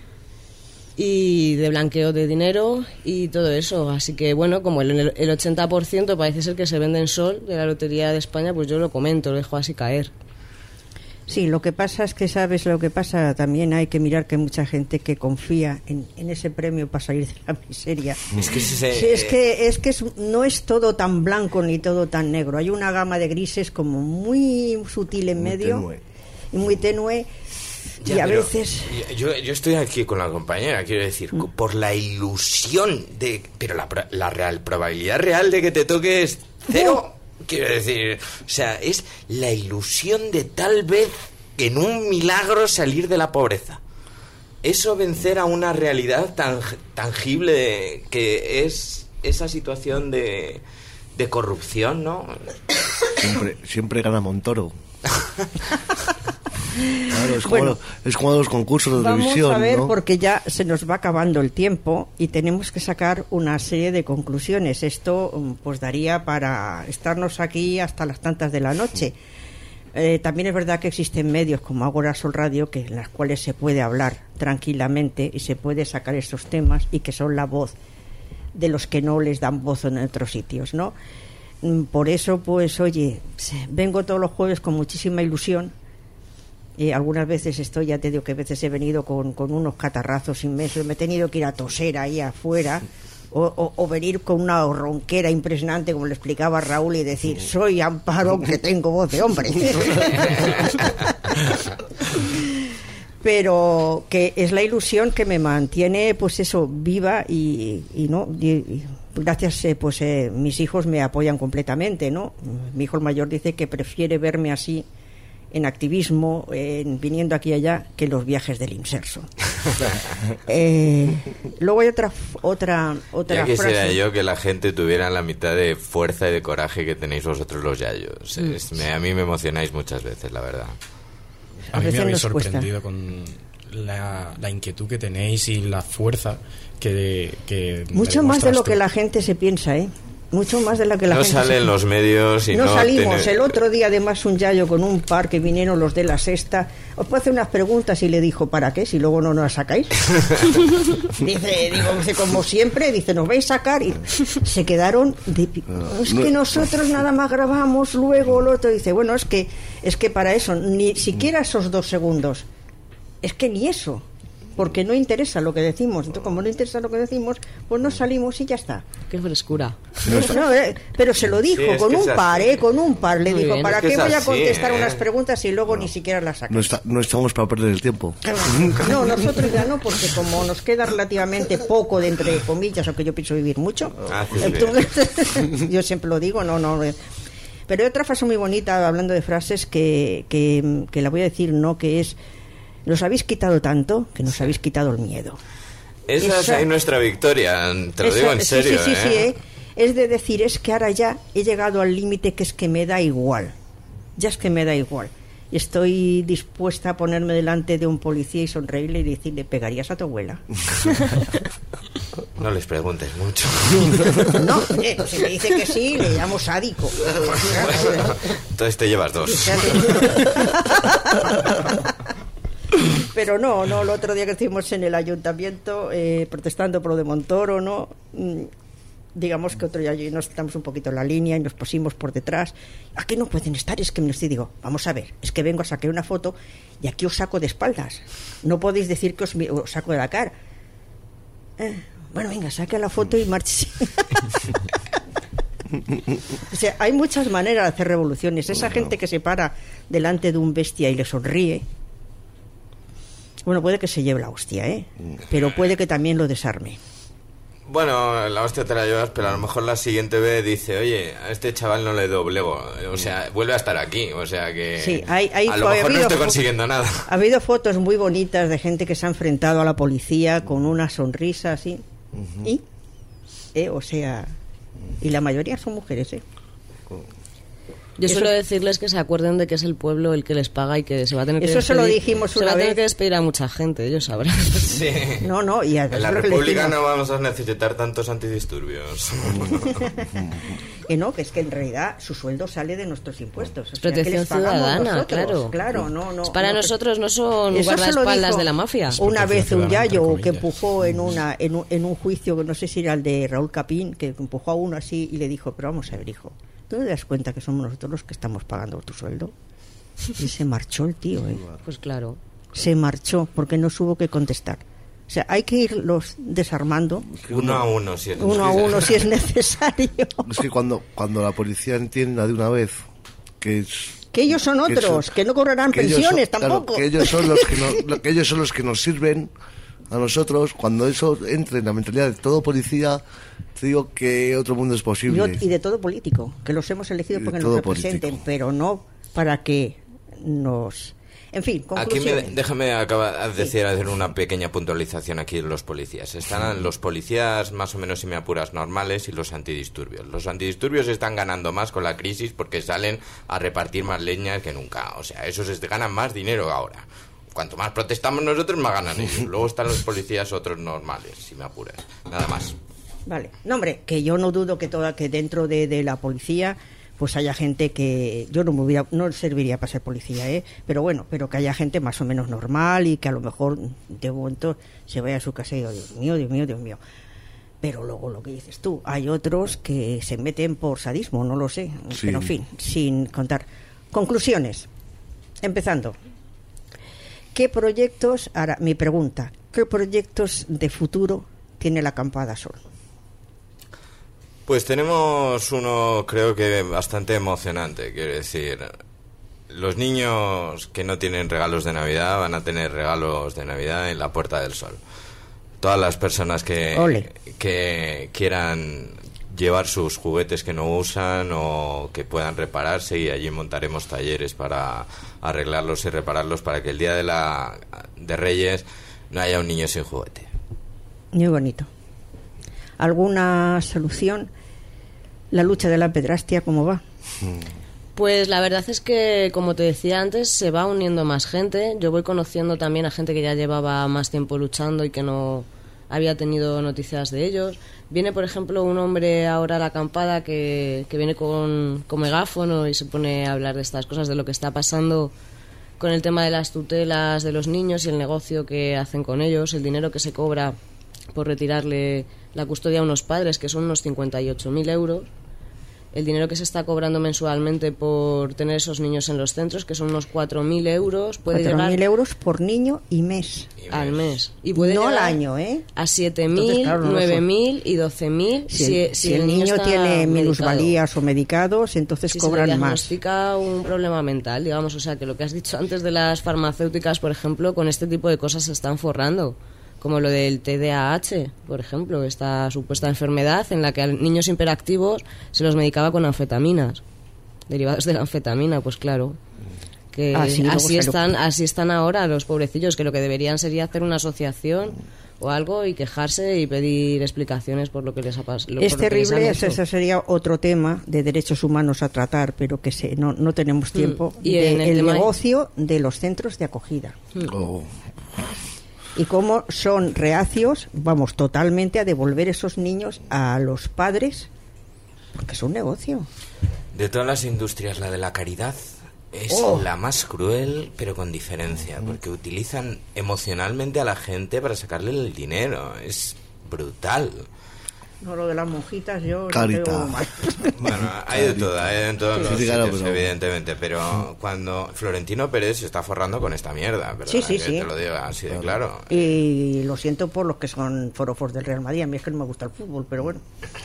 Speaker 4: Y de blanqueo de dinero y todo eso. Así que, bueno, como el, el ochenta por ciento parece ser que se vende en sol de la Lotería de España, pues yo lo comento, lo dejo así caer.
Speaker 1: Sí, lo que pasa es que, ¿sabes lo que pasa? También hay que mirar que hay mucha gente que confía en, en ese premio para salir de la miseria.
Speaker 3: Es que, se,
Speaker 1: Sí, es que, es que es- no es todo tan blanco ni todo tan negro. Hay una gama de grises como muy sutil en
Speaker 2: Muy
Speaker 1: medio
Speaker 2: tenue.
Speaker 1: y muy tenue.
Speaker 3: Ya,
Speaker 1: y a
Speaker 3: pero
Speaker 1: veces...
Speaker 3: Yo, yo estoy aquí con la compañera, quiero decir,
Speaker 1: Mm.
Speaker 3: por la ilusión de... Pero la, pro- la real probabilidad real de que te toque es cero. Quiero decir, o sea, es la ilusión de tal vez en un milagro salir de la pobreza. Eso vencer a una realidad tan tangible que es esa situación de, de corrupción, ¿no?
Speaker 2: Siempre, siempre gana Montoro. Claro, es,
Speaker 1: Bueno,
Speaker 2: como, es como los concursos de
Speaker 1: vamos
Speaker 2: televisión,
Speaker 1: a ver,
Speaker 2: ¿no?
Speaker 1: porque ya se nos va acabando el tiempo y tenemos que sacar una serie de conclusiones. Esto pues daría para estarnos aquí hasta las tantas de la noche. Eh, también es verdad que existen medios como Agora Sol Radio, que en las cuales se puede hablar tranquilamente y se puede sacar estos temas y que son la voz de los que no les dan voz en otros sitios, ¿no? Por eso, pues, oye, vengo todos los jueves con muchísima ilusión. Eh, algunas veces estoy, ya te digo que a veces he venido con, con unos catarrazos inmensos, me he tenido que ir a toser ahí afuera, o, o, o venir con una ronquera impresionante, como le explicaba Raúl, y decir, soy Amparo, que tengo voz de hombre. Pero que es la ilusión que me mantiene, pues eso, viva y, y no... Y, y, gracias, eh, pues eh, mis hijos me apoyan completamente, ¿no? Mi hijo el mayor dice que prefiere verme así en activismo, en viniendo aquí y allá, que los viajes del inserso. eh, luego hay otra otra otra
Speaker 3: ya quisiera
Speaker 1: frase.
Speaker 3: yo que la gente tuviera la mitad de fuerza y de coraje que tenéis vosotros los yayos. Mm. Es, me, a mí me emocionáis muchas veces, la verdad.
Speaker 6: A,
Speaker 1: a
Speaker 6: mí me habéis
Speaker 1: nos
Speaker 6: sorprendido
Speaker 1: cuesta.
Speaker 6: con la, la inquietud que tenéis y la fuerza que... que
Speaker 1: Mucho más de lo que la gente se piensa, ¿eh? Mucho más de lo que la
Speaker 3: no
Speaker 1: gente
Speaker 3: salen
Speaker 1: se...
Speaker 3: los medios y no,
Speaker 1: no salimos.
Speaker 3: tiene...
Speaker 1: El otro día además un yayo con un par que vinieron los de la sexta, os puedo hacer unas preguntas, y le dijo, ¿para qué? Si luego no nos sacáis. Dice, digo, dice, como siempre, dice, nos vais a sacar, y se quedaron de... es que nosotros nada más grabamos, luego lo otro. Dice, bueno, es que es que para eso ni siquiera esos dos segundos, es que ni eso, porque no interesa lo que decimos. Entonces, como no interesa lo que decimos, pues no salimos y ya está.
Speaker 4: Qué frescura.
Speaker 1: No, eh, pero se lo dijo,
Speaker 3: sí,
Speaker 1: con un par,
Speaker 3: así.
Speaker 1: eh, con un par. Le
Speaker 4: Muy
Speaker 1: dijo,
Speaker 4: bien.
Speaker 1: ¿para
Speaker 3: Es que
Speaker 1: qué
Speaker 3: es
Speaker 1: voy a
Speaker 3: así,
Speaker 1: contestar
Speaker 3: ¿eh?
Speaker 1: unas preguntas y luego no. ni siquiera las sacas?
Speaker 2: No, está, no estamos para perder el tiempo.
Speaker 1: No, nosotros ya no, porque como nos queda relativamente poco de entre comillas, aunque yo pienso vivir mucho,
Speaker 3: Ah, sí,
Speaker 1: entonces, yo siempre lo digo, no, no. Pero hay otra frase muy bonita, hablando de frases, que, que, que la voy a decir, no, que es: nos habéis quitado tanto que nos habéis quitado el miedo.
Speaker 3: Esa,
Speaker 1: Esa-
Speaker 3: es ahí nuestra victoria, te lo
Speaker 1: Esa-
Speaker 3: digo en
Speaker 1: sí,
Speaker 3: serio.
Speaker 1: Sí, sí, sí,
Speaker 3: ¿eh?
Speaker 1: ¿eh? Es de decir, es que ahora ya he llegado al límite que es que me da igual. Ya es que me da igual. Y estoy dispuesta a ponerme delante de un policía y sonreírle y decirle, ¿pegarías a tu abuela?
Speaker 3: No les preguntes mucho.
Speaker 1: No, eh, pues si me dice que sí, le llamo sádico.
Speaker 3: Entonces te llevas dos.
Speaker 1: Pero no, no, el otro día que estuvimos en el ayuntamiento eh, protestando por lo de Montoro, ¿no? Mm, digamos que otro día y nos quitamos un poquito la línea y nos pusimos por detrás. Aquí no pueden estar, es que me estoy, digo, vamos a ver, es que vengo a sacar una foto y aquí os saco de espaldas. No podéis decir que os, mi- os saco de la cara. Eh, bueno, venga, saque la foto y marche. O sea, hay muchas maneras de hacer revoluciones. Esa gente que se para delante de un bestia y le sonríe, bueno, puede que se lleve la hostia, ¿eh? Pero puede que también lo desarme.
Speaker 3: Bueno, la hostia te la llevas, pero a lo mejor la siguiente vez dice, oye, a este chaval no le doblego. O sea, vuelve a estar aquí. O sea que
Speaker 1: Sí, hay- hay-
Speaker 3: a lo
Speaker 1: ha
Speaker 3: mejor no
Speaker 1: habido
Speaker 3: estoy
Speaker 1: fo-
Speaker 3: consiguiendo nada.
Speaker 1: Ha habido fotos muy bonitas de gente que se ha enfrentado a la policía con una sonrisa así. ¿Y? ¿Eh? O sea, y la mayoría son mujeres, ¿eh?
Speaker 4: Yo
Speaker 1: Eso-
Speaker 4: suelo decirles que se acuerden de que es el pueblo el que les paga y que se va a tener que
Speaker 1: Eso se lo
Speaker 4: despedir-
Speaker 1: dijimos
Speaker 4: se
Speaker 1: una
Speaker 4: va a tener
Speaker 1: vez.
Speaker 4: que despedir a mucha gente, ellos sabrán.
Speaker 3: Sí.
Speaker 1: No, no, y
Speaker 3: En la
Speaker 1: además lo que le
Speaker 3: República
Speaker 1: decimos,
Speaker 3: no vamos a necesitar tantos antidisturbios.
Speaker 1: que no, que es que en realidad su sueldo sale de nuestros impuestos. O sea, que
Speaker 4: Protección
Speaker 1: les pagamos
Speaker 4: ciudadana,
Speaker 1: nosotros.
Speaker 4: claro.
Speaker 1: Claro, no, no.
Speaker 4: Es para
Speaker 1: no,
Speaker 4: nosotros, no son
Speaker 1: Eso se lo
Speaker 4: guardaespaldas
Speaker 1: dijo
Speaker 4: de la mafia.
Speaker 1: Una
Speaker 6: Protección
Speaker 1: vez un
Speaker 6: ciudadana, entre
Speaker 1: yayo que
Speaker 6: comillas.
Speaker 1: empujó en una en un, en un juicio, que no sé si era el de Raúl Capín, que empujó a uno así y le dijo, pero vamos a ver, hijo, ¿tú no te das cuenta que somos nosotros los que estamos pagando tu sueldo? Y se marchó el tío, ¿eh?
Speaker 4: Pues claro.
Speaker 1: Se marchó porque no hubo que contestar. O sea, hay que irlos desarmando
Speaker 3: Uno a uno, si es
Speaker 1: uno a uno si es necesario.
Speaker 2: Es que cuando, cuando la policía entienda de una vez que es...
Speaker 1: Que ellos son
Speaker 2: que
Speaker 1: otros,
Speaker 2: son-
Speaker 1: que no cobrarán
Speaker 2: que ellos son-
Speaker 1: pensiones
Speaker 2: claro,
Speaker 1: tampoco.
Speaker 2: que ellos son los que nos, que ellos son los que nos sirven, a nosotros, cuando eso entre en la mentalidad de todo policía, te digo que otro mundo es posible.
Speaker 1: Yo, y de todo político, que los hemos elegido porque nos representen, político. Pero no para que nos... En fin,
Speaker 3: aquí me, déjame acabar de decir, sí. hacer una pequeña puntualización aquí de los policías. Están los policías más o menos, si me apuras, normales y los antidisturbios. Los antidisturbios están ganando más con la crisis porque salen a repartir más leña que nunca. O sea, esos se ganan más dinero ahora. Cuanto más protestamos nosotros, más ganan ellos. Luego están los policías otros normales, si me apuras. Nada más.
Speaker 1: Vale. No, hombre, que yo no dudo que toda que dentro de, de la policía... pues haya gente que yo no me hubiera, no serviría para ser policía, ¿eh? Pero bueno, pero que haya gente más o menos normal y que a lo mejor de momento se vaya a su casa y diga, Dios mío, Dios mío, Dios mío. Pero luego lo que dices tú, hay otros que se meten por sadismo, no lo sé. Sí. Pero en fin, sin contar. Conclusiones. Empezando. ¿Qué proyectos, ahora mi pregunta, qué proyectos de futuro tiene la Acampada Sol?
Speaker 3: Pues tenemos uno, creo que bastante emocionante, quiero decir, los niños que no tienen regalos de Navidad van a tener regalos de Navidad en la Puerta del Sol. Todas las personas que, que quieran llevar sus juguetes que no usan o que puedan repararse, y allí montaremos talleres para arreglarlos y repararlos para que el día de la de Reyes no haya un niño sin juguete.
Speaker 1: Muy bonito. ¿Alguna solución? La lucha de la pedrastia, ¿cómo va?
Speaker 4: Pues la verdad es que, como te decía antes, se va uniendo más gente. Yo voy conociendo también a gente que ya llevaba más tiempo luchando y que no había tenido noticias de ellos. Viene, por ejemplo, un hombre ahora a la acampada que, que viene con, con megáfono y se pone a hablar de estas cosas, de lo que está pasando con el tema de las tutelas de los niños y el negocio que hacen con ellos, el dinero que se cobra por retirarle la custodia a unos padres, que son unos cincuenta y ocho mil euros, el dinero que se está cobrando mensualmente por tener esos niños en los centros, que son unos cuatro mil euros, puede llegar...
Speaker 1: cuatro mil euros por niño y mes.
Speaker 4: Y al mes. Y puede
Speaker 1: no
Speaker 4: llegar
Speaker 1: al año, ¿eh?
Speaker 4: A siete mil, claro, no nueve mil y doce mil.
Speaker 1: Si, si, el, si el niño, niño tiene minusvalías o medicados, entonces
Speaker 4: si
Speaker 1: cobran
Speaker 4: se le
Speaker 1: más.
Speaker 4: diagnostica un problema mental, digamos, o sea, que lo que has dicho antes de las farmacéuticas, por ejemplo, con este tipo de cosas se están forrando. Como lo del T D A H, por ejemplo, esta supuesta enfermedad en la que a niños hiperactivos se los medicaba con anfetaminas, derivados de la anfetamina, pues claro. Que ah, sí, así están lo... así están ahora los pobrecillos, que lo que deberían sería hacer una asociación o algo y quejarse y pedir explicaciones por lo que les ha pasado.
Speaker 1: Es terrible, ese sería otro tema de derechos humanos a tratar, pero que se, no, no tenemos tiempo. Mm. Y de, en el, el negocio hay... de los centros de acogida. Mm. Oh. Y cómo son reacios, vamos, totalmente a devolver esos niños a los padres, porque es un negocio.
Speaker 3: De todas las industrias, la de la caridad es oh. la más cruel, pero con diferencia, porque utilizan emocionalmente a la gente para sacarle el dinero. Es brutal.
Speaker 1: No, lo de las monjitas yo
Speaker 2: Carita.
Speaker 1: No mal.
Speaker 3: Bueno, hay de todo, hay en todos los sitios, evidentemente, pero cuando Florentino Pérez se está forrando con esta mierda, ¿verdad?
Speaker 1: Sí, sí,
Speaker 3: que
Speaker 1: sí.
Speaker 3: Te lo digo así de claro.
Speaker 1: Y lo siento por los que son forofos del Real Madrid, a mí es que no me gusta el fútbol, pero bueno.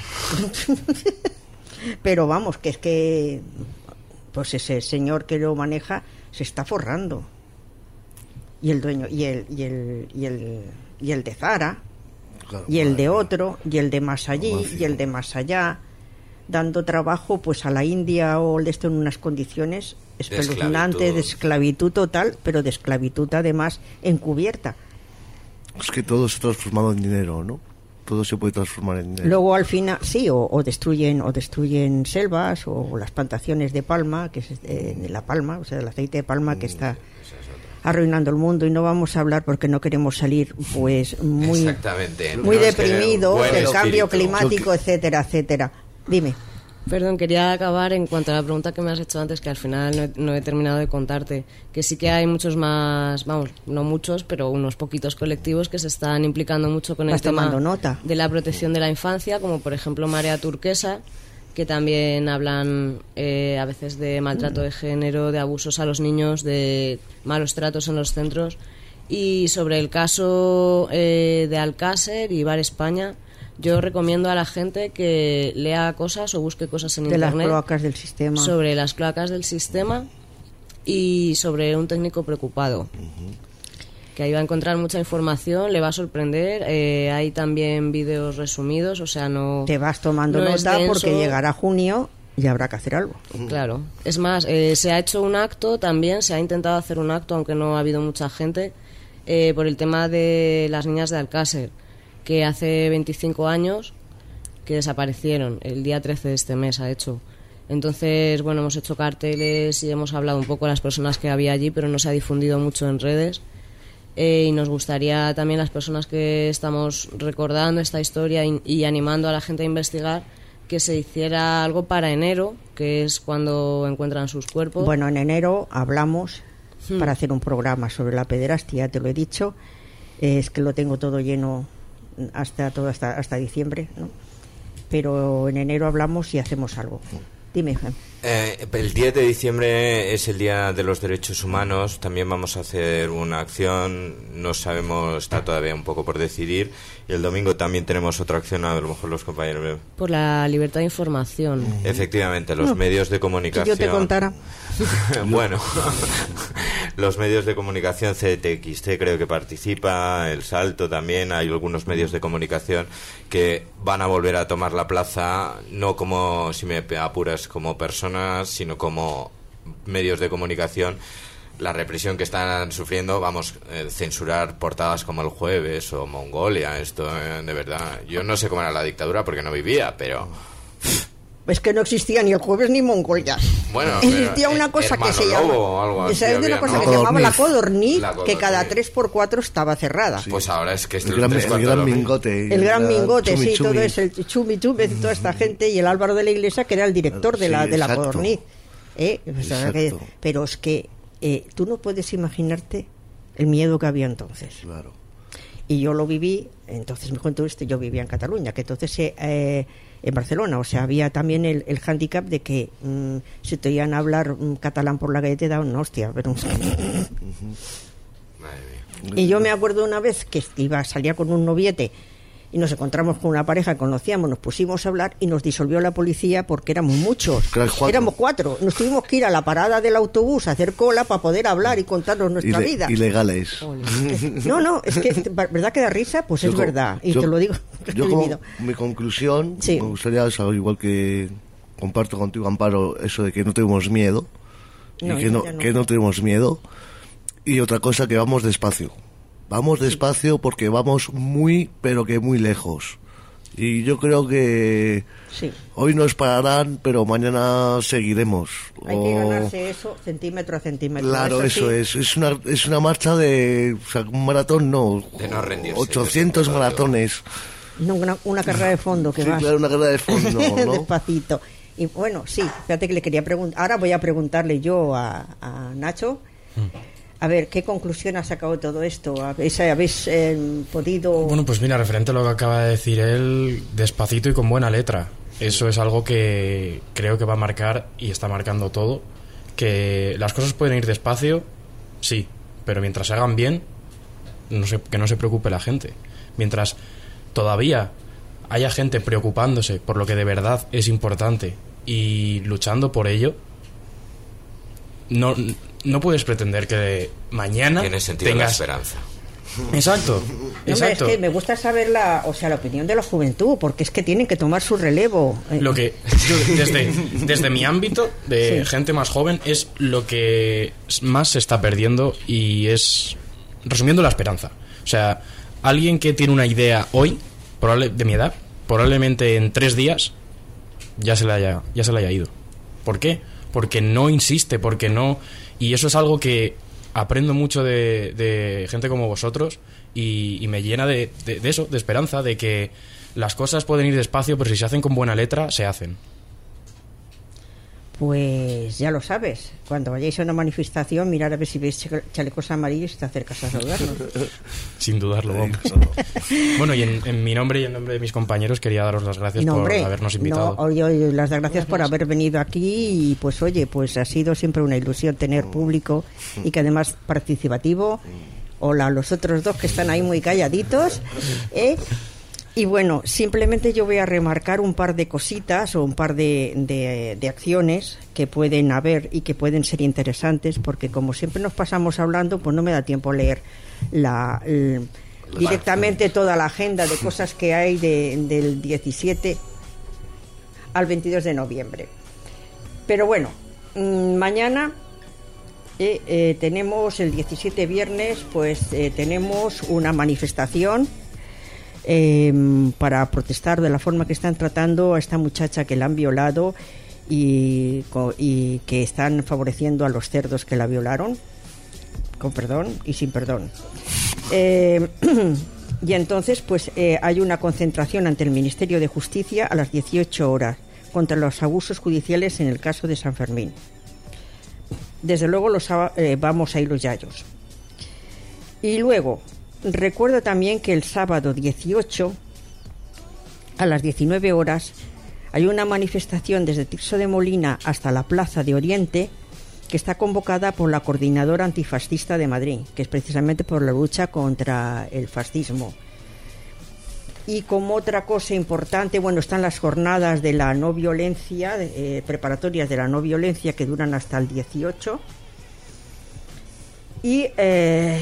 Speaker 1: Pero vamos, que es que pues ese señor que lo maneja se está forrando. Y el dueño, y el, y el, y el, y el de Zara, claro, y el de otro, y el de más allí, y el de más allá, dando trabajo pues a la India o el de esto en unas condiciones espeluznantes de esclavitud total, pero de esclavitud además encubierta.
Speaker 2: Es que todo se ha transformado en dinero, ¿no? Todo se puede transformar en dinero.
Speaker 1: Luego al final, sí, o, o destruyen o destruyen selvas o las plantaciones de palma, que es de, de la palma, o sea, del aceite de palma que está arruinando el mundo, y no vamos a hablar porque no queremos salir pues muy
Speaker 3: Exactamente.
Speaker 1: muy
Speaker 3: no
Speaker 1: deprimidos
Speaker 3: es
Speaker 1: del
Speaker 3: espíritu.
Speaker 1: cambio climático, etcétera, etcétera. Dime.
Speaker 4: Perdón, quería acabar en cuanto a la pregunta que me has hecho antes, que al final no he, no he terminado de contarte, que sí que hay muchos más, vamos, no muchos, pero unos poquitos colectivos que se están implicando mucho con el tema
Speaker 1: nota.
Speaker 4: de la protección de la infancia, como por ejemplo Marea Turquesa, que también hablan eh, a veces de maltrato de género, de abusos a los niños, de malos tratos en los centros. Y sobre el caso eh, de Alcácer y Bar España, yo recomiendo a la gente que lea cosas o busque cosas en
Speaker 1: de
Speaker 4: internet
Speaker 1: las cloacas del sistema.
Speaker 4: sobre las cloacas del sistema y sobre un técnico preocupado. que ahí va a encontrar mucha información, le va a sorprender. Eh, hay también vídeos resumidos, o sea, no...
Speaker 1: Te vas tomando
Speaker 4: no es
Speaker 1: nota
Speaker 4: denso.
Speaker 1: porque llegará junio y habrá que hacer algo.
Speaker 4: Claro. Es más, eh, se ha hecho un acto también, se ha intentado hacer un acto, aunque no ha habido mucha gente, eh, por el tema de las niñas de Alcácer, que hace veinticinco años que desaparecieron. El día trece de este mes ha hecho. Entonces, bueno, hemos hecho carteles y hemos hablado un poco a las personas que había allí, pero no se ha difundido mucho en redes. Eh, y nos gustaría también, las personas que estamos recordando esta historia y, y animando a la gente a investigar, que se hiciera algo para enero, que es cuando encuentran sus cuerpos.
Speaker 1: Bueno, en enero hablamos
Speaker 4: Hmm.
Speaker 1: para hacer un programa sobre la pederastia, te lo he dicho. Eh, es que lo tengo todo lleno hasta todo hasta, hasta diciembre, ¿no? Pero en enero hablamos y hacemos algo. Dime, Juan.
Speaker 3: Eh, el diez de diciembre es el Día de los Derechos Humanos. También vamos a hacer una acción. No sabemos, está todavía un poco por decidir. Y el domingo también tenemos otra acción. A lo mejor los compañeros.
Speaker 4: Por la libertad de información.
Speaker 3: Efectivamente, los
Speaker 1: No,
Speaker 3: medios de
Speaker 1: Si
Speaker 3: comunicación.
Speaker 1: yo te contara.
Speaker 3: Bueno, los medios de comunicación, C T X T creo que participa, El Salto también, hay algunos medios de comunicación que van a volver a tomar la plaza, no como, si me apuras, como personas, sino como medios de comunicación. La represión que están sufriendo, vamos, eh, censurar portadas como El Jueves o Mongolia, esto eh, de verdad, yo no sé cómo era la dictadura porque no vivía, pero...
Speaker 1: Es que no existía ni El Jueves ni Mongolia.
Speaker 3: Bueno,
Speaker 1: existía
Speaker 3: pero,
Speaker 1: una
Speaker 3: eh,
Speaker 1: cosa que
Speaker 3: Hermano
Speaker 1: se
Speaker 3: Lobo
Speaker 1: llama,
Speaker 3: o algo así
Speaker 1: ¿sabes de una
Speaker 3: había,
Speaker 1: cosa
Speaker 3: ¿no?
Speaker 1: que se llamaba la Codorniz?
Speaker 3: La
Speaker 1: Que
Speaker 3: Codorniz.
Speaker 1: cada tres por cuatro estaba cerrada.
Speaker 3: Pues ahora es que es
Speaker 2: El gran, el gran mingote.
Speaker 1: El gran
Speaker 2: la
Speaker 1: mingote,
Speaker 2: chumi
Speaker 1: sí,
Speaker 2: chumi.
Speaker 1: todo eso, el chumi chumi, toda esta gente, y el Álvaro de la Iglesia, que era el director de la,
Speaker 2: Sí,
Speaker 1: de la
Speaker 2: exacto.
Speaker 1: Codorniz. ¿Eh? O sea, que-
Speaker 2: Exacto.
Speaker 1: pero es que eh, tú no puedes imaginarte el miedo que había entonces.
Speaker 2: Claro.
Speaker 1: Y yo lo viví, entonces me cuento esto, yo vivía en Cataluña, que entonces eh, eh, en Barcelona, o sea, había también el, el hándicap de que mm, si te oían hablar mm, catalán por la calle te daban una hostia, pero... Y yo me acuerdo una vez que iba, salía con un noviete y nos encontramos con una pareja que conocíamos, nos pusimos a hablar y nos disolvió la policía porque éramos muchos.
Speaker 2: Claro, cuatro.
Speaker 1: Éramos cuatro. Nos tuvimos que ir a la parada del autobús a hacer cola para poder hablar y contarnos nuestra
Speaker 2: Ile-
Speaker 1: vida.
Speaker 2: Ilegales.
Speaker 1: No, no, es que, ¿verdad que da risa? Pues
Speaker 2: Yo
Speaker 1: es
Speaker 2: co-
Speaker 1: verdad, y
Speaker 2: yo-
Speaker 1: te lo digo.
Speaker 2: Yo
Speaker 1: he
Speaker 2: como
Speaker 1: vivido.
Speaker 2: mi conclusión,
Speaker 1: Sí.
Speaker 2: me gustaría saber, igual que comparto contigo, Amparo, eso de que no tenemos miedo,
Speaker 1: No,
Speaker 2: y que
Speaker 1: yo
Speaker 2: no,
Speaker 1: ya no.
Speaker 2: que no tenemos miedo, y otra cosa, que vamos despacio. Vamos despacio porque vamos muy, pero que muy lejos. Y yo creo que
Speaker 1: Sí.
Speaker 2: hoy nos pararán, pero mañana seguiremos.
Speaker 1: Hay que
Speaker 2: O-
Speaker 1: ganarse eso centímetro a centímetro.
Speaker 2: Claro, eso,
Speaker 1: sí.
Speaker 2: es. Es una, es una marcha de. O sea, un maratón no.
Speaker 3: De no rendirse,
Speaker 2: ochocientos
Speaker 3: de-
Speaker 2: maratones.
Speaker 1: No, una, una carrera de fondo que
Speaker 2: Sí,
Speaker 1: vas.
Speaker 2: claro, una carrera de fondo, ¿no?
Speaker 1: Despacito. Y bueno, sí, fíjate que le quería preguntar. Ahora voy a preguntarle yo a, a Nacho. A ver, ¿qué conclusión ha sacado de todo esto? ¿Habéis, habéis eh, podido...?
Speaker 6: Bueno, pues mira, referente a lo que acaba de decir él, despacito y con buena letra. Eso es algo que creo que va a marcar, y está marcando todo, que las cosas pueden ir despacio, sí, pero mientras se hagan bien, no se, que no se preocupe la gente. Mientras todavía haya gente preocupándose por lo que de verdad es importante y luchando por ello, no, no puedes pretender que mañana
Speaker 3: Tiene sentido la
Speaker 6: tengas...
Speaker 3: esperanza.
Speaker 6: Exacto,
Speaker 1: No, hombre,
Speaker 6: exacto.
Speaker 1: es que me gusta saber la, o sea, la opinión de la juventud, porque es que tienen que tomar su relevo. Eh,
Speaker 6: Lo que yo, desde, desde mi ámbito de
Speaker 1: Sí.
Speaker 6: gente más joven, es lo que más se está perdiendo, y es, resumiendo, la esperanza. O sea, alguien que tiene una idea hoy, probable, de mi edad, probablemente en tres días ya se le haya, ya se le haya ido. ¿Por qué? Porque no insiste, porque no... Y eso es algo que aprendo mucho de, de gente como vosotros, y, y me llena de, de, de eso, de esperanza, de que las cosas pueden ir despacio, pero si se hacen con buena letra, se hacen.
Speaker 1: Pues ya lo sabes, cuando vayáis a una manifestación, mirar a ver si veis chale- chalecos amarillos y te acercas a saludarnos.
Speaker 6: Sin dudarlo, vamos. Bueno, y en, en mi nombre y en nombre de mis compañeros quería daros las gracias
Speaker 1: No,
Speaker 6: por
Speaker 1: hombre,
Speaker 6: habernos invitado.
Speaker 1: no, oye, oye, las gracias por haber venido aquí, y pues oye, pues ha sido siempre una ilusión tener público, y que además participativo. Hola, los otros dos que están ahí muy calladitos, ¿eh? Y bueno, simplemente yo voy a remarcar un par de cositas o un par de, de, de acciones que pueden haber y que pueden ser interesantes, porque como siempre nos pasamos hablando, pues no me da tiempo leer la, el, directamente toda la agenda de cosas que hay de, del diecisiete al veintidós de noviembre. Pero bueno, mmm, mañana eh, eh, tenemos el diecisiete viernes, pues eh, tenemos una manifestación Eh, para protestar de la forma que están tratando a esta muchacha que la han violado y, y que están favoreciendo a los cerdos que la violaron, con perdón y sin perdón. Eh, y entonces pues eh, hay una concentración ante el Ministerio de Justicia a las dieciocho horas contra los abusos judiciales en el caso de San Fermín. Desde luego los, eh, vamos a ir los yayos. Y luego recuerdo también que el sábado dieciocho a las diecinueve horas hay una manifestación desde Tirso de Molina hasta la Plaza de Oriente que está convocada por la Coordinadora Antifascista de Madrid, que es precisamente por la lucha contra el fascismo. Y como otra cosa importante, bueno, están las jornadas de la no violencia, eh, preparatorias de la no violencia que duran hasta el dieciocho. Y eh,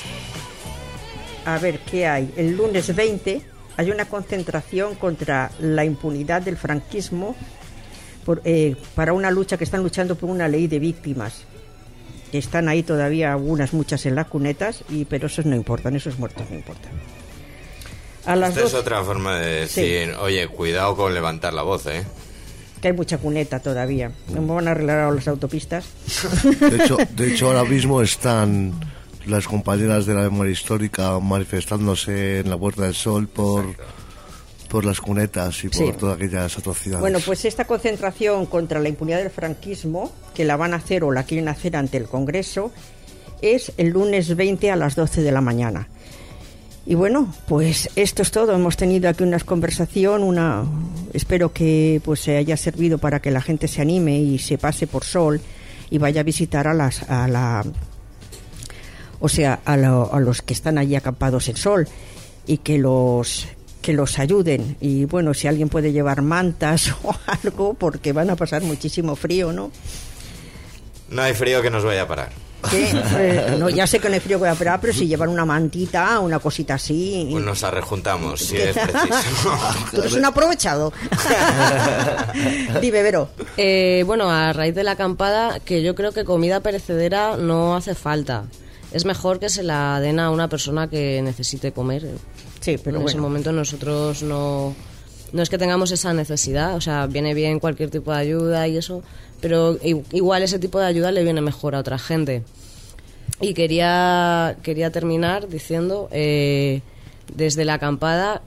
Speaker 1: a ver, ¿qué hay? El lunes veinte hay una concentración contra la impunidad del franquismo por, eh, para una lucha que están luchando por una ley de víctimas. Están ahí todavía algunas, muchas en las cunetas, y, pero esos no importan, esos muertos no importan. A las
Speaker 3: Esta
Speaker 1: dos,
Speaker 3: es otra forma de decir, sí. Oye, cuidado con levantar la voz, ¿eh?
Speaker 1: Que hay mucha cuneta todavía. No me van a arreglar las autopistas.
Speaker 2: De hecho, de hecho ahora mismo están las compañeras de la memoria histórica manifestándose en la Puerta del Sol por, por las cunetas y por sí. todas aquellas atrocidades.
Speaker 1: Bueno, pues esta concentración contra la impunidad del franquismo, que la van a hacer o la quieren hacer ante el Congreso, es el lunes veinte a las doce de la mañana. Y bueno, pues esto es todo. Hemos tenido aquí una conversación, una, espero que pues se haya servido para que la gente se anime y se pase por Sol y vaya a visitar a las a la o sea, a, lo, a los que están allí acampados en Sol y que los que los ayuden. Y bueno, si alguien puede llevar mantas o algo, porque van a pasar muchísimo frío, ¿no?
Speaker 3: No hay frío que nos vaya a parar.
Speaker 1: Eh, no, ya sé que no hay frío que vaya a parar, pero si llevan una mantita, una cosita así.
Speaker 3: Pues nos arrejuntamos, si es preciso.
Speaker 1: Tú eres un aprovechado. Dime, Vero.
Speaker 4: Eh, bueno, a raíz de la acampada, que yo creo que comida perecedera no hace falta. Es mejor que se la den a una persona que necesite comer.
Speaker 1: Sí, pero
Speaker 4: en
Speaker 1: bueno.
Speaker 4: ese momento nosotros no, no es que tengamos esa necesidad. O sea, viene bien cualquier tipo de ayuda y eso, pero igual ese tipo de ayuda le viene mejor a otra gente. Y quería quería terminar diciendo, eh, desde la acampada,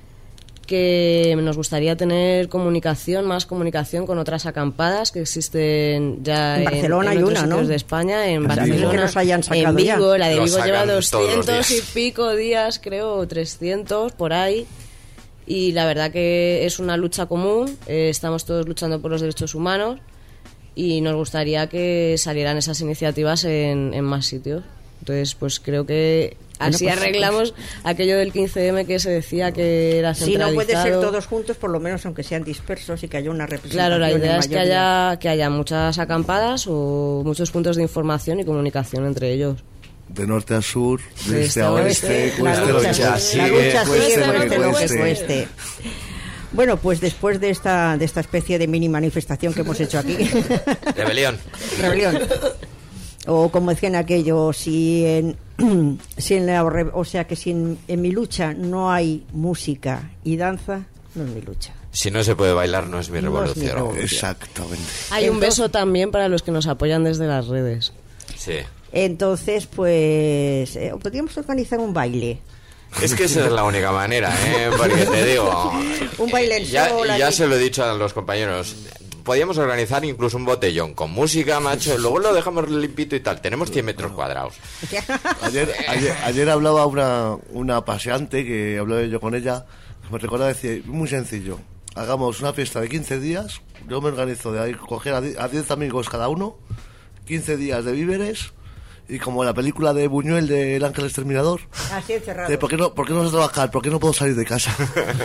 Speaker 4: que nos gustaría tener comunicación, más comunicación con otras acampadas que existen ya
Speaker 1: en Barcelona,
Speaker 4: en, en
Speaker 1: hay
Speaker 4: otros
Speaker 1: una,
Speaker 4: sitios
Speaker 1: ¿no?
Speaker 4: de España, en
Speaker 1: o sea,
Speaker 4: Barcelona,
Speaker 1: que nos hayan sacado
Speaker 4: en Vigo,
Speaker 1: ya.
Speaker 4: la de
Speaker 3: Lo
Speaker 4: Vigo lleva doscientos y
Speaker 3: días.
Speaker 4: pico días, creo, trescientos por ahí, y la verdad que es una lucha común, eh, estamos todos luchando por los derechos humanos y nos gustaría que salieran esas iniciativas en, en más sitios. Entonces, pues creo que así bueno, pues, arreglamos pues, aquello del quince eme que se decía que era centralizado.
Speaker 1: Si no puede ser todos juntos, por lo menos aunque sean dispersos y que haya una representación.
Speaker 4: Claro, la idea es que
Speaker 1: mayoría.
Speaker 4: haya, que haya muchas acampadas o muchos puntos de información y comunicación entre ellos.
Speaker 2: De norte a sur, de, de este a
Speaker 1: oeste,
Speaker 2: oeste,
Speaker 1: cueste
Speaker 2: la
Speaker 1: lucha sigue,
Speaker 2: cueste,
Speaker 1: cueste lo que
Speaker 2: cueste.
Speaker 1: cueste. Bueno, pues después de esta de esta especie de mini manifestación que hemos hecho aquí.
Speaker 3: Rebelión.
Speaker 1: Rebelión. O como decían aquello, si en, si en la, o sea que si en, en mi lucha no hay música y danza, no es mi lucha.
Speaker 3: Si no se puede bailar, no es mi revolución. No es mi revolución.
Speaker 2: Exactamente.
Speaker 4: Hay un beso también para los que nos apoyan desde las redes.
Speaker 3: Sí.
Speaker 1: Entonces, pues, eh, podríamos organizar un baile.
Speaker 3: Es que esa es la única manera, ¿eh? Porque te digo...
Speaker 1: un baile en
Speaker 3: ya,
Speaker 1: sol.
Speaker 3: Ya
Speaker 1: aquí.
Speaker 3: se lo he dicho a los compañeros. Podíamos organizar incluso un botellón con música, macho, luego lo dejamos limpito y tal. Tenemos cien metros cuadrados.
Speaker 2: Ayer, ayer, ayer hablaba una, una paseante que hablaba yo con ella, me recordaba decir, muy sencillo, hagamos una fiesta de quince días, yo me organizo de ahí, coger a diez amigos cada uno, quince días de víveres, Y como la película de Buñuel de El Ángel Exterminador.
Speaker 1: Así encerrado.
Speaker 2: De, ¿por qué no, por qué no vas a trabajar? ¿Por qué no puedo salir de casa?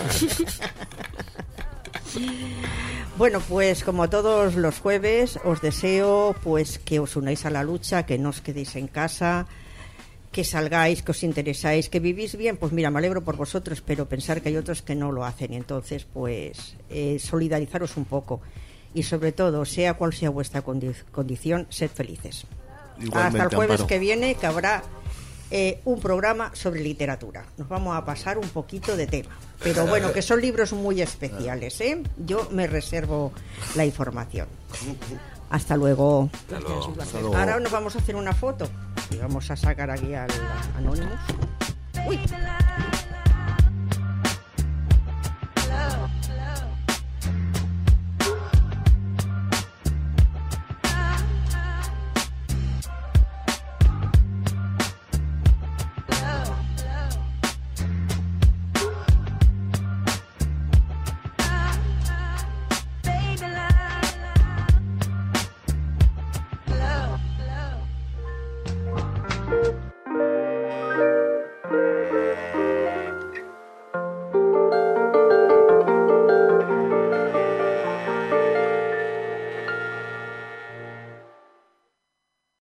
Speaker 1: Bueno, pues como todos los jueves, os deseo pues que os unáis a la lucha, que no os quedéis en casa, que salgáis, que os interesáis, que vivís bien. Pues mira, me alegro por vosotros, pero pensar que hay otros que no lo hacen. Y entonces, pues, eh, solidarizaros un poco. Y sobre todo, sea cual sea vuestra condi- condición, sed felices.
Speaker 2: Igualmente,
Speaker 1: hasta el jueves
Speaker 2: Amparo.
Speaker 1: que viene, que habrá eh, un programa sobre literatura. Nos vamos a pasar un poquito de tema. Pero bueno, que son libros muy especiales, ¿eh? Yo me reservo la información. Hasta luego.
Speaker 3: Hasta luego.
Speaker 2: Hasta luego.
Speaker 1: Ahora nos vamos a hacer una foto y vamos a sacar aquí al Anonymous. Uy.